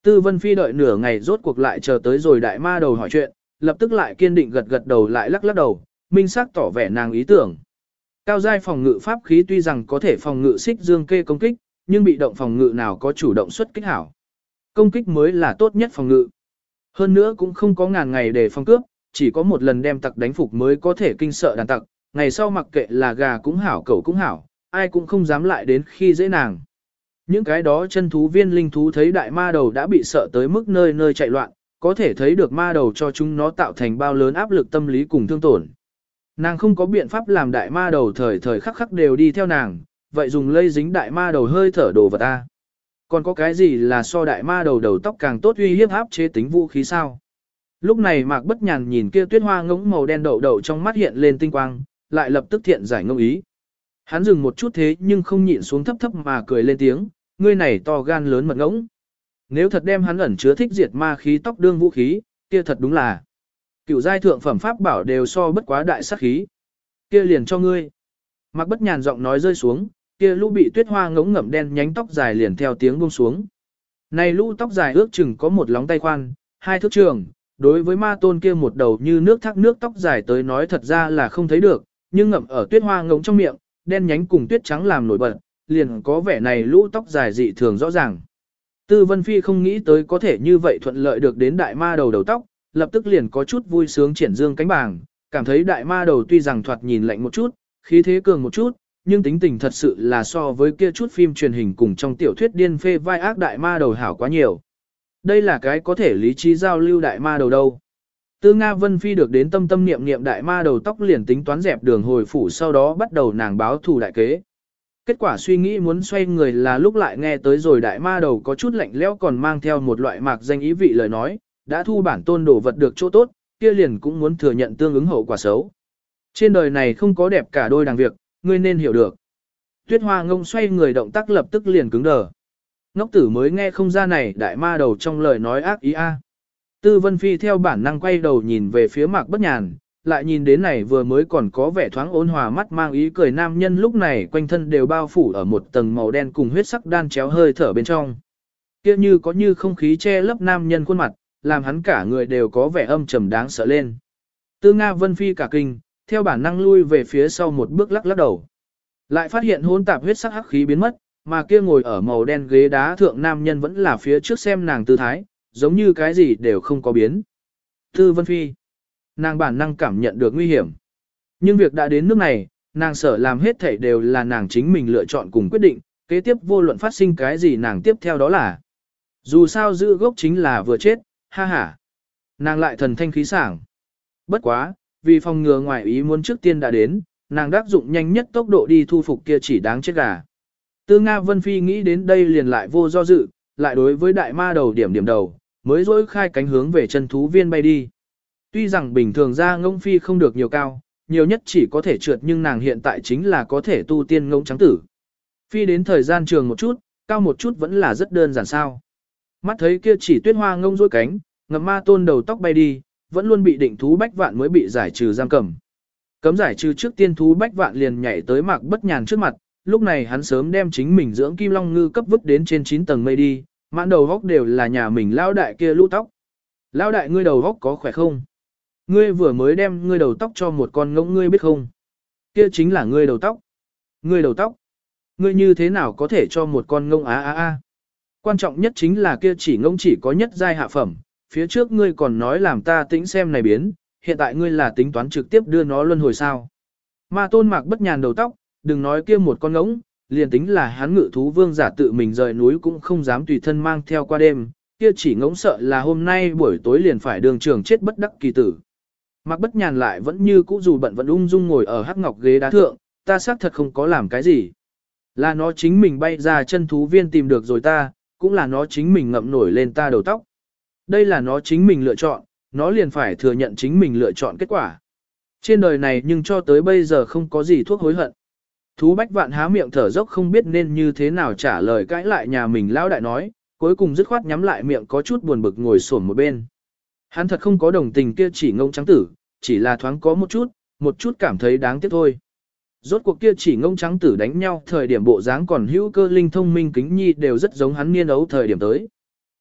Tư Vân Phi đợi nửa ngày rốt cuộc lại chờ tới rồi đại ma đầu hỏi chuyện, lập tức lại kiên định gật gật đầu lại lắc lắc đầu, minh xác tỏ vẻ nàng ý tưởng. Cao giai phòng ngự pháp khí tuy rằng có thể phòng ngự xích dương kê công kích, nhưng bị động phòng ngự nào có chủ động xuất kích hảo. Công kích mới là tốt nhất phòng ngự. Hơn nữa cũng không có ngàn ngày để phòng cướp, chỉ có một lần đem tặc đánh phục mới có thể kinh sợ đàn tặc, ngày sau mặc kệ là gà cũng hảo cẩu cũng hảo, ai cũng không dám lại đến khi dễ nàng. Những cái đó chân thú viên linh thú thấy đại ma đầu đã bị sợ tới mức nơi nơi chạy loạn, có thể thấy được ma đầu cho chúng nó tạo thành bao lớn áp lực tâm lý cùng thương tổn. Nàng không có biện pháp làm đại ma đầu thời thời khắc khắc đều đi theo nàng, vậy dùng lây dính đại ma đầu hơi thở đồ vật ta. Còn có cái gì là so đại ma đầu đầu tóc càng tốt uy hiếp áp chế tính vũ khí sao? Lúc này Mạc Bất Nhàn nhìn kia tuyết hoa ngỗng màu đen đậu đậu trong mắt hiện lên tinh quang, lại lập tức thiện giải ngông ý. Hắn dừng một chút thế nhưng không nhịn xuống thấp thấp mà cười lên tiếng, ngươi này to gan lớn mật ngỗng. Nếu thật đem hắn ẩn chứa thích diệt ma khí tóc đương vũ khí, kia thật đúng là cựu giai thượng phẩm pháp bảo đều so bất quá đại sát khí. Kia liền cho ngươi. Mạc Bất Nhàn giọng nói rơi xuống, kia lũ bị tuyết hoa ngỗng ngậm đen nhánh tóc dài liền theo tiếng buông xuống. Này lũ tóc dài ước chừng có một lóng tay khoan, 2 thước trường, đối với ma tôn kia một đầu như nước thác nước tóc dài tới nói thật ra là không thấy được, nhưng ngậm ở tuyết hoa ngỗng trong miệng, đen nhánh cùng tuyết trắng làm nổi bật, liền có vẻ này lũ tóc dài dị thường rõ ràng. Tư Vân Phi không nghĩ tới có thể như vậy thuận lợi được đến đại ma đầu đầu tóc, lập tức liền có chút vui sướng triển dương cánh bảng, cảm thấy đại ma đầu tuy rằng thoạt nhìn lạnh một chút, khí thế cường một chút, nhưng tính tình thật sự là so với kia chút phim truyền hình cùng trong tiểu thuyết điên phê vai ác đại ma đầu hảo quá nhiều. Đây là cái có thể lý trí giao lưu đại ma đầu đâu. Tư Nga Vân Phi được đến tâm tâm niệm niệm đại ma đầu tóc liền tính toán dẹp đường hồi phủ sau đó bắt đầu nàng báo thù đại kế. Kết quả suy nghĩ muốn xoay người là lúc lại nghe tới rồi đại ma đầu có chút lạnh lẽo còn mang theo một loại mạc danh ý vị lời nói, đã thu bản tôn đồ vật được chỗ tốt, kia liền cũng muốn thừa nhận tương ứng hậu quả xấu. Trên đời này không có đẹp cả đôi đàng việc, ngươi nên hiểu được. Tuyết hoa ngông xoay người động tác lập tức liền cứng đờ. Ngốc tử mới nghe không ra này đại ma đầu trong lời nói ác ý a. Tư Vân Phi theo bản năng quay đầu nhìn về phía Mạc Bất Nhàn, lại nhìn đến này vừa mới còn có vẻ thoáng ôn hòa mắt mang ý cười nam nhân lúc này quanh thân đều bao phủ ở một tầng màu đen cùng huyết sắc đan chéo hơi thở bên trong. Kia như có như không khí che lấp nam nhân khuôn mặt, làm hắn cả người đều có vẻ âm trầm đáng sợ lên. Tư Nga Vân Phi cả kinh, theo bản năng lui về phía sau một bước lắc lắc đầu. Lại phát hiện hỗn tạp huyết sắc hắc khí biến mất, mà kia ngồi ở màu đen ghế đá thượng nam nhân vẫn là phía trước xem nàng tư thái, giống như cái gì đều không có biến. Tư Vân Phi, nàng bản năng cảm nhận được nguy hiểm. Nhưng việc đã đến nước này, nàng sợ làm hết thảy đều là nàng chính mình lựa chọn cùng quyết định, kế tiếp vô luận phát sinh cái gì nàng tiếp theo đó là. Dù sao giữ gốc chính là vừa chết, ha ha. Nàng lại thần thanh khí sảng. Bất quá, vì phòng ngừa ngoài ý muốn trước tiên đã đến, nàng đắc dụng nhanh nhất tốc độ đi thu phục kia chỉ đáng chết gà. Tư Nga Vân Phi nghĩ đến đây liền lại vô do dự, lại đối với đại ma đầu điểm đầu, mới dối khai cánh hướng về chân thú viên bay đi. Tuy rằng bình thường ra ngỗng phi không được nhiều cao, nhiều nhất chỉ có thể trượt nhưng nàng hiện tại chính là có thể tu tiên ngỗng trắng tử. Phi đến thời gian trường một chút, cao một chút vẫn là rất đơn giản sao. Mắt thấy kia chỉ tuyết hoa ngông dối cánh, ngậm ma tôn đầu tóc bay đi, vẫn luôn bị định thú bách vạn mới bị giải trừ giam cầm. Cấm giải trừ trước tiên thú bách vạn liền nhảy tới Mạc Bất Nhàn trước mặt, lúc này hắn sớm đem chính mình dưỡng kim long ngư cấp vứt đến trên 9 tầng mây đi, mãn đầu góc đều là nhà mình lao đại kia lũ tóc. Lao đại ngươi đầu góc có khỏe không? Ngươi vừa mới đem ngươi đầu tóc cho một con ngỗng ngươi biết không? Kia chính là ngươi đầu tóc. Ngươi đầu tóc. Ngươi như thế nào có thể cho một con ngỗng á? Quan trọng nhất chính là kia chỉ ngỗng chỉ có nhất giai hạ phẩm, phía trước ngươi còn nói làm ta tĩnh xem này biến, hiện tại ngươi là tính toán trực tiếp đưa nó luân hồi sao? Ma tôn Mạc Bất Nhàn đầu tóc, đừng nói kia một con ngỗng, liền tính là hắn ngự thú vương giả tự mình rời núi cũng không dám tùy thân mang theo qua đêm, kia chỉ ngỗng sợ là hôm nay buổi tối liền phải đường trường chết bất đắc kỳ tử. Mạc Bất Nhàn lại vẫn như cũ dù bận vẫn ung dung ngồi ở hắc ngọc ghế đá thượng, ta xác thật không có làm cái gì. Là nó chính mình bay ra chân thú viên tìm được rồi ta, cũng là nó chính mình ngậm nổi lên ta đầu tóc. Đây là nó chính mình lựa chọn, nó liền phải thừa nhận chính mình lựa chọn kết quả. Trên đời này nhưng cho tới bây giờ không có gì thuốc hối hận. Thú bách vạn há miệng thở dốc không biết nên như thế nào trả lời cãi lại nhà mình lão đại nói, cuối cùng dứt khoát nhắm lại miệng có chút buồn bực ngồi xổm một bên. Hắn thật không có đồng tình kia chỉ ngông trắng tử, chỉ là thoáng có một chút cảm thấy đáng tiếc thôi. Rốt cuộc kia chỉ ngông trắng tử đánh nhau thời điểm bộ dáng còn hữu cơ linh thông minh kính nhi đều rất giống hắn niên ấu thời điểm tới.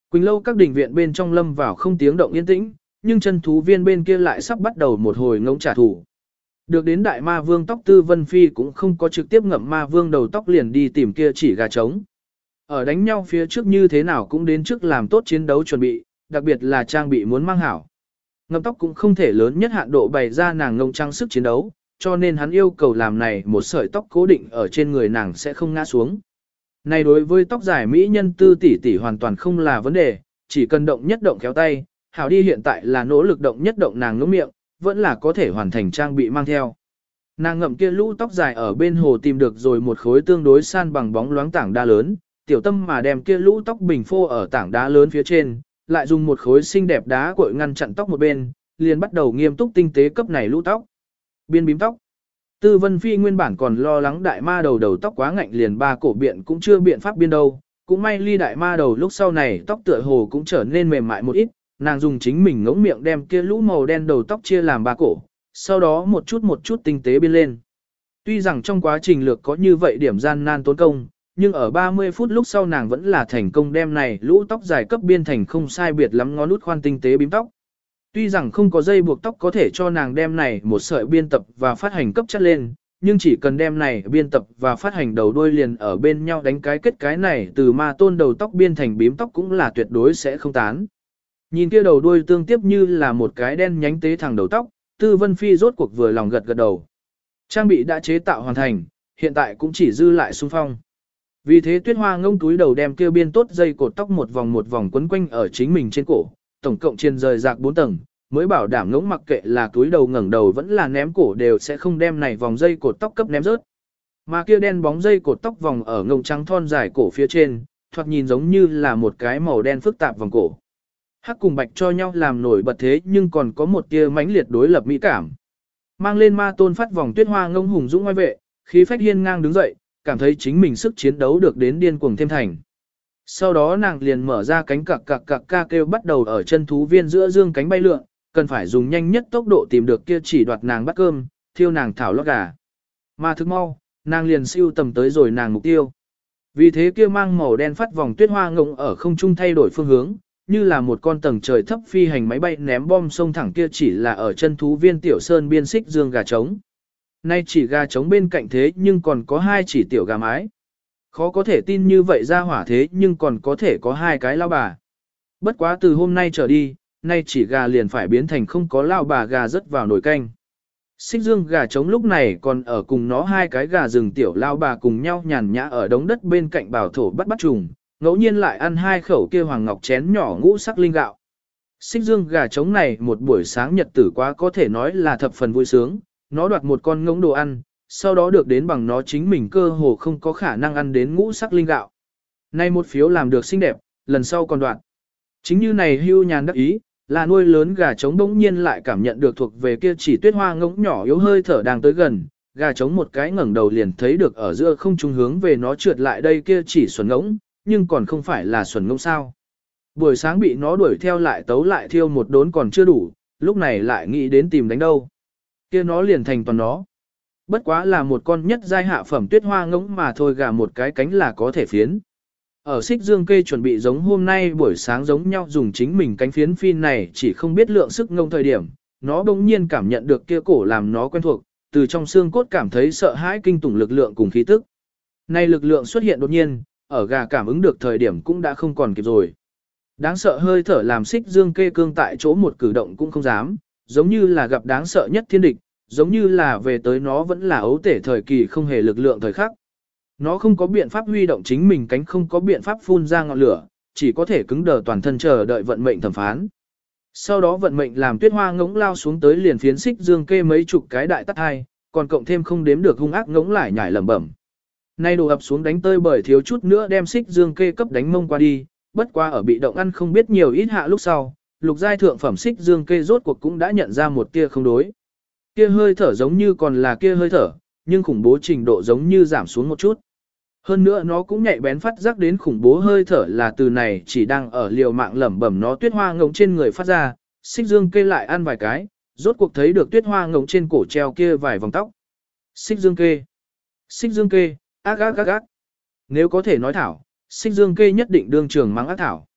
Quỳnh lâu các đình viện bên trong lâm vào không tiếng động yên tĩnh, nhưng chân thú viên bên kia lại sắp bắt đầu một hồi ngỗng trả thù. Được đến đại ma vương tóc Tư Vân Phi cũng không có trực tiếp ngậm ma vương đầu tóc liền đi tìm kia chỉ gà trống. Ở đánh nhau phía trước như thế nào cũng đến trước làm tốt chiến đấu chuẩn bị, đặc biệt là trang bị muốn mang hảo. Ngậm tóc cũng không thể lớn nhất hạn độ bày ra nàng ngông trang sức chiến đấu, cho nên hắn yêu cầu làm này một sợi tóc cố định ở trên người nàng sẽ không ngã xuống. Này đối với tóc dài mỹ nhân Tư tỷ tỷ hoàn toàn không là vấn đề, chỉ cần động nhất động khéo tay, hảo đi hiện tại là nỗ lực động nhất động nàng ngưỡng miệng, vẫn là có thể hoàn thành trang bị mang theo. Nàng ngậm kia lũ tóc dài ở bên hồ tìm được rồi một khối tương đối san bằng bóng loáng tảng đá lớn, tiểu tâm mà đem kia lũ tóc bình phô ở tảng đá lớn phía trên, lại dùng một khối xinh đẹp đá cội ngăn chặn tóc một bên, liền bắt đầu nghiêm túc tinh tế cấp này lũ tóc. Biên bím tóc. Tư Vân Phi nguyên bản còn lo lắng đại ma đầu tóc quá ngạnh liền ba cổ biện cũng chưa biện pháp biên đâu, cũng may ly đại ma đầu lúc sau này tóc tựa hồ cũng trở nên mềm mại một ít, nàng dùng chính mình ngỗng miệng đem kia lũ màu đen đầu tóc chia làm ba cổ, sau đó một chút tinh tế biên lên. Tuy rằng trong quá trình lược có như vậy điểm gian nan tốn công, nhưng ở 30 phút lúc sau nàng vẫn là thành công đem này lũ tóc dài cấp biên thành không sai biệt lắm ngón út khoan tinh tế bím tóc. Tuy rằng không có dây buộc tóc có thể cho nàng đem này một sợi biên tập và phát hành cấp chất lên, nhưng chỉ cần đem này biên tập và phát hành đầu đuôi liền ở bên nhau đánh cái kết cái này từ ma tôn đầu tóc biên thành bím tóc cũng là tuyệt đối sẽ không tán. Nhìn kia đầu đuôi tương tiếp như là một cái đen nhánh tế thẳng đầu tóc, Tư Vân Phi rốt cuộc vừa lòng gật gật đầu. Trang bị đã chế tạo hoàn thành, hiện tại cũng chỉ dư lại xung phong. Vì thế Tuyết Hoa ngông túi đầu đem kia biên tốt dây cột tóc một vòng quấn quanh ở chính mình trên cổ, tổng cộng trên rời rạc 4 tầng, mới bảo đảm ngỗng mặc kệ là túi đầu ngẩng đầu vẫn là ném cổ đều sẽ không đem này vòng dây cột tóc cấp ném rớt. Mà kia đen bóng dây cột tóc vòng ở ngông trắng thon dài cổ phía trên, thoạt nhìn giống như là một cái màu đen phức tạp vòng cổ. Hắc cùng bạch cho nhau làm nổi bật thế nhưng còn có một tia mãnh liệt đối lập mỹ cảm. Mang lên ma tôn phát vòng Tuyết Hoa ngông hùng dũng ngoài vệ, khí phách hiên ngang đứng dậy, cảm thấy chính mình sức chiến đấu được đến điên cuồng thêm thành. Sau đó nàng liền mở ra cánh cặc ca kêu bắt đầu ở chân thú viên giữa dương cánh bay lượn, cần phải dùng nhanh nhất tốc độ tìm được kia chỉ đoạt nàng bắt cơm, thiêu nàng thảo lót gà. Mà thức mau, nàng liền siêu tầm tới rồi nàng mục tiêu. Vì thế kia mang màu đen phát vòng Tuyết Hoa ngông ở không trung thay đổi phương hướng, như là một con tầng trời thấp phi hành máy bay ném bom sông thẳng kia chỉ là ở chân thú viên tiểu sơn biên xích dương gà trống. Nay chỉ gà trống bên cạnh thế nhưng còn có 2 chỉ tiểu gà mái. Khó có thể tin như vậy ra hỏa thế nhưng còn có thể có 2 cái lao bà. Bất quá từ hôm nay trở đi, nay chỉ gà liền phải biến thành không có lao bà gà rớt vào nồi canh. Xích dương gà trống lúc này còn ở cùng nó 2 cái gà rừng tiểu lao bà cùng nhau nhàn nhã ở đống đất bên cạnh bảo thổ bắt trùng, ngẫu nhiên lại ăn 2 khẩu kia hoàng ngọc chén nhỏ ngũ sắc linh gạo. Xích dương gà trống này một buổi sáng nhật tử quá có thể nói là thập phần vui sướng, nó đoạt một con ngỗng đồ ăn, sau đó được đến bằng nó chính mình cơ hồ không có khả năng ăn đến ngũ sắc linh gạo. Nay một phiếu làm được xinh đẹp, lần sau còn đoạt. Chính như này hưu nhàn đắc ý, là nuôi lớn gà trống bỗng nhiên lại cảm nhận được thuộc về kia chỉ Tuyết Hoa ngỗng nhỏ yếu hơi thở đang tới gần, gà trống một cái ngẩng đầu liền thấy được ở giữa không trung hướng về nó trượt lại đây kia chỉ xuẩn ngỗng, nhưng còn không phải là xuẩn ngỗng sao. Buổi sáng bị nó đuổi theo lại tấu lại thiêu một đốn còn chưa đủ, lúc này lại nghĩ đến tìm đánh đâu. Kia nó liền thành toàn nó. Bất quá là một con nhất giai hạ phẩm Tuyết Hoa ngỗng mà thôi, gà một cái cánh là có thể phiến. Ở xích dương cây chuẩn bị giống hôm nay buổi sáng giống nhau dùng chính mình cánh phiến phi này chỉ không biết lượng sức ngông thời điểm, nó bỗng nhiên cảm nhận được kia cổ làm nó quen thuộc, từ trong xương cốt cảm thấy sợ hãi kinh tủng lực lượng cùng khí tức. Nay lực lượng xuất hiện đột nhiên, ở gà cảm ứng được thời điểm cũng đã không còn kịp rồi. Đáng sợ hơi thở làm xích dương kê cương tại chỗ một cử động cũng không dám, giống như là gặp đáng sợ nhất thiên địch, giống như là về tới nó vẫn là ấu tể thời kỳ không hề lực lượng thời khắc. Nó không có biện pháp huy động chính mình cánh, không có biện pháp phun ra ngọn lửa, chỉ có thể cứng đờ toàn thân chờ đợi vận mệnh thẩm phán. Sau đó vận mệnh làm Tuyết Hoa ngỗng lao xuống tới liền phiến xích dương kê mấy chục cái đại tát hai, còn cộng thêm không đếm được hung ác ngỗng lại nhảy lẩm bẩm. Nay đổ ập xuống đánh tơi bởi thiếu chút nữa đem xích dương kê cấp đánh mông qua đi, bất qua ở bị động ăn không biết nhiều ít hạ lúc sau, lục giai thượng phẩm xích dương kê rốt cuộc cũng đã nhận ra một tia không đối. Kia hơi thở giống như còn là kia hơi thở, nhưng khủng bố trình độ giống như giảm xuống một chút. Hơn nữa nó cũng nhạy bén phát giác đến khủng bố hơi thở là từ này chỉ đang ở liều mạng lẩm bẩm nó Tuyết Hoa ngỗng trên người phát ra, xích dương kê lại ăn vài cái, rốt cuộc thấy được Tuyết Hoa ngỗng trên cổ treo kia vài vòng tóc. Xích dương kê, xích dương kê, ác ác ác ác. Nếu có thể nói thảo, xích dương kê nhất định đương trường mắng ác thảo.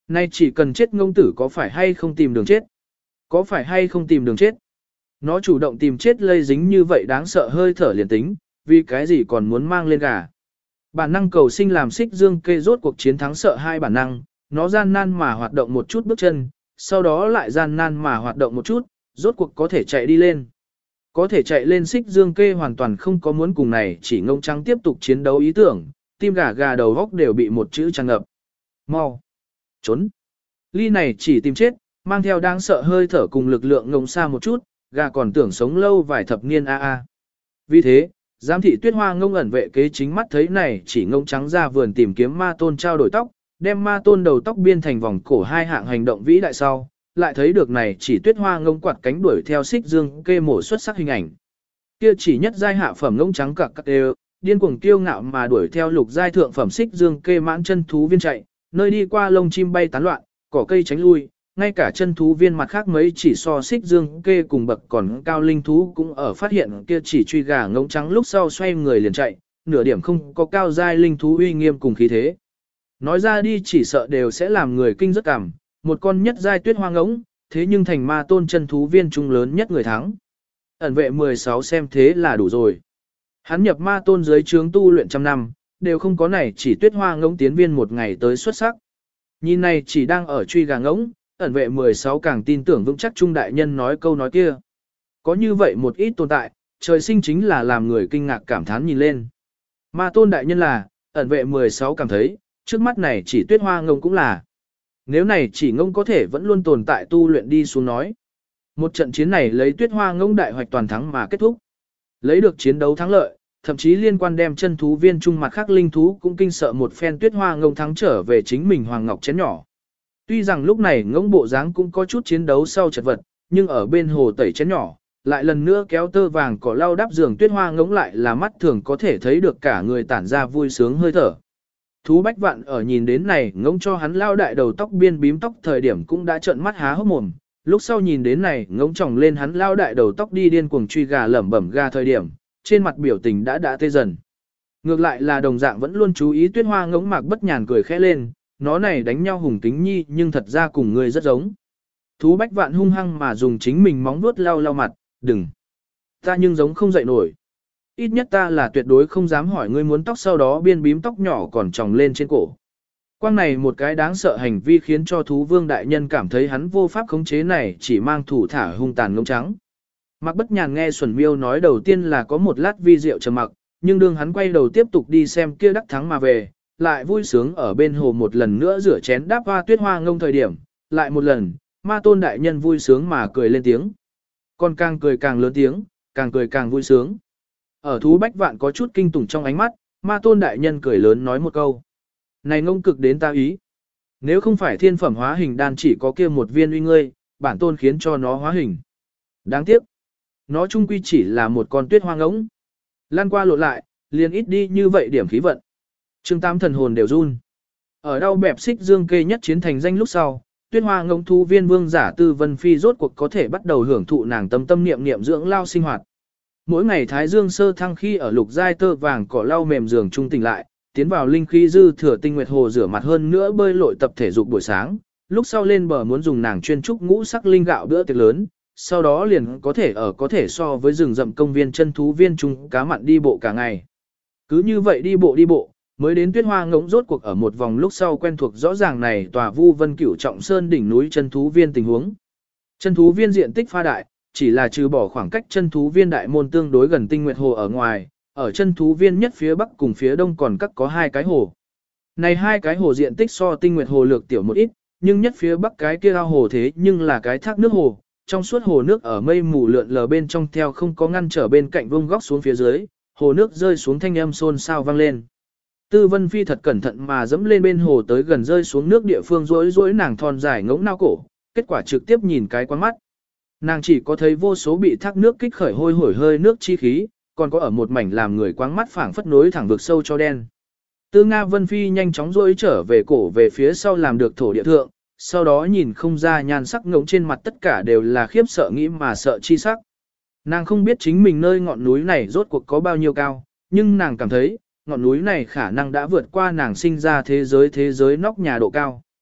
Nay chỉ cần chết ngông tử có phải hay không tìm đường chết? Có phải hay không tìm đường chết? Nó chủ động tìm chết lây dính như vậy đáng sợ hơi thở liền tính, vì cái gì còn muốn mang lên gà. Bản năng cầu sinh làm Xích Dương Kê rốt cuộc chiến thắng sợ hai bản năng, nó gian nan mà hoạt động một chút bước chân, sau đó lại gian nan mà hoạt động một chút, rốt cuộc có thể chạy đi lên. Có thể chạy lên Xích Dương Kê hoàn toàn không có muốn cùng này chỉ ngông trắng tiếp tục chiến đấu ý tưởng, tim gà gà đầu góc đều bị một chữ tràn ngập. Mau! Trốn! Ly này chỉ tìm chết, mang theo đáng sợ hơi thở cùng lực lượng ngông xa một chút, gà còn tưởng sống lâu vài thập niên a. Vì thế, giám thị Tuyết Hoa ngông ẩn vệ kế chính mắt thấy này chỉ ngông trắng ra vườn tìm kiếm ma tôn trao đổi tóc, đem ma tôn đầu tóc biên thành vòng cổ hai hạng hành động vĩ đại sau, lại thấy được này chỉ Tuyết Hoa ngông quạt cánh đuổi theo Xích Dương Kê mổ xuất sắc hình ảnh. Kia chỉ nhất giai hạ phẩm ngông trắng cặc cặc đều, điên cuồng kiêu ngạo mà đuổi theo lục giai thượng phẩm Xích Dương Kê mãn chân thú viên chạy, nơi đi qua lông chim bay tán loạn, cỏ cây tránh lui, ngay cả chân thú viên mặt khác mấy chỉ so Xích Dương Kê cùng bậc còn cao linh thú cũng ở phát hiện kia chỉ truy gà ngông trắng lúc sau xoay người liền chạy, nửa điểm không có cao giai linh thú uy nghiêm cùng khí thế. Nói ra đi chỉ sợ đều sẽ làm người kinh rất cảm, một con nhất giai Tuyết Hoa ngỗng, thế nhưng thành ma tôn chân thú viên trung lớn nhất người thắng. Ẩn vệ 16 xem thế là đủ rồi. Hắn nhập ma tôn dưới trướng tu luyện trăm năm, đều không có này chỉ Tuyết Hoa ngỗng tiến viên một ngày tới xuất sắc. Nhìn này chỉ đang ở truy gà ngỗng, ẩn vệ 16 càng tin tưởng vững chắc Trung đại nhân nói câu nói kia. Có như vậy một ít tồn tại, trời sinh chính là làm người kinh ngạc cảm thán nhìn lên. Ma tôn đại nhân là, ẩn vệ 16 cảm thấy, trước mắt này chỉ Tuyết Hoa ngông cũng là. Nếu này chỉ ngông có thể vẫn luôn tồn tại tu luyện đi xuống nói. Một trận chiến này lấy Tuyết Hoa ngông đại hoạch toàn thắng mà kết thúc. Lấy được chiến đấu thắng lợi, thậm chí liên quan đem chân thú viên trung mặt khác linh thú cũng kinh sợ một phen Tuyết Hoa ngông thắng trở về chính mình Hoàng Ngọc chén nhỏ. Tuy rằng lúc này ngỗng bộ dáng cũng có chút chiến đấu sau chật vật, nhưng ở bên hồ tẩy chén nhỏ, lại lần nữa kéo tơ vàng cỏ lau đắp giường Tuyết Hoa ngỗng lại là mắt thường có thể thấy được cả người tản ra vui sướng hơi thở. Thú Bách Vạn ở nhìn đến này ngỗng cho hắn lao đại đầu tóc biên bím tóc thời điểm cũng đã trợn mắt há hốc mồm, lúc sau nhìn đến này ngỗng tròng lên hắn lao đại đầu tóc đi điên cuồng truy gà lẩm bẩm gà thời điểm, trên mặt biểu tình đã tê dần. Ngược lại là đồng dạng vẫn luôn chú ý Tuyết Hoa ngỗng Mạc Bất Nhàn cười khẽ lên, nó này đánh nhau hùng kính nhi nhưng thật ra cùng ngươi rất giống. Thú Bách Vạn hung hăng mà dùng chính mình móng vuốt lau lau mặt, đừng. Ta nhưng giống không dậy nổi. Ít nhất ta là tuyệt đối không dám hỏi ngươi muốn tóc sau đó biên bím tóc nhỏ còn tròng lên trên cổ. Quang này một cái đáng sợ hành vi khiến cho thú vương đại nhân cảm thấy hắn vô pháp khống chế này chỉ mang thủ thả hung tàn ngông trắng. Mạc Bất Nhàn nghe Xuân Miêu nói đầu tiên là có một lát vi diệu trầm mặc, nhưng đương hắn quay đầu tiếp tục đi xem kia đắc thắng mà về, lại vui sướng ở bên hồ một lần nữa rửa chén đáp hoa Tuyết Hoa ngông thời điểm, lại một lần, ma tôn đại nhân vui sướng mà cười lên tiếng. Còn càng cười càng lớn tiếng, càng cười càng vui sướng. Ở Thú Bách Vạn có chút kinh tủng trong ánh mắt, ma tôn đại nhân cười lớn nói một câu. Này ngông cực đến ta ý. Nếu không phải thiên phẩm hóa hình đan chỉ có kia một viên uy ngươi, bản tôn khiến cho nó hóa hình. Đáng tiếc. Nó chung quy chỉ là một con Tuyết Hoa ngỗng. Lan qua lộn lại, liền ít đi như vậy điểm khí vận. Chương 8 thần hồn đều run. Ở đau bẹp Xích Dương Kê nhất chiến thành danh lúc sau, Tuyết Hoa ngỗng thú viên vương giả Tư Vân Phi rốt cuộc có thể bắt đầu hưởng thụ nàng tâm niệm niệm dưỡng lao sinh hoạt. Mỗi ngày Thái Dương sơ thăng khi ở lục giai tơ vàng cỏ lau mềm giường trung tỉnh lại, tiến vào linh khí dư thừa tinh nguyệt hồ rửa mặt hơn nữa bơi lội tập thể dục buổi sáng, lúc sau lên bờ muốn dùng nàng chuyên trúc ngũ sắc linh gạo bữa tiệc lớn, sau đó liền có thể so với rừng rậm công viên chân thú viên trung cá mặn đi bộ cả ngày. Cứ như vậy đi bộ, mới đến Tuyết Hoa ngỗng rốt cuộc ở một vòng lúc sau quen thuộc rõ ràng này tòa Vu Vân Cửu Trọng Sơn đỉnh núi chân thú viên tình huống. Chân thú viên diện tích pha đại, chỉ là trừ bỏ khoảng cách chân thú viên đại môn tương đối gần tinh nguyệt hồ ở ngoài, ở chân thú viên nhất phía bắc cùng phía đông còn có hai cái hồ. Này hai cái hồ diện tích so tinh nguyệt hồ lược tiểu một ít, nhưng nhất phía bắc cái kia ao hồ thế nhưng là cái thác nước hồ, trong suốt hồ nước ở mây mù lượn lờ bên trong theo không có ngăn trở bên cạnh vông góc xuống phía dưới, hồ nước rơi xuống thanh âm xôn xao vang lên. Tư Vân Phi thật cẩn thận mà dẫm lên bên hồ tới gần rơi xuống nước địa phương rối nàng thon dài ngỗng nao cổ, kết quả trực tiếp nhìn cái quán mắt. Nàng chỉ có thấy vô số bị thác nước kích khởi hôi hổi hơi nước chi khí, còn có ở một mảnh làm người quáng mắt phảng phất nối thẳng vực sâu cho đen. Tư Nga Vân Phi nhanh chóng rối trở về cổ về phía sau làm được thổ địa thượng, sau đó nhìn không ra nhan sắc ngỗng trên mặt tất cả đều là khiếp sợ nghĩ mà sợ chi sắc. Nàng không biết chính mình nơi ngọn núi này rốt cuộc có bao nhiêu cao, nhưng nàng cảm thấy, ngọn núi này khả năng đã vượt qua nàng sinh ra thế giới nóc nhà độ cao.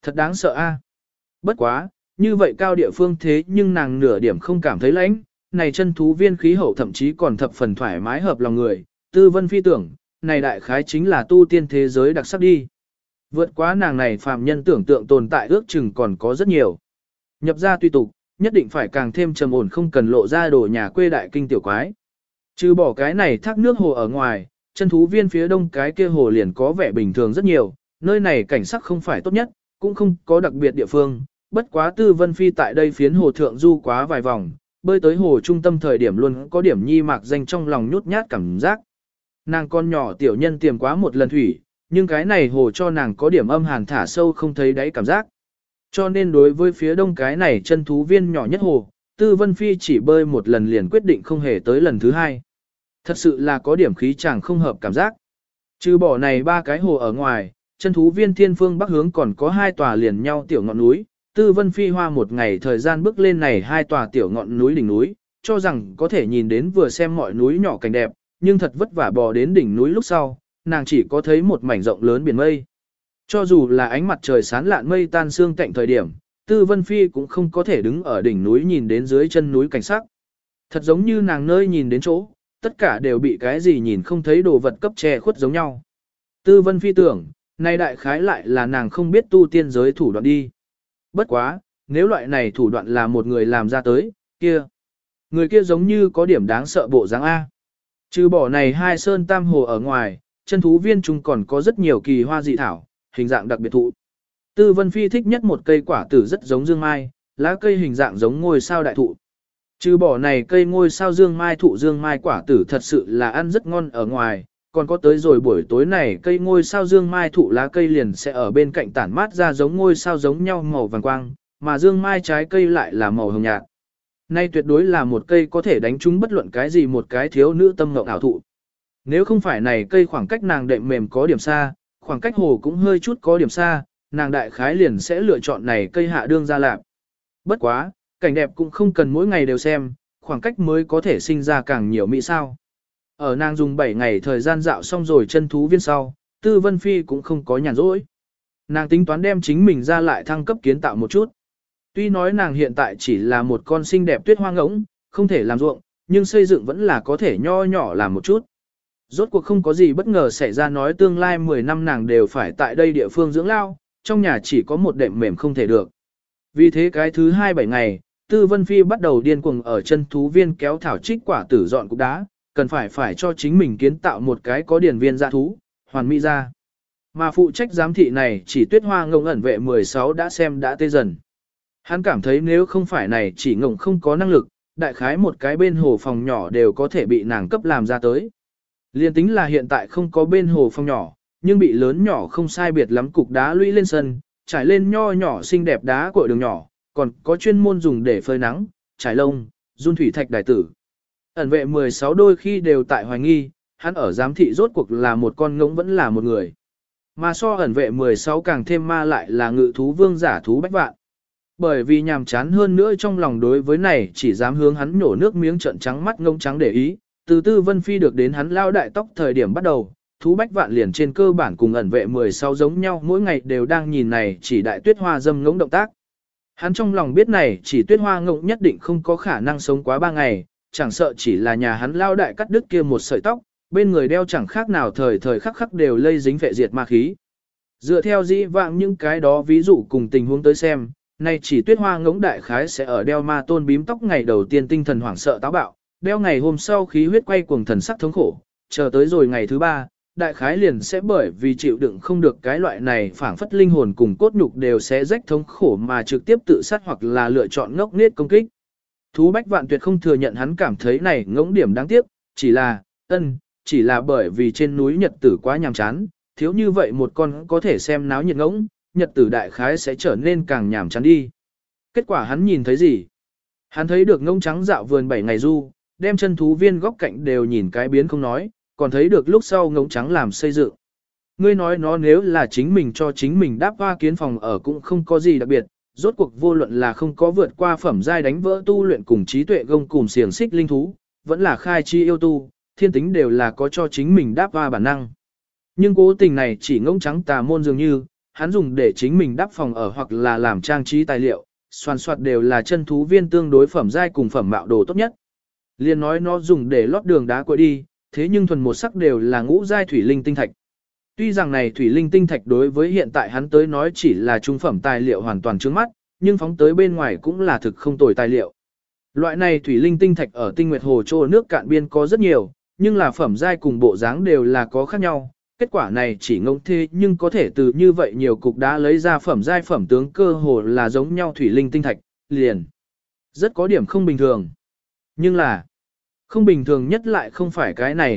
Thật đáng sợ a. Bất quá, như vậy cao địa phương thế nhưng nàng nửa điểm không cảm thấy lạnh, này chân thú viên khí hậu thậm chí còn thập phần thoải mái hợp lòng người, Tư Vân Phi tưởng, này đại khái chính là tu tiên thế giới đặc sắc đi. Vượt quá nàng này phàm nhân tưởng tượng tồn tại ước chừng còn có rất nhiều. Nhập ra tùy tục, nhất định phải càng thêm trầm ổn không cần lộ ra đồ nhà quê đại kinh tiểu quái. Trừ bỏ cái này thác nước hồ ở ngoài, chân thú viên phía đông cái kia hồ liền có vẻ bình thường rất nhiều, nơi này cảnh sắc không phải tốt nhất, cũng không có đặc biệt địa phương, bất quá Tư Vân Phi tại đây phiến hồ thượng du quá vài vòng, bơi tới hồ trung tâm thời điểm luôn có điểm nhi mạc danh trong lòng nhút nhát cảm giác. Nàng con nhỏ tiểu nhân tiềm quá một lần thủy, nhưng cái này hồ cho nàng có điểm âm hàn thả sâu không thấy đáy cảm giác. Cho nên đối với phía đông cái này chân thú viên nhỏ nhất hồ, Tư Vân Phi chỉ bơi một lần liền quyết định không hề tới lần thứ hai. Thật sự là có điểm khí chàng không hợp cảm giác. Trừ bỏ này ba cái hồ ở ngoài, chân thú viên thiên phương bắc hướng còn có hai tòa liền nhau tiểu ngọn núi. Tư Vân Phi hoa một ngày thời gian bước lên này hai tòa tiểu ngọn núi đỉnh núi, cho rằng có thể nhìn đến vừa xem mọi núi nhỏ cảnh đẹp, nhưng thật vất vả bò đến đỉnh núi lúc sau, nàng chỉ có thấy một mảnh rộng lớn biển mây. Cho dù là ánh mặt trời sáng lạn mây tan sương cạnh thời điểm, Tư Vân Phi cũng không có thể đứng ở đỉnh núi nhìn đến dưới chân núi cảnh sắc. Thật giống như nàng nơi nhìn đến chỗ, tất cả đều bị cái gì nhìn không thấy đồ vật cấp che khuất giống nhau. Tư Vân Phi tưởng, này đại khái lại là nàng không biết tu tiên giới thủ đoạn đi. Bất quá, nếu loại này thủ đoạn là một người làm ra tới, kia. Người kia giống như có điểm đáng sợ bộ dáng A. Trừ bỏ này hai sơn tam hồ ở ngoài, chân thú viên chúng còn có rất nhiều kỳ hoa dị thảo, hình dạng đặc biệt thụ. Tư Vân Phi thích nhất một cây quả tử rất giống dương mai, lá cây hình dạng giống ngôi sao đại thụ. Trừ bỏ này cây ngôi sao dương mai quả tử thật sự là ăn rất ngon ở ngoài, còn có tới rồi buổi tối này cây ngôi sao dương mai thụ lá cây liền sẽ ở bên cạnh tản mát ra giống ngôi sao giống nhau màu vàng quang, mà dương mai trái cây lại là màu hồng nhạt. Nay tuyệt đối là một cây có thể đánh trúng bất luận cái gì một cái thiếu nữ tâm ngộng ảo thụ. Nếu không phải này cây khoảng cách nàng đệm mềm có điểm xa, khoảng cách hồ cũng hơi chút có điểm xa, nàng đại khái liền sẽ lựa chọn này cây hạ đương ra lạc. Bất quá, cảnh đẹp cũng không cần mỗi ngày đều xem, khoảng cách mới có thể sinh ra càng nhiều mỹ sao. Ở nàng dùng 7 ngày thời gian dạo xong rồi chân thú viên sau, Tư Vân Phi cũng không có nhàn rỗi. Nàng tính toán đem chính mình ra lại thăng cấp kiến tạo một chút. Tuy nói nàng hiện tại chỉ là một con xinh đẹp tuyết hoa ngỗng, không thể làm ruộng, nhưng xây dựng vẫn là có thể nho nhỏ làm một chút. Rốt cuộc không có gì bất ngờ xảy ra nói tương lai 10 năm nàng đều phải tại đây địa phương dưỡng lao, trong nhà chỉ có một đệm mềm không thể được. Vì thế cái thứ 27 ngày, Tư Vân Phi bắt đầu điên cuồng ở chân thú viên kéo thảo trích quả tử dọn cục đá, cần phải cho chính mình kiến tạo một cái có điển viên dạ thú, hoàn mỹ ra. Mà phụ trách giám thị này chỉ tuyết hoa ngông ẩn vệ 16 đã xem đã tê dần. Hắn cảm thấy nếu không phải này chỉ ngông không có năng lực, đại khái một cái bên hồ phòng nhỏ đều có thể bị nàng cấp làm ra tới. Liên tính là hiện tại không có bên hồ phòng nhỏ, nhưng bị lớn nhỏ không sai biệt lắm cục đá lũy lên sân, trải lên nho nhỏ xinh đẹp đá cội đường nhỏ, còn có chuyên môn dùng để phơi nắng, trải lông, run thủy thạch đài tử. Ẩn vệ 16 đôi khi đều tại hoài nghi, hắn ở giám thị rốt cuộc là một con ngỗng vẫn là một người. Mà so ẩn vệ 16 càng thêm ma lại là ngự thú vương giả thú bách vạn. Bởi vì nhàm chán hơn nữa trong lòng đối với này chỉ dám hướng hắn nhổ nước miếng trợn trắng mắt ngông trắng để ý, từ Tư Vân Phi được đến hắn lao đại tóc thời điểm bắt đầu, thú bách vạn liền trên cơ bản cùng ẩn vệ 16 giống nhau mỗi ngày đều đang nhìn này chỉ đại tuyết hoa dâm ngỗng động tác. Hắn trong lòng biết này chỉ tuyết hoa ngỗng nhất định không có khả năng sống quá 3 ngày, chẳng sợ chỉ là nhà hắn lao đại cắt đứt kia một sợi tóc, bên người đeo chẳng khác nào thời thời khắc khắc đều lây dính phệ diệt ma khí. Dựa theo dĩ vãng những cái đó ví dụ cùng tình huống tới xem, nay chỉ tuyết hoa ngỗng đại khái sẽ ở đeo ma tôn bím tóc ngày đầu tiên tinh thần hoảng sợ táo bạo, đeo ngày hôm sau khí huyết quay cuồng thần sắc thống khổ, chờ tới rồi ngày thứ 3, đại khái liền sẽ bởi vì chịu đựng không được cái loại này phảng phất linh hồn cùng cốt nhục đều sẽ rách thống khổ mà trực tiếp tự sát hoặc là lựa chọn ngốc nghếch công kích. Thú bách vạn tuyệt không thừa nhận hắn cảm thấy này ngỗng điểm đáng tiếc, chỉ là bởi vì trên núi nhật tử quá nhàm chán, thiếu như vậy một con có thể xem náo nhiệt ngỗng, nhật tử đại khái sẽ trở nên càng nhàm chán đi. Kết quả hắn nhìn thấy gì? Hắn thấy được ngỗng trắng dạo vườn 7 ngày du, đem chân thú viên góc cạnh đều nhìn cái biến không nói, còn thấy được lúc sau ngỗng trắng làm xây dựng. Ngươi nói nó nếu là chính mình cho chính mình đáp hoa kiến phòng ở cũng không có gì đặc biệt, rốt cuộc vô luận là không có vượt qua phẩm giai đánh vỡ tu luyện cùng trí tuệ gông cùng xiềng xích linh thú, vẫn là khai chi yêu tu, thiên tính đều là có cho chính mình đáp hoa bản năng. Nhưng cố tình này chỉ ngỗng trắng tà môn dường như, hắn dùng để chính mình đắp phòng ở hoặc là làm trang trí tài liệu, xoàn xoạt đều là chân thú viên tương đối phẩm giai cùng phẩm mạo đồ tốt nhất. Liên nói nó dùng để lót đường đá cội đi, thế nhưng thuần một sắc đều là ngũ giai thủy linh tinh thạch. Tuy rằng này thủy linh tinh thạch đối với hiện tại hắn tới nói chỉ là trung phẩm tài liệu hoàn toàn trước mắt, nhưng phóng tới bên ngoài cũng là thực không tồi tài liệu. Loại này thủy linh tinh thạch ở Tinh Nguyệt Hồ Trô nước cạn biên có rất nhiều, nhưng là phẩm giai cùng bộ dáng đều là có khác nhau. Kết quả này chỉ ngông thế nhưng có thể từ như vậy nhiều cục đá lấy ra phẩm giai phẩm tướng cơ hồ là giống nhau thủy linh tinh thạch, liền. Rất có điểm không bình thường. Nhưng là, không bình thường nhất lại không phải cái này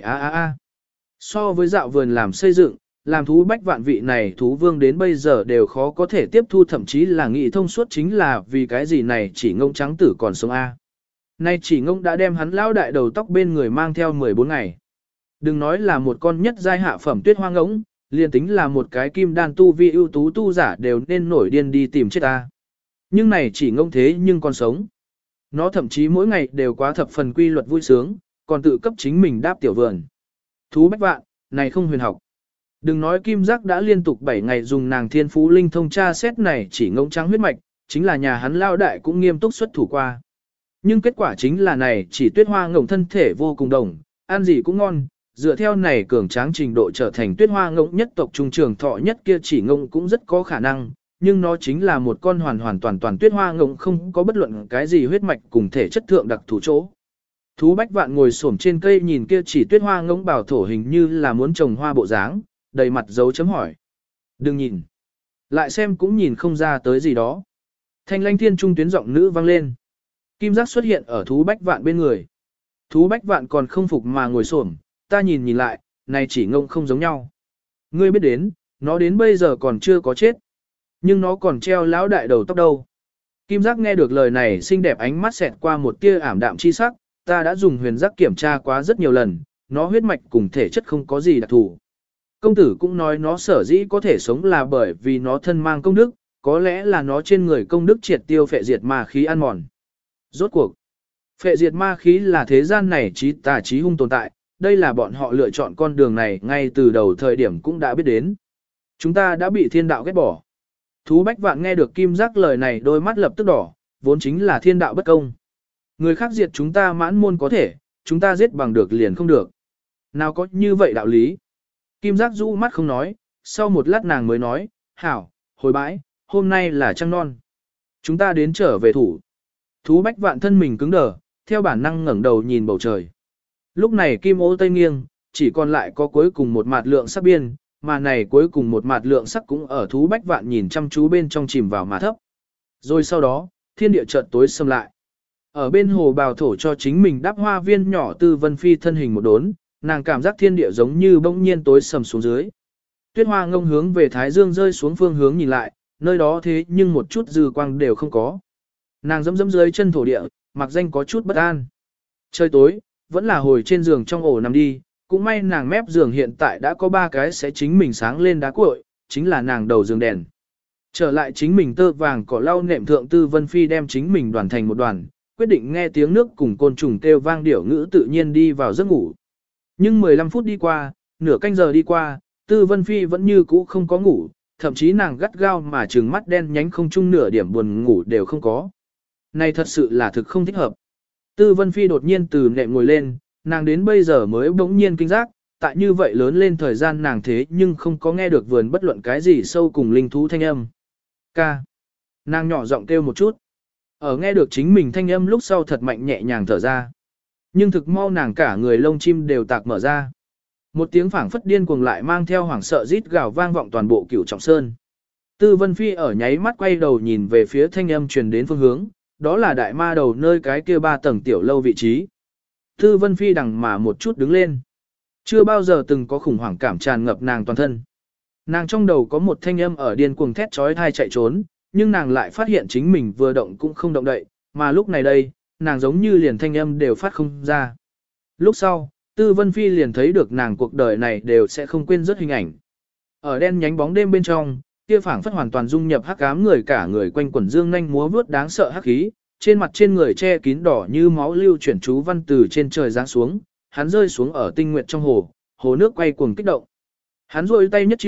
So với dạo vườn làm xây dựng, làm thú bách vạn vị này thú vương đến bây giờ đều khó có thể tiếp thu, thậm chí là nghĩ thông suốt chính là vì cái gì này chỉ ngông trắng tử còn sống A. Nay chỉ ngông đã đem hắn lão đại đầu tóc bên người mang theo 14 ngày. Đừng nói là một con nhất giai hạ phẩm tuyết hoa ngỗng, liền tính là một cái kim đan tu vi ưu tú tu giả đều nên nổi điên đi tìm chết ta. Nhưng này chỉ ngông thế nhưng còn sống. Nó thậm chí mỗi ngày đều quá thập phần quy luật vui sướng, còn tự cấp chính mình đáp tiểu vườn. Thú bách vạn, này không huyền học. Đừng nói kim giác đã liên tục 7 ngày dùng nàng thiên phú linh thông tra xét này chỉ ngông trắng huyết mạch, chính là nhà hắn lao đại cũng nghiêm túc xuất thủ qua. Nhưng kết quả chính là này chỉ tuyết hoa ngỗng thân thể vô cùng đồng, ăn gì cũng ngon, dựa theo này cường tráng trình độ trở thành tuyết hoa ngỗng nhất tộc trung trường thọ nhất kia chỉ ngỗng cũng rất có khả năng, nhưng nó chính là một con hoàn toàn tuyết hoa ngỗng không có bất luận cái gì huyết mạch cùng thể chất thượng đặc thù chỗ. Thú bách vạn ngồi xổm trên cây nhìn kia chỉ tuyết hoa ngỗng bảo thổ hình như là muốn trồng hoa bộ dáng, đầy mặt dấu chấm hỏi. Đừng nhìn. Lại xem cũng nhìn không ra tới gì đó. Thanh lanh thiên trung tuyến giọng nữ vang lên. Kim giác xuất hiện ở thú bách vạn bên người. Thú bách vạn còn không phục mà ngồi xổm, ta nhìn lại, này chỉ ngông không giống nhau. Ngươi biết đến, nó đến bây giờ còn chưa có chết. Nhưng nó còn treo lão đại đầu tóc đâu. Kim giác nghe được lời này xinh đẹp ánh mắt xẹt qua một tia ảm đạm chi sắc, ta đã dùng huyền giác kiểm tra quá rất nhiều lần, nó huyết mạch cùng thể chất không có gì đặc thù. Công tử cũng nói nó sở dĩ có thể sống là bởi vì nó thân mang công đức, có lẽ là nó trên người công đức triệt tiêu phệ diệt ma khí ăn mòn. Rốt cuộc, phệ diệt ma khí là thế gian này trí tà trí hung tồn tại, đây là bọn họ lựa chọn con đường này ngay từ đầu thời điểm cũng đã biết đến. Chúng ta đã bị thiên đạo ghét bỏ. Thú bách vạn nghe được kim giác lời này đôi mắt lập tức đỏ, vốn chính là thiên đạo bất công. Người khác diệt chúng ta mãn môn có thể, chúng ta giết bằng được liền không được. Nào có như vậy đạo lý. Kim giác rũ mắt không nói, sau một lát nàng mới nói, hảo, hồi bãi, hôm nay là trăng non. Chúng ta đến trở về thủ. Thú bách vạn thân mình cứng đờ, theo bản năng ngẩng đầu nhìn bầu trời. Lúc này kim ô tây nghiêng, chỉ còn lại có cuối cùng một mạt lượng sắc biên, mà này cuối cùng một mạt lượng sắc cũng ở thú bách vạn nhìn chăm chú bên trong chìm vào mà thấp. Rồi sau đó, thiên địa chợt tối sầm lại. Ở bên hồ bào thổ cho chính mình đắp hoa viên nhỏ Tư Vân Phi thân hình một đốn, nàng cảm giác thiên địa giống như bỗng nhiên tối sầm xuống dưới. Tuyết hoa ngông hướng về Thái Dương rơi xuống phương hướng nhìn lại, nơi đó thế nhưng một chút dư quang đều không có. Nàng dẫm dẫm dưới chân thổ địa, mặc danh có chút bất an. Trời tối, vẫn là hồi trên giường trong ổ nằm đi, cũng may nàng mép giường hiện tại đã có 3 cái sẽ chính mình sáng lên đá cuội, chính là nàng đầu giường đèn. Trở lại chính mình tơ vàng cỏ lau nệm thượng Tư Vân Phi đem chính mình đoàn thành một đoàn, quyết định nghe tiếng nước cùng côn trùng kêu vang điểu ngữ tự nhiên đi vào giấc ngủ. Nhưng 15 phút đi qua, nửa canh giờ đi qua, Tư Vân Phi vẫn như cũ không có ngủ, thậm chí nàng gắt gao mà trừng mắt đen nhánh không chung nửa điểm buồn ngủ đều không có. Này thật sự là thực không thích hợp. Tư Vân Phi đột nhiên từ nệm ngồi lên, nàng đến bây giờ mới bỗng nhiên kinh giác, tại như vậy lớn lên thời gian nàng thế nhưng không có nghe được vườn bất luận cái gì sâu cùng linh thú thanh âm. Ca. Nàng nhỏ giọng kêu một chút. Ở nghe được chính mình thanh âm lúc sau thật mạnh nhẹ nhàng thở ra. Nhưng thực mau nàng cả người lông chim đều tạc mở ra. Một tiếng phảng phất điên cuồng lại mang theo hoảng sợ rít gào vang vọng toàn bộ Cửu Trọng Sơn. Tư Vân Phi ở nháy mắt quay đầu nhìn về phía thanh âm truyền đến phương hướng, đó là đại ma đầu nơi cái kia 3 tầng tiểu lâu vị trí. Tư Vân Phi đằng mà một chút đứng lên. Chưa bao giờ từng có khủng hoảng cảm tràn ngập nàng toàn thân. Nàng trong đầu có một thanh âm ở điên cuồng thét chói tai chạy trốn, nhưng nàng lại phát hiện chính mình vừa động cũng không động đậy, mà lúc này đây, nàng giống như liền thanh âm đều phát không ra. Lúc sau, Tư Vân Phi liền thấy được nàng cuộc đời này đều sẽ không quên rất hình ảnh. Ở đen nhánh bóng đêm bên trong, kia phảng phất hoàn toàn dung nhập hắc ám người cả người quanh quẩn dương nhanh múa vướt đáng sợ hắc khí, trên mặt trên người che kín đỏ như máu lưu chuyển chú văn từ trên trời giáng xuống, hắn rơi xuống ở tinh nguyệt trong hồ, hồ nước quay cuồng kích động. Hắn rôi tay nhất chiêu,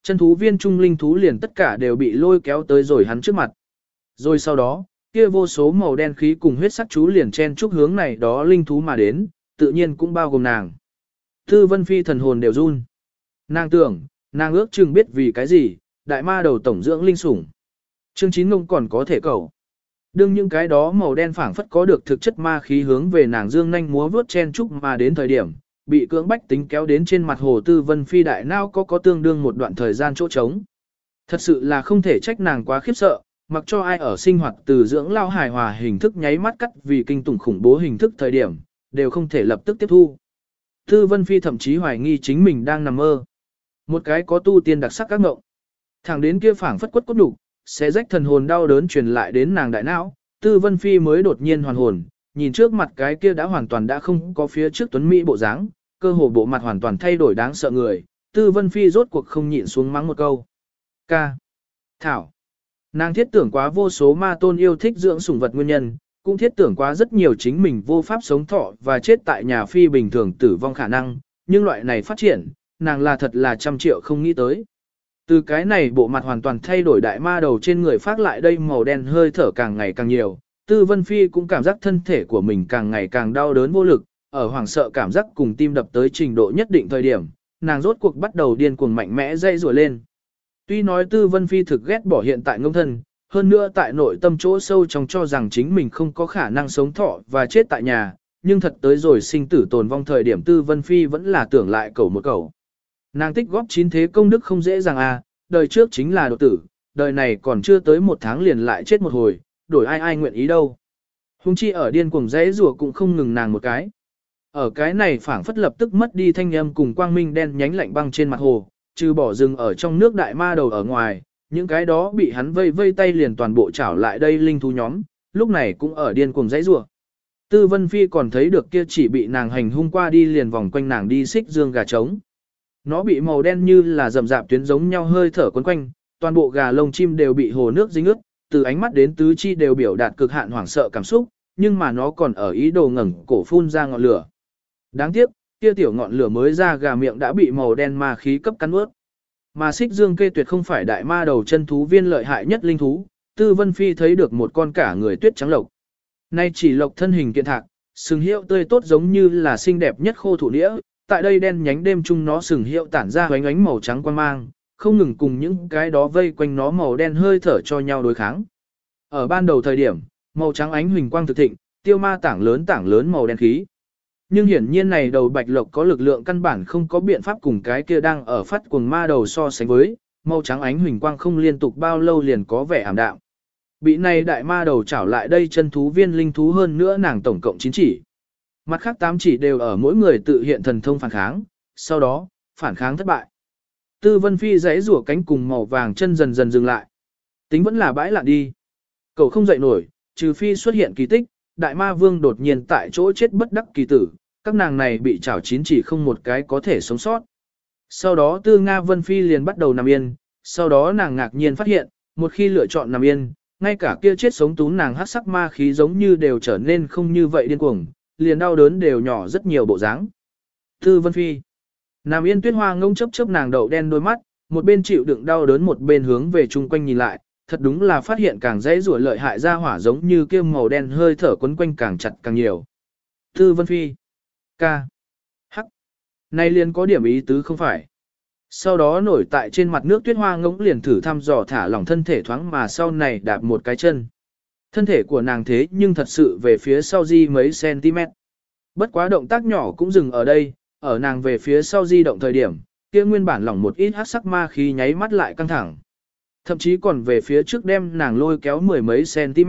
chân thú viên trung linh thú liền tất cả đều bị lôi kéo tới rồi hắn trước mặt. Rồi sau đó, kia vô số màu đen khí cùng huyết sắc chú liền chen chúc hướng này đó linh thú mà đến, tự nhiên cũng bao gồm nàng. Tư Vân Phi thần hồn đều run. Nàng tưởng, nàng ước chừng biết vì cái gì, đại ma đầu tổng dưỡng linh sủng. Chương 9 ngông còn có thể cầu. Đương những cái đó màu đen phảng phất có được thực chất ma khí hướng về nàng dương nhanh múa vướt chen chúc mà đến thời điểm, bị cưỡng bách tính kéo đến trên mặt hồ Tư Vân Phi đại não có tương đương một đoạn thời gian chỗ trống. Thật sự là không thể trách nàng quá khiếp sợ, mặc cho ai ở sinh hoạt từ dưỡng lao hài hòa hình thức nháy mắt cắt vì kinh tủng khủng bố hình thức thời điểm, đều không thể lập tức tiếp thu. Tư Vân Phi thậm chí hoài nghi chính mình đang nằm mơ. Một cái có tu tiên đặc sắc các ngộng. Thẳng đến kia phảng phất quất cốt đủ, sẽ rách thần hồn đau đớn truyền lại đến nàng đại não, Tư Vân Phi mới đột nhiên hoàn hồn, nhìn trước mặt cái kia đã hoàn toàn đã không có phía trước tuấn mỹ bộ dáng, cơ hồ bộ mặt hoàn toàn thay đổi đáng sợ người, Tư Vân Phi rốt cuộc không nhịn xuống mắng một câu. Ca. Thảo. Nàng thiết tưởng quá vô số ma tôn yêu thích dưỡng sủng vật nguyên nhân, cũng thiết tưởng quá rất nhiều chính mình vô pháp sống thọ và chết tại nhà phi bình thường tử vong khả năng, nhưng loại này phát triển, nàng là thật là trăm triệu không nghĩ tới. Từ cái này bộ mặt hoàn toàn thay đổi đại ma đầu trên người phát lại đây màu đen hơi thở càng ngày càng nhiều, Tư Vân Phi cũng cảm giác thân thể của mình càng ngày càng đau đớn vô lực, ở hoảng sợ cảm giác cùng tim đập tới trình độ nhất định thời điểm, nàng rốt cuộc bắt đầu điên cuồng mạnh mẽ dây rùa lên. Tuy nói Tư Vân Phi thực ghét bỏ hiện tại ngông thân, hơn nữa tại nội tâm chỗ sâu trong cho rằng chính mình không có khả năng sống thọ và chết tại nhà, nhưng thật tới rồi sinh tử tồn vong thời điểm Tư Vân Phi vẫn là tưởng lại cầu một cầu. Nàng tích góp 9 thế công đức không dễ dàng à, đời trước chính là đột tử, đời này còn chưa tới 1 tháng liền lại chết một hồi, đổi ai nguyện ý đâu. Hùng chi ở điên cuồng dãy rùa cũng không ngừng nàng một cái. Ở cái này phảng phất lập tức mất đi thanh âm cùng quang minh đen nhánh lạnh băng trên mặt hồ, trừ bỏ rừng ở trong nước đại ma đầu ở ngoài, những cái đó bị hắn vây tay liền toàn bộ chảo lại đây linh thú nhóm, lúc này cũng ở điên cuồng dãy rùa. Tư Vân Phi còn thấy được kia chỉ bị nàng hành hung qua đi liền vòng quanh nàng đi xích dương gà trống. Nó bị màu đen như là rậm rạp tuyến giống nhau hơi thở quấn quanh, toàn bộ gà lông chim đều bị hồ nước dính ướt, từ ánh mắt đến tứ chi đều biểu đạt cực hạn hoảng sợ cảm xúc, nhưng mà nó còn ở ý đồ ngẩng cổ phun ra ngọn lửa. Đáng tiếc, kia tiểu ngọn lửa mới ra gà miệng đã bị màu đen ma khí cấp cắn ướt. Mà xích dương kê tuyệt không phải đại ma đầu chân thú viên lợi hại nhất linh thú, Tư Vân Phi thấy được một con cả người tuyết trắng lộc. Nay chỉ lộc thân hình kiện thạc, sừng hiệu tươi tốt giống như là xinh đẹp nhất khô thủ đĩa, tại đây đen nhánh đêm chung nó sừng hiệu tản ra ánh ánh màu trắng quang mang, không ngừng cùng những cái đó vây quanh nó màu đen hơi thở cho nhau đối kháng. Ở ban đầu thời điểm, màu trắng ánh huỳnh quang thực thịnh, tiêu ma tảng lớn màu đen khí. Nhưng hiển nhiên này đầu bạch lộc có lực lượng căn bản không có biện pháp cùng cái kia đang ở phát cuồng ma đầu so sánh với, màu trắng ánh huỳnh quang không liên tục bao lâu liền có vẻ ảm đạm. Bị này đại ma đầu chảo lại đây chân thú viên linh thú hơn nữa nàng tổng cộng 9 chỉ. Mặt khác 8 chỉ đều ở mỗi người tự hiện thần thông phản kháng, sau đó, phản kháng thất bại. Tư Vân Phi giãy rủa cánh cùng màu vàng chân dần dần dừng lại. Tính vẫn là bãi lạn đi. Cậu không dậy nổi, trừ phi xuất hiện kỳ tích, đại ma vương đột nhiên tại chỗ chết bất đắc kỳ tử, các nàng này bị chảo 9 chỉ không một cái có thể sống sót. Sau đó Tư Nga Vân Phi liền bắt đầu nằm yên, sau đó nàng ngạc nhiên phát hiện, một khi lựa chọn nằm yên, ngay cả kia chết sống tú nàng hắc sắc ma khí giống như đều trở nên không như vậy điên cuồng, liền đau đớn đều nhỏ rất nhiều bộ dáng. Tư Vân Phi nằm yên tuyết hoa ngông chớp nàng đậu đen đôi mắt, một bên chịu đựng đau đớn một bên hướng về chung quanh nhìn lại, thật đúng là phát hiện càng dễ rủa lợi hại ra hỏa giống như kia màu đen hơi thở quấn quanh càng chặt càng nhiều. Tư Vân Phi ca hắc này liền có điểm ý tứ không phải. Sau đó nổi tại trên mặt nước tuyết hoa ngỗng liền thử thăm dò thả lỏng thân thể thoáng mà sau này đạp một cái chân. Thân thể của nàng thế nhưng thật sự về phía sau di mấy cm. Bất quá động tác nhỏ cũng dừng ở đây, ở nàng về phía sau di động thời điểm, kia nguyên bản lỏng một ít hắc sắc ma khí nháy mắt lại căng thẳng. Thậm chí còn về phía trước đem nàng lôi kéo mười mấy cm.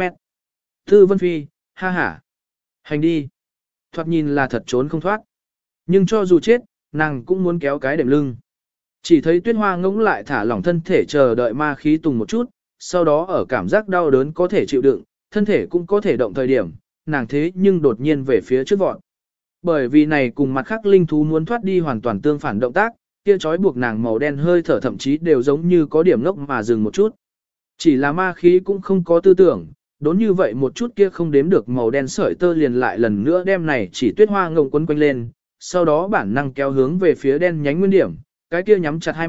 Tư Vân Phi, ha ha. Hành đi. Thoạt nhìn là thật trốn không thoát. Nhưng cho dù chết, nàng cũng muốn kéo cái đệm lưng. Chỉ thấy tuyết hoa ngỗng lại thả lỏng thân thể chờ đợi ma khí tùng một chút, sau đó ở cảm giác đau đớn có thể chịu đựng, thân thể cũng có thể động thời điểm, nàng thế nhưng đột nhiên về phía trước vọt. Bởi vì này cùng mặt khác linh thú muốn thoát đi hoàn toàn tương phản động tác, kia trói buộc nàng màu đen hơi thở thậm chí đều giống như có điểm ngốc mà dừng một chút. Chỉ là ma khí cũng không có tư tưởng, đốn như vậy một chút kia không đếm được màu đen sợi tơ liền lại lần nữa đem này chỉ tuyết hoa ngông quấn quanh lên, sau đó bản năng kéo hướng về phía đen nhánh nguyên điểm, cái kia nhắm chặt hai mắt,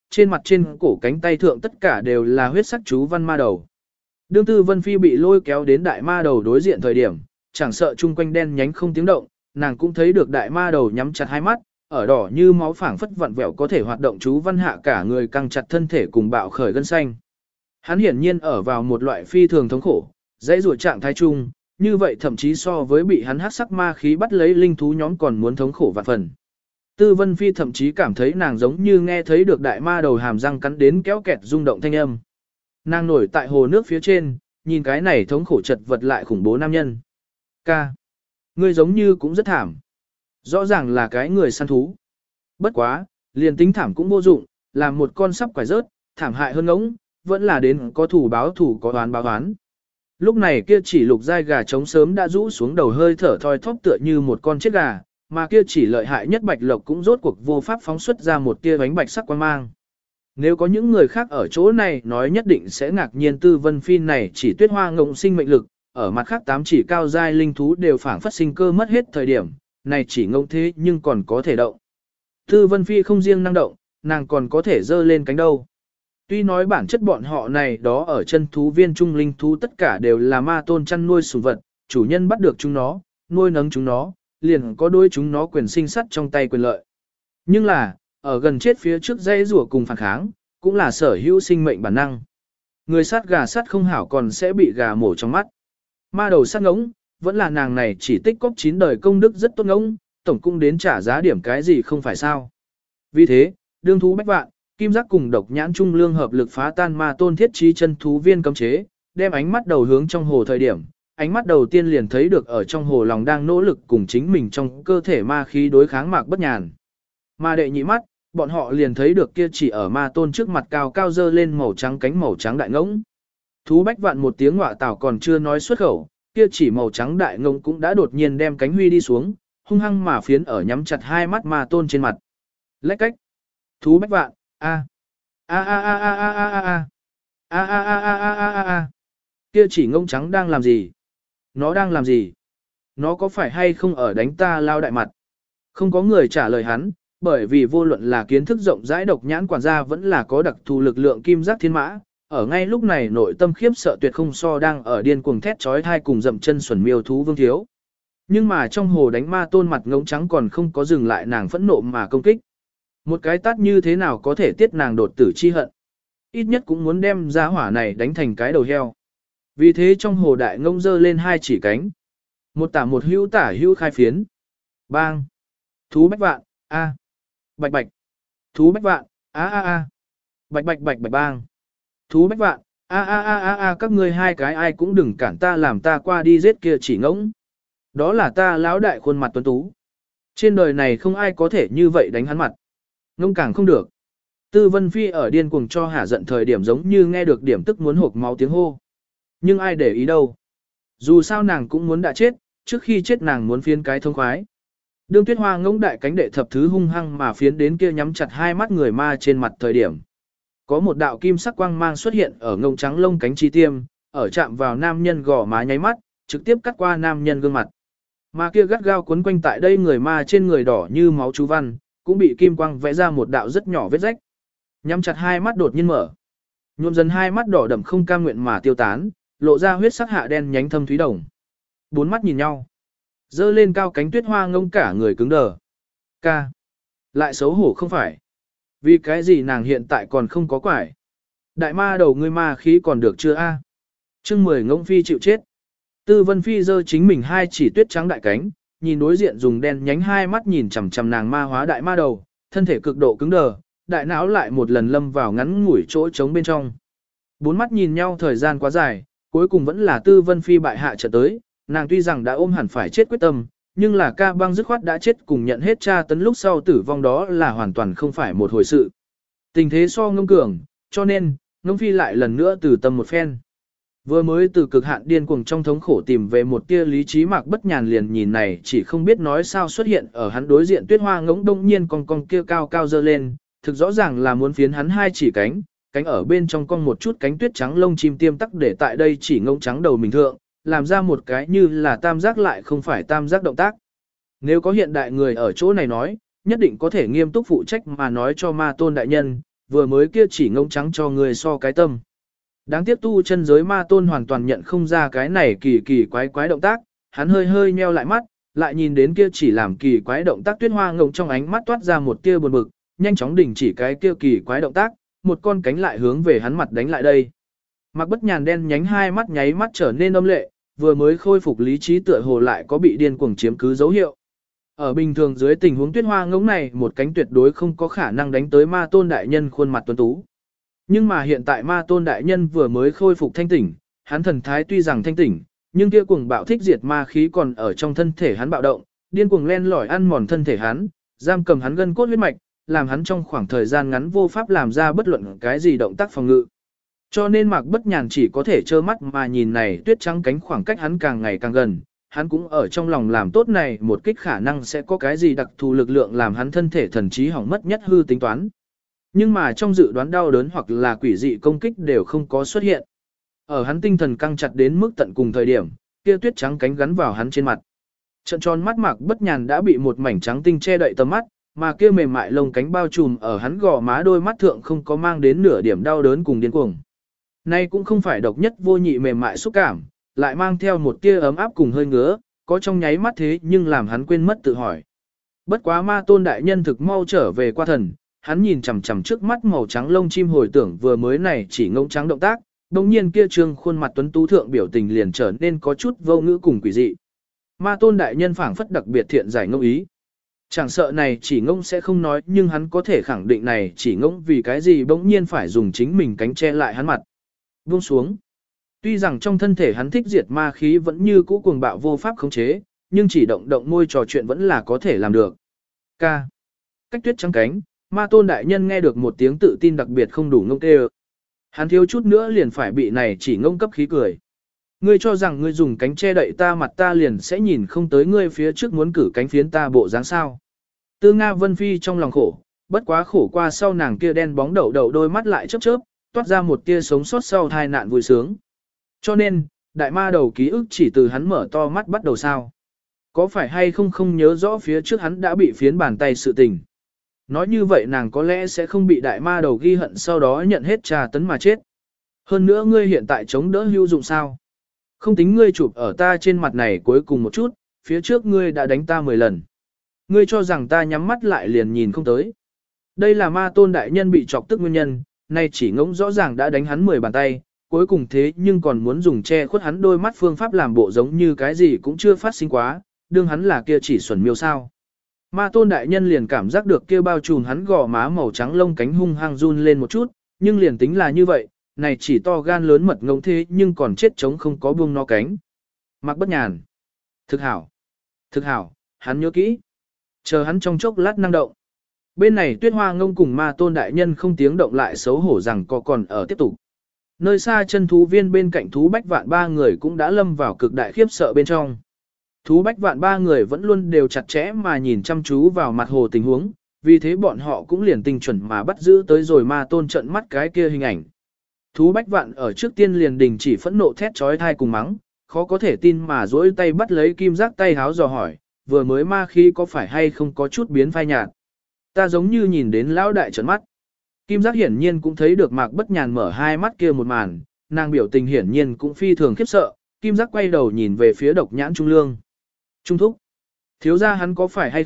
trên mặt trên cổ cánh tay thượng tất cả đều là huyết sắc chú văn ma đầu. Đương Tư Vân Phi bị lôi kéo đến đại ma đầu đối diện thời điểm, chẳng sợ chung quanh đen nhánh không tiếng động, nàng cũng thấy được đại ma đầu nhắm chặt hai mắt, ở đỏ như máu phảng phất vặn vẹo có thể hoạt động chú văn hạ cả người căng chặt thân thể cùng bạo khởi gân xanh. Hắn hiển nhiên ở vào một loại phi thường thống khổ, dãy rủa trạng thái chung, như vậy thậm chí so với bị hắn hắc sắc ma khí bắt lấy linh thú nhóm còn muốn thống khổ vạn phần. Tư Vân Phi thậm chí cảm thấy nàng giống như nghe thấy được đại ma đầu hàm răng cắn đến kéo kẹt rung động thanh âm. Nàng nổi tại hồ nước phía trên, nhìn cái này thống khổ chật vật lại khủng bố nam nhân. Ca, ngươi giống như cũng rất thảm. Rõ ràng là cái người săn thú. Bất quá, liền tính thảm cũng vô dụng, làm một con sắp quải rớt, thảm hại hơn ngỗng, vẫn là đến có thủ báo thủ có oán báo oán. Lúc này kia chỉ lục giai gà trống sớm đã rũ xuống đầu hơi thở thoi thóp tựa như một con chết gà, mà kia chỉ lợi hại nhất bạch lộc cũng rốt cuộc vô pháp phóng xuất ra một tia bánh bạch sắc quang mang. Nếu có những người khác ở chỗ này nói nhất định sẽ ngạc nhiên Tư Vân Phi này chỉ tuyết hoa ngộng sinh mệnh lực, ở mặt khác 8 chỉ cao giai linh thú đều phản phát sinh cơ mất hết thời điểm, này chỉ ngộng thế nhưng còn có thể động. Tư Vân Phi không riêng năng động, nàng còn có thể dơ lên cánh đâu. Tuy nói bản chất bọn họ này đó ở chân thú viên trung linh thú tất cả đều là ma tôn chăn nuôi sủng vật, chủ nhân bắt được chúng nó, nuôi nấng chúng nó, liền có đôi chúng nó quyền sinh sắt trong tay quyền lợi. Nhưng là, ở gần chết phía trước dây rủa cùng phản kháng, cũng là sở hữu sinh mệnh bản năng. Người sát gà sát không hảo còn sẽ bị gà mổ trong mắt. Ma đầu sát ngỗng, vẫn là nàng này chỉ tích cóp 9 đời công đức rất tốt ngỗng, tổng cung đến trả giá điểm cái gì không phải sao. Vì thế, đương thú bách vạn, kim giác cùng độc nhãn trung lương hợp lực phá tan ma tôn thiết trí chân thú viên cấm chế, đem ánh mắt đầu hướng trong hồ thời điểm. Ánh mắt đầu tiên liền thấy được ở trong hồ lòng đang nỗ lực cùng chính mình trong cơ thể ma khí đối kháng Mạc Bất Nhàn. Mà đệ nhị mắt, bọn họ liền thấy được kia chỉ ở ma tôn trước mặt cao cao dơ lên màu trắng đại ngỗng. Thú bách vạn một tiếng ngọa tảo còn chưa nói xuất khẩu, kia chỉ màu trắng đại ngỗng cũng đã đột nhiên đem cánh huy đi xuống, hung hăng mà phiến ở nhắm chặt hai mắt ma tôn trên mặt. Lách cách. Thú bách vạn, a a a a a a a a a a a a a a a a. Kia chỉ ngỗng trắng đang làm gì? Nó đang làm gì? Nó có phải hay không ở đánh ta lao đại mặt? Không có người trả lời hắn, bởi vì vô luận là kiến thức rộng rãi độc nhãn quản gia vẫn là có đặc thù lực lượng kim giác thiên mã, ở ngay lúc này nội tâm khiếp sợ tuyệt không so đang ở điên cuồng thét chói tai cùng dậm chân xuẩn miêu thú vương thiếu. Nhưng mà trong hồ đánh ma tôn mặt ngỗng trắng còn không có dừng lại nàng phẫn nộ mà công kích. Một cái tát như thế nào có thể tiết nàng đột tử chi hận. Ít nhất cũng muốn đem ra hỏa này đánh thành cái đầu heo. Vì thế trong hồ đại ngông dơ lên hai chỉ cánh. Một tả hữu khai phiến. Bang. Thú bách vạn, a. Bạch bạch. Thú bách vạn, a a a. Bạch bạch bạch bạch bang. Thú bách vạn, a a a a a các ngươi hai cái ai cũng đừng cản ta làm ta qua đi giết kia chỉ ngỗng. Đó là ta lão đại khuôn mặt tuấn tú. Trên đời này không ai có thể như vậy đánh hắn mặt. Ngông càng không được. Tư Vân Phi ở điên cuồng cho hả giận thời điểm giống như nghe được điểm tức muốn hộc máu tiếng hô. Nhưng ai để ý đâu. Dù sao nàng cũng muốn đã chết, trước khi chết nàng muốn phiến cái thông khoái. Đương Tuyết Hoa ngỗng đại cánh đệ thập thứ hung hăng mà phiến đến kia nhắm chặt hai mắt người ma trên mặt thời điểm. Có một đạo kim sắc quang mang xuất hiện ở ngông trắng lông cánh chi tiêm, ở chạm vào nam nhân gò má nháy mắt, trực tiếp cắt qua nam nhân gương mặt. Mà kia gắt gao quấn quanh tại đây người ma trên người đỏ như máu chú văn, cũng bị kim quang vẽ ra một đạo rất nhỏ vết rách. Nhắm chặt hai mắt đột nhiên mở. Nhuộm dần hai mắt đỏ đậm không cam nguyện mà tiêu tán, lộ ra huyết sắc hạ đen nhánh thâm thúy đồng. Bốn mắt nhìn nhau. Dơ lên cao cánh Tuyết Hoa ngông cả người cứng đờ. Ca. Lại xấu hổ không phải. Vì cái gì nàng hiện tại còn không có quải. Đại ma đầu ngươi ma khí còn được chưa a? Chương 10 ngông phi chịu chết. Tư Vân Phi giơ chính mình hai chỉ tuyết trắng đại cánh, nhìn đối diện dùng đen nhánh hai mắt nhìn chằm chằm nàng ma hóa đại ma đầu, thân thể cực độ cứng đờ, đại não lại một lần lâm vào ngắn ngủi chỗ trống bên trong. Bốn mắt nhìn nhau thời gian quá dài, cuối cùng vẫn là Tư Vân Phi bại hạ trận tới, nàng tuy rằng đã ôm hẳn phải chết quyết tâm, nhưng là ca băng dứt khoát đã chết cùng nhận hết tra tấn lúc sau tử vong đó là hoàn toàn không phải một hồi sự. Tình thế so ngông cường, cho nên, ngông phi lại lần nữa từ tâm một phen. Vừa mới từ cực hạn điên cuồng trong thống khổ tìm về một tia lý trí Mạc Bất Nhàn liền nhìn này chỉ không biết nói sao xuất hiện ở hắn đối diện Tuyết Hoa ngỗng đông nhiên cong kia cao cao dơ lên, thực rõ ràng là muốn phiến hắn hai chỉ cánh ở bên trong cong một chút cánh tuyết trắng lông chim tiêm tắc để tại đây chỉ ngỗng trắng đầu mình thượng, làm ra một cái như là tam giác lại không phải tam giác động tác. Nếu có hiện đại người ở chỗ này nói, nhất định có thể nghiêm túc phụ trách mà nói cho ma tôn đại nhân, vừa mới kia chỉ ngông trắng cho người so cái tâm. Đáng tiếc tu chân giới ma tôn hoàn toàn nhận không ra cái này kỳ kỳ quái quái động tác, hắn hơi hơi nheo lại mắt, lại nhìn đến kia chỉ làm kỳ quái động tác tuyết hoa ngông trong ánh mắt toát ra một tia buồn bực, nhanh chóng đình chỉ cái kia kỳ quái động tác, một con cánh lại hướng về hắn mặt đánh lại đây. Mạc Bất Nhàn đen nhánh hai mắt nháy mắt trở nên âm lệ, vừa mới khôi phục lý trí tựa hồ lại có bị điên cuồng chiếm cứ dấu hiệu. Ở bình thường dưới tình huống tuyết hoa ngỗng này một cánh tuyệt đối không có khả năng đánh tới ma tôn đại nhân khuôn mặt tuấn tú. Nhưng mà hiện tại ma tôn đại nhân vừa mới khôi phục thanh tỉnh, hắn thần thái tuy rằng thanh tỉnh, nhưng kia cuồng bạo thích diệt ma khí còn ở trong thân thể hắn bạo động, điên cuồng len lỏi ăn mòn thân thể hắn, giam cầm hắn gân cốt huyết mạch, làm hắn trong khoảng thời gian ngắn vô pháp làm ra bất luận cái gì động tác phòng ngự. Cho nên Mạc Bất Nhàn chỉ có thể trơ mắt mà nhìn này tuyết trắng cánh khoảng cách hắn càng ngày càng gần, hắn cũng ở trong lòng làm tốt này một kích khả năng sẽ có cái gì đặc thù lực lượng làm hắn thân thể thần trí hỏng mất nhất hư tính toán. Nhưng mà trong dự đoán đau đớn hoặc là quỷ dị công kích đều không có xuất hiện. Ở hắn tinh thần căng chặt đến mức tận cùng thời điểm, kia tuyết trắng cánh gắn vào hắn trên mặt. Trận tròn mắt Mạc Bất Nhàn đã bị một mảnh trắng tinh che đậy tầm mắt, mà kia mềm mại lông cánh bao trùm ở hắn gò má đôi mắt thượng không có mang đến nửa điểm đau đớn cùng điên cuồng. Nay cũng không phải độc nhất vô nhị mềm mại xúc cảm, lại mang theo một tia ấm áp cùng hơi ngứa, có trong nháy mắt thế nhưng làm hắn quên mất tự hỏi. Bất quá ma tôn đại nhân thực mau trở về qua thần, hắn nhìn chằm chằm trước mắt màu trắng lông chim hồi tưởng vừa mới này chỉ ngông trắng động tác, đồng nhiên kia trương khuôn mặt tuấn tú thượng biểu tình liền trở nên có chút vô ngữ cùng quỷ dị. Ma tôn đại nhân phảng phất đặc biệt thiện giải ngông ý. Chẳng sợ này chỉ ngông sẽ không nói nhưng hắn có thể khẳng định này chỉ ngông vì cái gì bỗng nhiên phải dùng chính mình cánh che lại hắn mặt. Buông xuống. Tuy rằng trong thân thể hắn thích diệt ma khí vẫn như cũ cuồng bạo vô pháp khống chế, nhưng chỉ động động môi trò chuyện vẫn là có thể làm được. Ca. Cách tuyết trắng cánh, ma tôn đại nhân nghe được một tiếng tự tin đặc biệt không đủ ngông kêu. Hắn thiếu chút nữa liền phải bị này chỉ ngông cấp khí cười. Ngươi cho rằng ngươi dùng cánh che đậy ta mặt ta liền sẽ nhìn không tới ngươi phía trước muốn cử cánh phiến ta bộ dáng sao. Tư Nga Vân Phi trong lòng khổ, bất quá khổ qua sau nàng kia đen bóng đầu đầu đôi mắt lại chớp chớp, toát ra một tia sống sót sau tai nạn vui sướng. Cho nên, đại ma đầu ký ức chỉ từ hắn mở to mắt bắt đầu sao. Có phải hay không không nhớ rõ phía trước hắn đã bị phiến bàn tay sự tình. Nói như vậy nàng có lẽ sẽ không bị đại ma đầu ghi hận sau đó nhận hết trà tấn mà chết. Hơn nữa ngươi hiện tại chống đỡ hữu dụng sao. Không tính ngươi chụp ở ta trên mặt này cuối cùng một chút, phía trước ngươi đã đánh ta 10 lần. Ngươi cho rằng ta nhắm mắt lại liền nhìn không tới. Đây là ma tôn đại nhân bị chọc tức nguyên nhân, nay chỉ ngỗng rõ ràng đã đánh hắn 10 bàn tay, cuối cùng thế nhưng còn muốn dùng che khuất hắn đôi mắt phương pháp làm bộ giống như cái gì cũng chưa phát sinh quá, đương hắn là kia chỉ xuẩn miêu sao. Ma tôn đại nhân liền cảm giác được kia bao trùm hắn gò má màu trắng lông cánh hung hăng run lên một chút, nhưng liền tính là như vậy, này chỉ to gan lớn mật ngỗng thế nhưng còn chết chống không có buông nó cánh. Mạc Bất Nhàn. Thực hảo. Thực hảo, hắn nhớ kỹ. Chờ hắn trong chốc lát năng động. Bên này tuyết hoa ngông cùng ma tôn đại nhân không tiếng động lại xấu hổ rằng có còn ở tiếp tục. Nơi xa chân thú viên bên cạnh thú bách vạn ba người cũng đã lâm vào cực đại khiếp sợ bên trong. Thú bách vạn ba người vẫn luôn đều chặt chẽ mà nhìn chăm chú vào mặt hồ tình huống, vì thế bọn họ cũng liền tinh chuẩn mà bắt giữ tới rồi ma tôn trận mắt cái kia hình ảnh. Thú bách vạn ở trước tiên liền đình chỉ phẫn nộ thét trói thai cùng mắng, khó có thể tin mà duỗi tay bắt lấy kim giác tay háo dò hỏi, vừa mới ma khí có phải hay không có chút biến phai nhạt. Ta giống như nhìn đến lão đại trận mắt. Kim giác hiển nhiên cũng thấy được Mạc Bất Nhàn mở hai mắt kia một màn, nàng biểu tình hiển nhiên cũng phi thường khiếp sợ, kim giác quay đầu nhìn về phía độc nhãn Trung Lương. Trung thúc, thiếu gia hắn có phải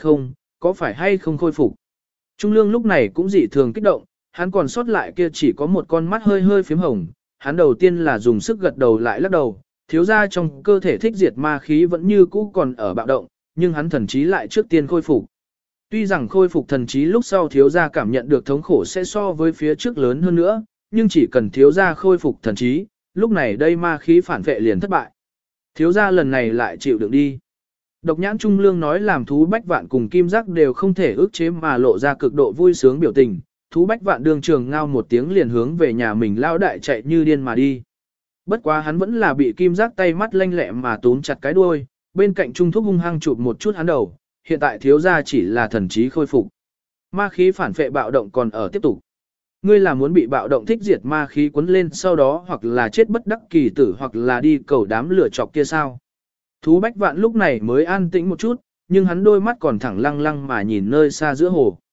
hay không khôi phục. Trung Lương lúc này cũng dị thường kích động, hắn còn sót lại kia chỉ có một con mắt hơi hơi phím hồng, hắn đầu tiên là dùng sức gật đầu lại lắc đầu, thiếu gia trong cơ thể thích diệt ma khí vẫn như cũ còn ở bạo động, nhưng hắn thần trí lại trước tiên khôi phục. Tuy rằng khôi phục thần trí lúc sau thiếu gia cảm nhận được thống khổ sẽ so với phía trước lớn hơn nữa, nhưng chỉ cần thiếu gia khôi phục thần trí, lúc này đây ma khí phản vệ liền thất bại. Thiếu gia lần này lại chịu đựng đi. Độc nhãn Trung Lương nói làm thú bách vạn cùng kim giác đều không thể ức chế mà lộ ra cực độ vui sướng biểu tình. Thú bách vạn đường trường ngao một tiếng liền hướng về nhà mình lao đại chạy như điên mà đi. Bất quá hắn vẫn là bị kim giác tay mắt lanh lẹ mà túm chặt cái đuôi, bên cạnh Trung Thúc hung hăng chụp một chút hắn đầu, hiện tại thiếu gia chỉ là thần trí khôi phục. Ma khí phản phệ bạo động còn ở tiếp tục. Ngươi là muốn bị bạo động thích diệt ma khí cuốn lên sau đó hoặc là chết bất đắc kỳ tử hoặc là đi cầu đám lửa chọc kia sao. Thú bách vạn lúc này mới an tĩnh một chút, nhưng hắn đôi mắt còn thẳng lăng lăng mà nhìn nơi xa giữa hồ.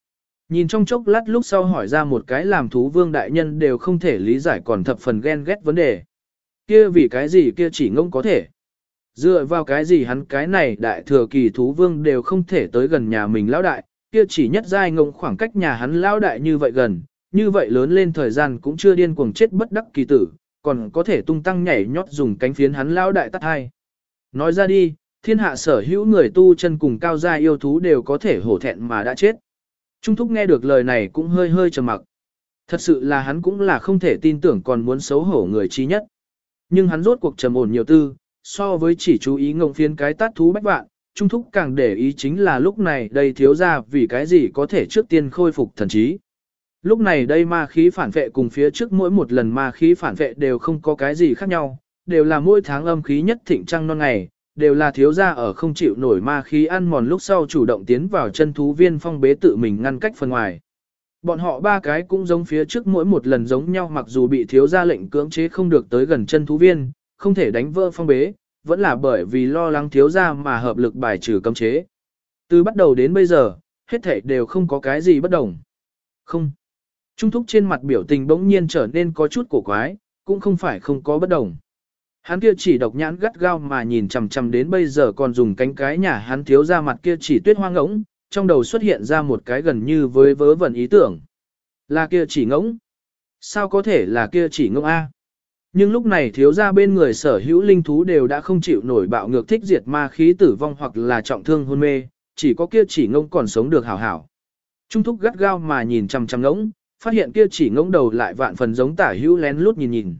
Nhìn trong chốc lát lúc sau hỏi ra một cái làm thú vương đại nhân đều không thể lý giải còn thập phần ghen ghét vấn đề. Kia vì cái gì kia chỉ ngông có thể. Dựa vào cái gì hắn cái này đại thừa kỳ thú vương đều không thể tới gần nhà mình lão đại, kia chỉ nhất giai ngông khoảng cách nhà hắn lão đại như vậy gần, như vậy lớn lên thời gian cũng chưa điên cuồng chết bất đắc kỳ tử, còn có thể tung tăng nhảy nhót dùng cánh phiến hắn lão đại tắt hai. Nói ra đi, thiên hạ sở hữu người tu chân cùng cao gia yêu thú đều có thể hổ thẹn mà đã chết. Trung thúc nghe được lời này cũng hơi hơi trầm mặc. Thật sự là hắn cũng là không thể tin tưởng còn muốn xấu hổ người trí nhất. Nhưng hắn rốt cuộc trầm ổn nhiều tư, so với chỉ chú ý ngộng phiến cái tát thú bách vạn, Trung thúc càng để ý chính là lúc này đây thiếu ra vì cái gì có thể trước tiên khôi phục thần trí. Lúc này đây ma khí phản vệ cùng phía trước mỗi một lần ma khí phản vệ đều không có cái gì khác nhau, đều là mỗi tháng âm khí nhất thịnh trăng non ngày, đều là thiếu gia ở không chịu nổi ma khí ăn mòn lúc sau chủ động tiến vào chân thú viên phong bế tự mình ngăn cách phần ngoài. Bọn họ ba cái cũng giống phía trước mỗi một lần giống nhau mặc dù bị thiếu gia lệnh cưỡng chế không được tới gần chân thú viên, không thể đánh vỡ phong bế, vẫn là bởi vì lo lắng thiếu gia mà hợp lực bài trừ cấm chế. Từ bắt đầu đến bây giờ, hết thảy đều không có cái gì bất đồng. Không. Trung thúc trên mặt biểu tình bỗng nhiên trở nên có chút cổ quái, cũng không phải không có bất đồng. Hắn kia chỉ độc nhãn gắt gao mà nhìn chằm chằm đến bây giờ còn dùng cánh cái nhà hắn thiếu ra mặt kia chỉ tuyết hoang ngỗng, trong đầu xuất hiện ra một cái gần như với vớ vẩn ý tưởng. Là kia chỉ ngỗng? Sao có thể là kia chỉ ngỗng A? Nhưng lúc này thiếu ra bên người sở hữu linh thú đều đã không chịu nổi bạo ngược thích diệt ma khí tử vong hoặc là trọng thương hôn mê, chỉ có kia chỉ ngỗng còn sống được hảo hảo. Trung thúc gắt gao mà nhìn chằm chằm ngỗng, phát hiện kia chỉ ngỗng đầu lại vạn phần giống tả hữu lén lút nhìn nhìn.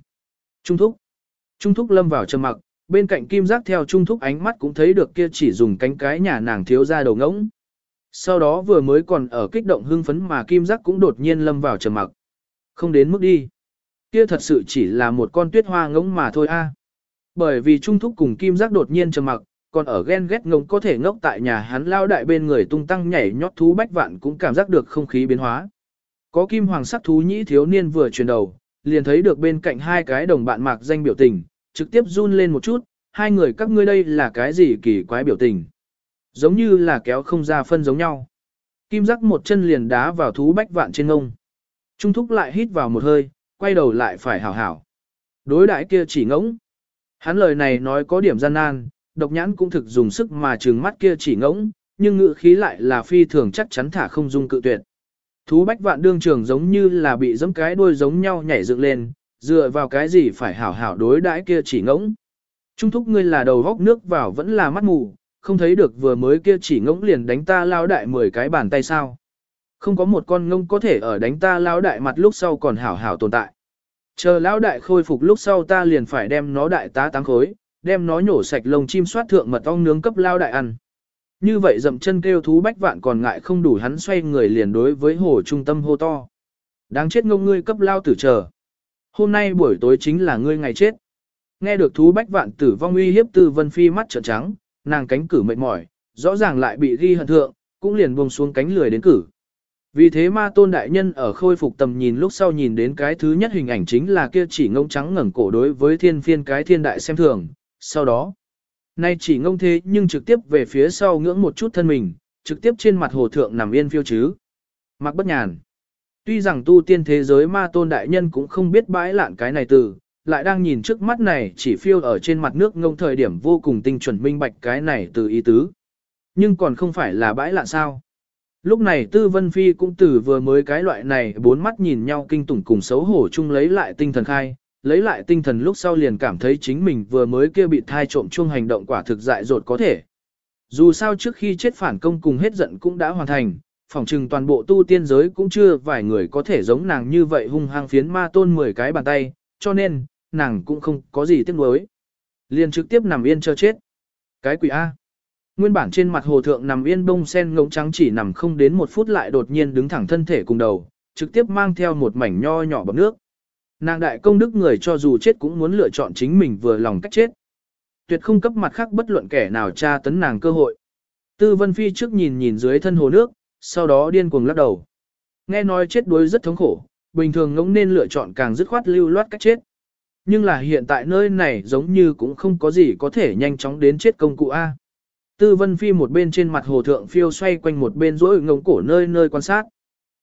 Trung thúc lâm vào trầm mặc, bên cạnh kim giác theo trung thúc ánh mắt cũng thấy được kia chỉ dùng cánh cái nhà nàng thiếu ra đầu ngỗng. Sau đó vừa mới còn ở kích động hưng phấn mà kim giác cũng đột nhiên lâm vào trầm mặc. Không đến mức đi. Kia thật sự chỉ là một con tuyết hoa ngỗng mà thôi a. Bởi vì trung thúc cùng kim giác đột nhiên trầm mặc, còn ở ghen ghét ngỗng có thể ngốc tại nhà hắn lao đại bên người tung tăng nhảy nhót thú bách vạn cũng cảm giác được không khí biến hóa. Có kim hoàng sắc thú nhĩ thiếu niên vừa chuyển đầu, liền thấy được bên cạnh hai cái đồng bạn mạc danh biểu tình, trực tiếp run lên một chút, hai người các ngươi đây là cái gì kỳ quái biểu tình. Giống như là kéo không ra phân giống nhau. Kim giác một chân liền đá vào thú bách vạn trên ngông. Trung thúc lại hít vào một hơi, quay đầu lại phải hảo hảo. Đối đãi kia chỉ ngỗng. Hắn lời này nói có điểm gian nan, độc nhãn cũng thực dùng sức mà trừng mắt kia chỉ ngỗng, nhưng ngữ khí lại là phi thường chắc chắn thả không dung cự tuyệt. Thú bách vạn đương trường giống như là bị giẫm cái đuôi giống nhau nhảy dựng lên, dựa vào cái gì phải hảo hảo đối đãi kia chỉ ngỗng. Trung thúc ngươi là đầu góc nước vào vẫn là mắt mù, không thấy được vừa mới kia chỉ ngỗng liền đánh ta lao đại 10 cái bàn tay sao. Không có một con ngông có thể ở đánh ta lao đại mặt lúc sau còn hảo hảo tồn tại. Chờ lão đại khôi phục lúc sau ta liền phải đem nó đại tá tám khối, đem nó nhổ sạch lông chim soát thượng mật ong nướng cấp lao đại ăn. Như vậy dậm chân kêu thú bách vạn còn ngại không đủ hắn xoay người liền đối với hồ trung tâm hô to. Đáng chết ngông ngươi cấp lao tử chờ. Hôm nay buổi tối chính là ngươi ngày chết. Nghe được thú bách vạn tử vong uy hiếp Tư Vân Phi mắt trợn trắng, nàng cánh cử mệt mỏi, rõ ràng lại bị ghi hận thượng, cũng liền buông xuống cánh lười đến cử. Vì thế ma tôn đại nhân ở khôi phục tầm nhìn lúc sau nhìn đến cái thứ nhất hình ảnh chính là kia chỉ ngông trắng ngẩng cổ đối với thiên phiên cái thiên đại xem thường, sau đó. Nay chỉ ngông thế nhưng trực tiếp về phía sau ngưỡng một chút thân mình, trực tiếp trên mặt hồ thượng nằm yên phiêu chứ. Mặc bất nhàn. Tuy rằng tu tiên thế giới ma tôn đại nhân cũng không biết bãi lạn cái này từ, lại đang nhìn trước mắt này chỉ phiêu ở trên mặt nước ngông thời điểm vô cùng tinh chuẩn minh bạch cái này từ ý tứ. Nhưng còn không phải là bãi lạn sao. Lúc này Tư Vân Phi cũng từ vừa mới cái loại này bốn mắt nhìn nhau kinh tủng cùng xấu hổ chung lấy lại tinh thần khai, lấy lại tinh thần lúc sau liền cảm thấy chính mình vừa mới kia bị thai trộm chuông hành động quả thực dại dột có thể. Dù sao trước khi chết phản công cùng hết giận cũng đã hoàn thành, phỏng chừng toàn bộ tu tiên giới cũng chưa vài người có thể giống nàng như vậy hung hăng phiến ma tôn 10 cái bàn tay, cho nên, nàng cũng không có gì tiếc nuối. Liền trực tiếp nằm yên chờ chết. Cái quỷ A. Nguyên bản trên mặt hồ thượng nằm yên bông sen ngỗng trắng chỉ nằm không đến 1 phút lại đột nhiên đứng thẳng thân thể cùng đầu, trực tiếp mang theo một mảnh nho nhỏ bọt nước. Nàng đại công đức người cho dù chết cũng muốn lựa chọn chính mình vừa lòng cách chết. Tuyệt không cấp mặt khác bất luận kẻ nào tra tấn nàng cơ hội. Tư Vân Phi trước nhìn nhìn dưới thân hồ nước, sau đó điên cuồng lắc đầu. Nghe nói chết đuối rất thống khổ, bình thường ngỗng nên lựa chọn càng dứt khoát lưu loát cách chết. Nhưng là hiện tại nơi này giống như cũng không có gì có thể nhanh chóng đến chết công cụ A. Tư Vân Phi một bên trên mặt hồ thượng phiêu xoay quanh một bên rỗi ngông cổ nơi nơi quan sát.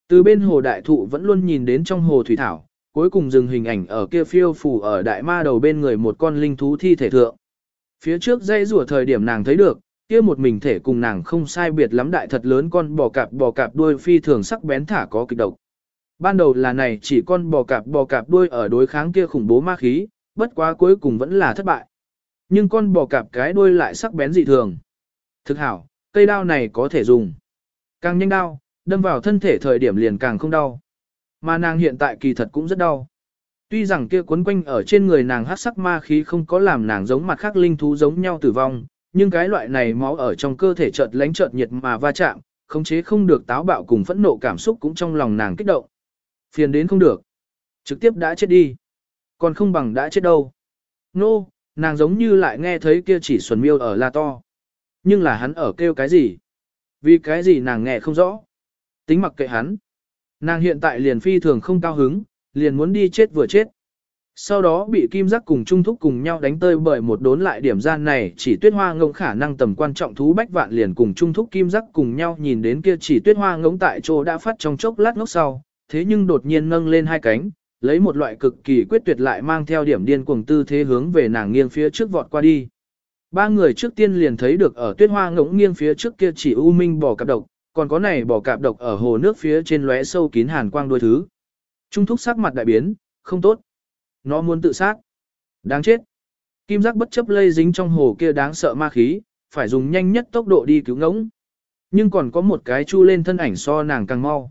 Từ bên hồ đại thụ vẫn luôn nhìn đến trong hồ thủy thảo, cuối cùng dừng hình ảnh ở kia phiêu phù ở đại ma đầu bên người một con linh thú thi thể thượng. Phía trước dây rùa thời điểm nàng thấy được, kia một mình thể cùng nàng không sai biệt lắm đại thật lớn con bò cạp đuôi phi thường sắc bén thả có kịch độc. Ban đầu là này chỉ con bò cạp đuôi ở đối kháng kia khủng bố ma khí, bất quá cuối cùng vẫn là thất bại. Nhưng con bò cạp cái đuôi lại sắc bén dị thường. Thực hảo, cây đao này có thể dùng. Càng nhanh đao, đâm vào thân thể thời điểm liền càng không đau. Mà nàng hiện tại kỳ thật cũng rất đau. Tuy rằng kia quấn quanh ở trên người nàng hắc sắc ma khí không có làm nàng giống mặt khác linh thú giống nhau tử vong, nhưng cái loại này máu ở trong cơ thể chợt lánh chợt nhiệt mà va chạm, khống chế không được táo bạo cùng phẫn nộ cảm xúc cũng trong lòng nàng kích động. Phiền đến không được. Trực tiếp đã chết đi. Còn không bằng đã chết đâu. Nô, nàng giống như lại nghe thấy kia chỉ xuân miêu ở la to. Nhưng là hắn ở kêu cái gì? Vì cái gì nàng nghe không rõ. Tính mặc kệ hắn. Nàng hiện tại liền phi thường không cao hứng, liền muốn đi chết vừa chết. Sau đó bị kim giác cùng trung thúc cùng nhau đánh tơi bởi một đốn lại điểm gian này chỉ tuyết hoa ngỗng khả năng tầm quan trọng thú bách vạn liền cùng trung thúc kim giác cùng nhau nhìn đến kia chỉ tuyết hoa ngỗng tại chỗ đã phát trong chốc lát ngốc sau, thế nhưng đột nhiên nâng lên hai cánh, lấy một loại cực kỳ quyết tuyệt lại mang theo điểm điên cuồng tư thế hướng về nàng nghiêng phía trước vọt qua đi. Ba người trước tiên liền thấy được ở tuyết hoa ngỗng nghiêng phía trước kia chỉ u minh bò cạp độc, còn có này bò cạp độc ở hồ nước phía trên lóe sâu kín hàn quang đôi thứ. Trung thúc sắc mặt đại biến, không tốt. Nó muốn tự sát. Đáng chết. Kim giác bất chấp lây dính trong hồ kia đáng sợ ma khí, phải dùng nhanh nhất tốc độ đi cứu ngỗng. Nhưng còn có một cái chu lên thân ảnh so nàng càng mau.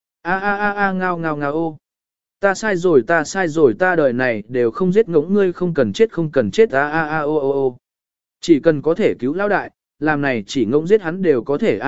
Ngao ngao ngao ô. Ta sai rồi ta đời này đều không giết ngỗng ngươi không cần chết ô. Chỉ cần có thể cứu lão đại, làm này chỉ ngỗng giết hắn đều có thể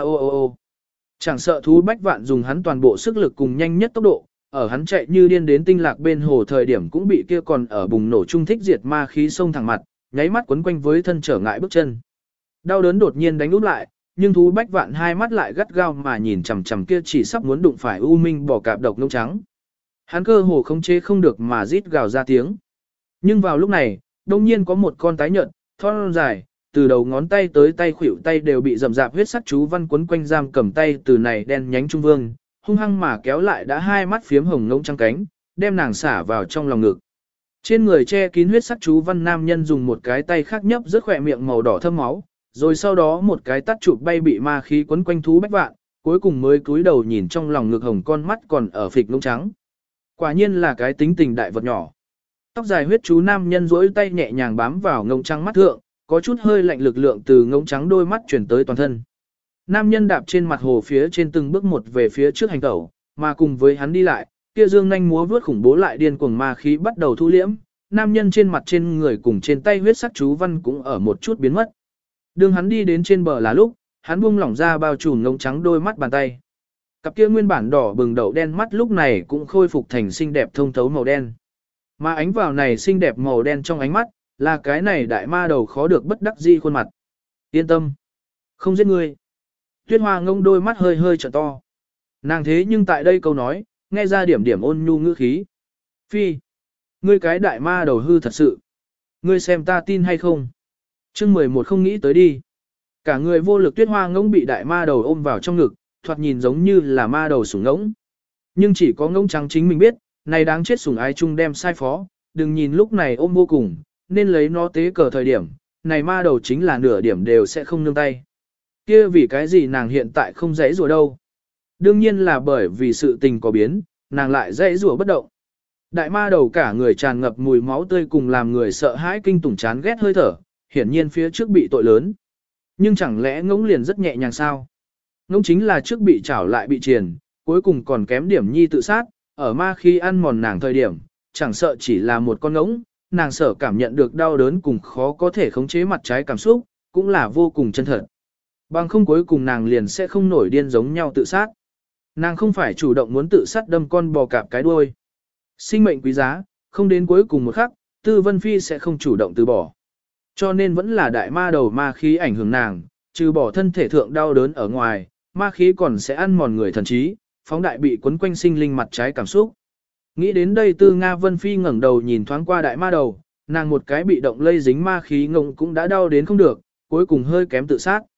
ô. Chẳng sợ thú bách vạn dùng hắn toàn bộ sức lực cùng nhanh nhất tốc độ, ở hắn chạy như điên đến tinh lạc bên hồ thời điểm cũng bị kia còn ở bùng nổ trung thích diệt ma khí xông thẳng mặt, nháy mắt quấn quanh với thân trở ngại bước chân. Đau đớn đột nhiên đánh úp lại, nhưng thú bách vạn hai mắt lại gắt gao mà nhìn chằm chằm kia chỉ sắp muốn đụng phải u minh bò cạp độc ngông trắng. Hắn cơ hồ không chế không được mà rít gào ra tiếng. Nhưng vào lúc này, đông nhiên có một con tái nhợt, thon dài, từ đầu ngón tay tới tay khuỷu tay đều bị rậm rạp huyết sắc chú văn quấn quanh giam cầm tay từ này đen nhánh trung vương, hung hăng mà kéo lại đã hai mắt phiếm hồng ngông trắng cánh, đem nàng xả vào trong lòng ngực. Trên người che kín huyết sắc chú văn nam nhân dùng một cái tay khác nhấp rớt khỏe miệng màu đỏ thâm máu, rồi sau đó một cái tắt chụp bay bị ma khí quấn quanh thú bách vạn, cuối cùng mới cúi đầu nhìn trong lòng ngực hồng con mắt còn ở phịch ngông trắng. Quả nhiên là cái tính tình đại vật nhỏ. Tóc dài huyết chú nam nhân duỗi tay nhẹ nhàng bám vào ngông trắng mắt thượng, có chút hơi lạnh lực lượng từ ngông trắng đôi mắt chuyển tới toàn thân. Nam nhân đạp trên mặt hồ phía trên từng bước một về phía trước hành tẩu, mà cùng với hắn đi lại, kia dương nhanh múa vướt khủng bố lại điên cuồng ma khí bắt đầu thu liễm, nam nhân trên mặt trên người cùng trên tay huyết sắc chú văn cũng ở một chút biến mất. Đường hắn đi đến trên bờ là lúc, hắn buông lỏng ra bao trùm ngông trắng đôi mắt bàn tay. Cặp kia nguyên bản đỏ bừng đậu đen mắt lúc này cũng khôi phục thành xinh đẹp thông thấu màu đen. Mà ánh vào này xinh đẹp màu đen trong ánh mắt, là cái này đại ma đầu khó được bất đắc dĩ khuôn mặt. Yên tâm, không giết ngươi. Tuyết hoa ngông đôi mắt hơi hơi trợ to. Nàng thế nhưng tại đây câu nói, nghe ra điểm điểm ôn nhu ngữ khí. Phi, ngươi cái đại ma đầu hư thật sự. Ngươi xem ta tin hay không? Chương 11 không nghĩ tới đi. Cả người vô lực tuyết hoa ngỗng bị đại ma đầu ôm vào trong ngực, thoạt nhìn giống như là ma đầu sủng ngỗng. Nhưng chỉ có ngỗng trắng chính mình biết, này đáng chết sủng ái chung đem sai phó, đừng nhìn lúc này ôm vô cùng, nên lấy nó tế cờ thời điểm, này ma đầu chính là nửa điểm đều sẽ không nương tay. Kia vì cái gì nàng hiện tại không dãy rùa đâu? Đương nhiên là bởi vì sự tình có biến, nàng lại dãy rùa bất động. Đại ma đầu cả người tràn ngập mùi máu tươi cùng làm người sợ hãi kinh tủng chán ghét hơi thở, hiển nhiên phía trước bị tội lớn. Nhưng chẳng lẽ ngỗng liền rất nhẹ nhàng sao? Ngỗng chính là trước bị trảo lại bị triền, cuối cùng còn kém điểm nhi tự sát, ở ma khi ăn mòn nàng thời điểm, chẳng sợ chỉ là một con ngỗng, nàng sợ cảm nhận được đau đớn cùng khó có thể khống chế mặt trái cảm xúc, cũng là vô cùng chân thật. Bằng không cuối cùng nàng liền sẽ không nổi điên giống nhau tự sát. Nàng không phải chủ động muốn tự sát đâm con bò cạp cái đuôi. Sinh mệnh quý giá, không đến cuối cùng một khắc, Tư Vân Phi sẽ không chủ động từ bỏ. Cho nên vẫn là đại ma đầu ma khí ảnh hưởng nàng, trừ bỏ thân thể thượng đau đớn ở ngoài, ma khí còn sẽ ăn mòn người thần trí, phóng đại bị quấn quanh sinh linh mặt trái cảm xúc. Nghĩ đến đây Tư Nga Vân Phi ngẩng đầu nhìn thoáng qua đại ma đầu, nàng một cái bị động lây dính ma khí ngông cũng đã đau đến không được, cuối cùng hơi kém tự sát.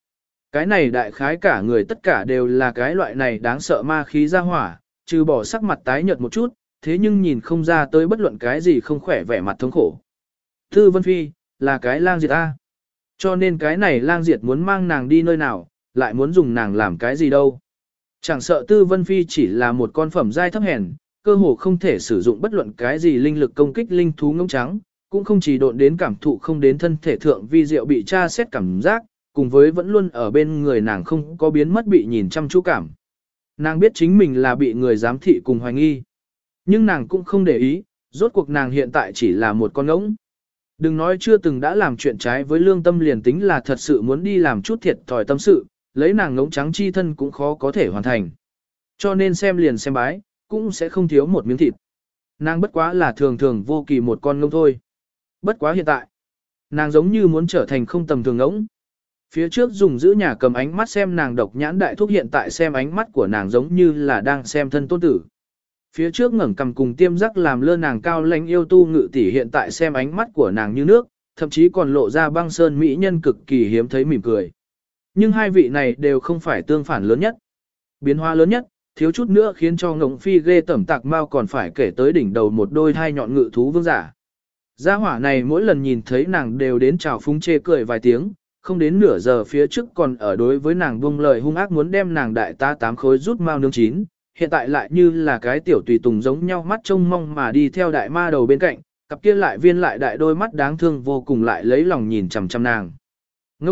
Cái này đại khái cả người tất cả đều là cái loại này đáng sợ ma khí ra hỏa, trừ bỏ sắc mặt tái nhợt một chút, thế nhưng nhìn không ra tới bất luận cái gì không khỏe vẻ mặt thống khổ. Tư Vân Phi, là cái lang diệt A. Cho nên cái này lang diệt muốn mang nàng đi nơi nào, lại muốn dùng nàng làm cái gì đâu. Chẳng sợ Tư Vân Phi chỉ là một con phẩm giai thấp hèn, cơ hồ không thể sử dụng bất luận cái gì linh lực công kích linh thú ngông trắng, cũng không chỉ độn đến cảm thụ không đến thân thể thượng vi diệu bị tra xét cảm giác, cùng với vẫn luôn ở bên người nàng không có biến mất bị nhìn chăm chú cảm. Nàng biết chính mình là bị người giám thị cùng hoài nghi. Nhưng nàng cũng không để ý, rốt cuộc nàng hiện tại chỉ là một con ngỗng. Đừng nói chưa từng đã làm chuyện trái với lương tâm liền tính là thật sự muốn đi làm chút thiệt thòi tâm sự, lấy nàng ngỗng trắng chi thân cũng khó có thể hoàn thành. Cho nên xem liền xem bái, cũng sẽ không thiếu một miếng thịt. Nàng bất quá là thường thường vô kỳ một con ngỗng thôi. Bất quá hiện tại, nàng giống như muốn trở thành không tầm thường ngỗng. Phía trước dùng giữ nhà cầm ánh mắt xem nàng độc nhãn đại thúc hiện tại xem ánh mắt của nàng giống như là đang xem thân tôn tử. Phía trước ngẩng cầm cùng tiêm rắc làm lơ nàng cao lãnh yêu tu ngự tỷ hiện tại xem ánh mắt của nàng như nước, thậm chí còn lộ ra băng sơn mỹ nhân cực kỳ hiếm thấy mỉm cười. Nhưng hai vị này đều không phải tương phản lớn nhất. Biến hóa lớn nhất, thiếu chút nữa khiến cho Ngộng Phi ghê tẩm tạc mau còn phải kể tới đỉnh đầu một đôi thai nhọn ngự thú vương giả. Gia hỏa này mỗi lần nhìn thấy nàng đều đến chào phúng chê cười vài tiếng, không đến nửa giờ phía trước còn ở đối với nàng buông lời hung ác muốn đem nàng đại ta 8 khối rút mau nướng chín, hiện tại lại như là cái tiểu tùy tùng giống nhau mắt trông mong mà đi theo đại ma đầu bên cạnh, cặp kia lại viên lại đại đôi mắt đáng thương vô cùng lại lấy lòng nhìn chằm chằm nàng. Ngông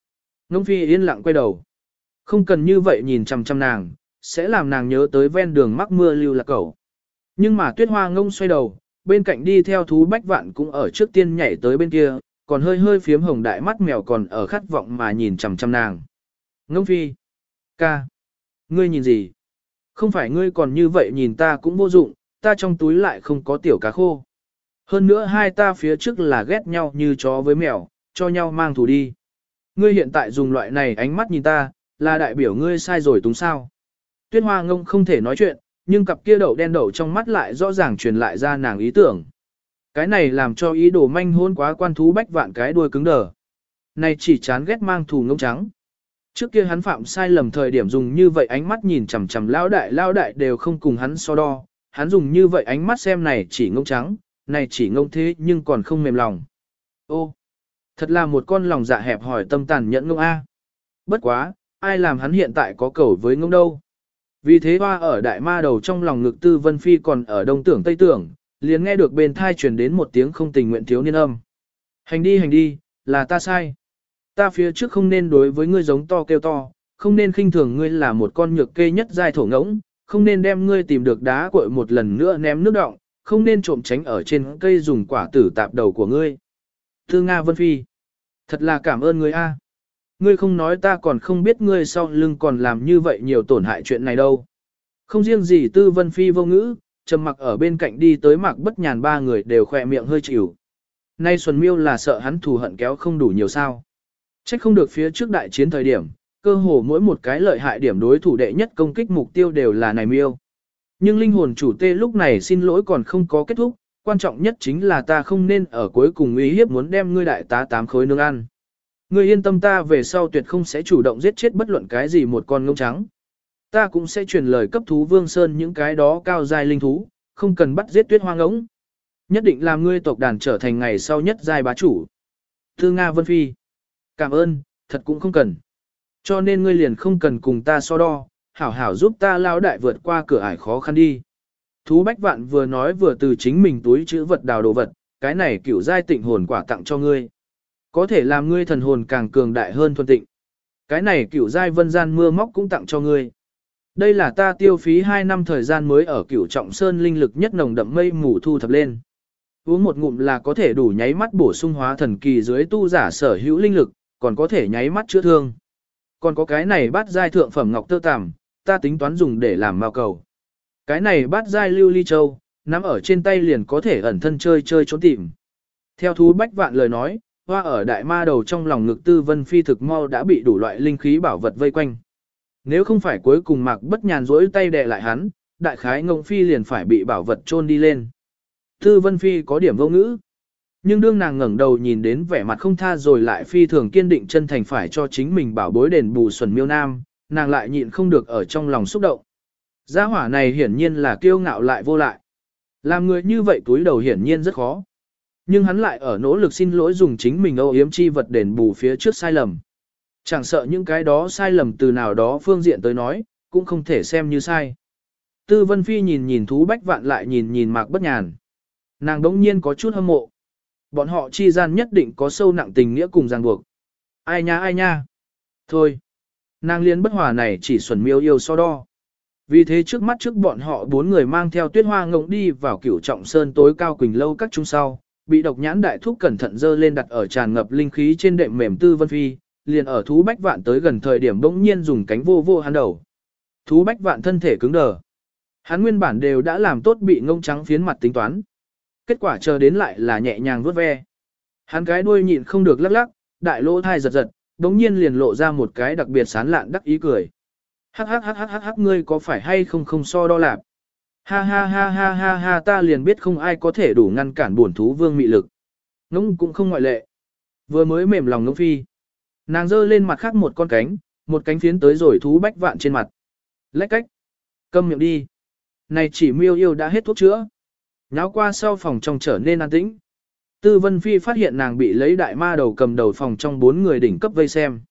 Phi yên lặng quay đầu. Không cần như vậy nhìn chằm chằm nàng, sẽ làm nàng nhớ tới ven đường mắc mưa lưu lạc cẩu. Nhưng mà Tuyết Hoa Ngông xoay đầu, bên cạnh đi theo thú bách vạn cũng ở trước tiên nhảy tới bên kia, còn hơi hơi phiếm hồng đại mắt mèo còn ở khát vọng mà nhìn chằm chằm nàng. Ngông Phi, ca, ngươi nhìn gì? Không phải ngươi còn như vậy nhìn ta cũng vô dụng, ta trong túi lại không có tiểu cá khô. Hơn nữa hai ta phía trước là ghét nhau như chó với mèo, cho nhau mang thù đi. Ngươi hiện tại dùng loại này ánh mắt nhìn ta, là đại biểu ngươi sai rồi túng sao. Tuyết Hoa Ngông không thể nói chuyện, nhưng cặp kia đậu đen đậu trong mắt lại rõ ràng truyền lại ra nàng ý tưởng. Cái này làm cho ý đồ manh hôn quá quan thú bách vạn cái đuôi cứng đờ. Này chỉ chán ghét mang thù ngông trắng. Trước kia hắn phạm sai lầm thời điểm dùng như vậy ánh mắt nhìn chằm chằm lao đại đều không cùng hắn so đo, hắn dùng như vậy ánh mắt xem này chỉ ngông trắng, này chỉ ngông thế nhưng còn không mềm lòng. Ô, thật là một con lòng dạ hẹp hỏi tâm tàn nhẫn ngông A. Bất quá, ai làm hắn hiện tại có cầu với ngông đâu. Vì thế hoa ở đại ma đầu trong lòng ngực Tư Vân Phi còn ở đông tưởng tây tưởng, liền nghe được bên thai truyền đến một tiếng không tình nguyện thiếu niên âm. Hành đi, là ta sai. Ta phía trước không nên đối với ngươi giống to kêu to, không nên khinh thường ngươi là một con nhược kê nhất giai thổ ngỗng, không nên đem ngươi tìm được đá cội một lần nữa ném nước đọng, không nên trộm tránh ở trên cây dùng quả tử tạp đầu của ngươi. Tư Nga Vân Phi, thật là cảm ơn ngươi a. Ngươi không nói ta còn không biết ngươi sau lưng còn làm như vậy nhiều tổn hại chuyện này đâu. Không riêng gì Tư Vân Phi vô ngữ, trầm mặc ở bên cạnh đi tới Mạc Bất Nhàn ba người đều khỏe miệng hơi chịu. Nay Xuân Miêu là sợ hắn thù hận kéo không đủ nhiều sao. Trách không được phía trước đại chiến thời điểm, cơ hồ mỗi một cái lợi hại điểm đối thủ đệ nhất công kích mục tiêu đều là này Miêu. Nhưng linh hồn chủ tê lúc này xin lỗi còn không có kết thúc, quan trọng nhất chính là ta không nên ở cuối cùng uy hiếp muốn đem ngươi đại tá 8 khối nướng ăn. Ngươi yên tâm ta về sau tuyệt không sẽ chủ động giết chết bất luận cái gì một con ngông trắng. Ta cũng sẽ truyền lời cấp thú Vương Sơn những cái đó cao giai linh thú, không cần bắt giết Tuyết Hoa Ngỗng. Nhất định làm ngươi tộc đàn trở thành ngày sau nhất giai bá chủ. Tư Nga Vân Phi, cảm ơn, thật cũng không cần. Cho nên ngươi liền không cần cùng ta so đo, hảo hảo giúp ta lao đại vượt qua cửa ải khó khăn đi. Thú Bách Vạn vừa nói vừa từ chính mình túi chữ vật đào đồ vật, cái này cửu giai tịnh hồn quả tặng cho ngươi. Có thể làm ngươi thần hồn càng cường đại hơn thuần tịnh. Cái này cửu giai vân gian mưa móc cũng tặng cho ngươi. Đây là ta tiêu phí 2 năm thời gian mới ở cửu trọng sơn linh lực nhất nồng đậm mây mù thu thập lên. Uống một ngụm là có thể đủ nháy mắt bổ sung hóa thần kỳ dưới tu giả sở hữu linh lực, còn có thể nháy mắt chữa thương. Còn có cái này bát giai thượng phẩm ngọc tơ tằm, ta tính toán dùng để làm mao cầu. Cái này bát giai lưu ly châu, nắm ở trên tay liền có thể ẩn thân chơi trốn tìm. Theo thú Bách Vạn lời nói, hoa ở đại ma đầu trong lòng ngực Tư Vân Phi thực mau đã bị đủ loại linh khí bảo vật vây quanh. Nếu không phải cuối cùng Mạc Bất Nhàn rỗi tay đè lại hắn, đại khái Ngộng Phi liền phải bị bảo vật chôn đi lên. Tư Vân Phi có điểm vô ngữ. Nhưng đương nàng ngẩng đầu nhìn đến vẻ mặt không tha rồi lại phi thường kiên định chân thành phải cho chính mình bảo bối đền bù Xuân Miêu Nam, nàng lại nhịn không được ở trong lòng xúc động. Gia hỏa này hiển nhiên là kiêu ngạo lại vô lại. Làm người như vậy túi đầu hiển nhiên rất khó. Nhưng hắn lại ở nỗ lực xin lỗi dùng chính mình âu yếm chi vật đền bù phía trước sai lầm. Chẳng sợ những cái đó sai lầm từ nào đó phương diện tới nói, cũng không thể xem như sai. Tư Vân Phi nhìn nhìn Thú Bách Vạn lại nhìn nhìn Mạc Bất Nhàn. Nàng đống nhiên có chút hâm mộ. Bọn họ chi gian nhất định có sâu nặng tình nghĩa cùng ràng buộc. Ai nha. Thôi. Nàng liên bất hòa này chỉ Xuân Miêu yêu so đo. Vì thế trước mắt trước bọn họ 4 người mang theo Tuyết Hoa ngỗng đi vào Cửu Trọng Sơn tối cao Quỳnh lâu các trung sau, bị Độc Nhãn đại thúc cẩn thận dơ lên đặt ở tràn ngập linh khí trên đệm mềm Tư Vân Phi, liền ở Thú Bách Vạn tới gần thời điểm bỗng nhiên dùng cánh vô vô hắn đầu. Thú Bách Vạn thân thể cứng đờ. Hắn nguyên bản đều đã làm tốt bị ngông trắng phiến mặt tính toán. Kết quả chờ đến lại là nhẹ nhàng vuốt ve. Hắn cái đuôi nhịn không được lắc lắc, đại lỗ thai giật giật, bỗng nhiên liền lộ ra một cái đặc biệt sán lạn đắc ý cười. Hắc ngươi có phải hay không so đo lạp. Ha ta liền biết không ai có thể đủ ngăn cản bổn thú vương mị lực. Ngỗng cũng không ngoại lệ. Vừa mới mềm lòng Ngỗng Phi. Nàng giơ lên mặt khác một cánh phiến tới rồi Thú Bách Vạn trên mặt. Lách cách. Câm miệng đi. Này chỉ miêu yêu đã hết thuốc chữa. Nháo qua sau phòng trong trở nên an tĩnh. Tư Vân Phi phát hiện nàng bị lấy đại ma đầu cầm đầu phòng trong 4 người đỉnh cấp vây xem.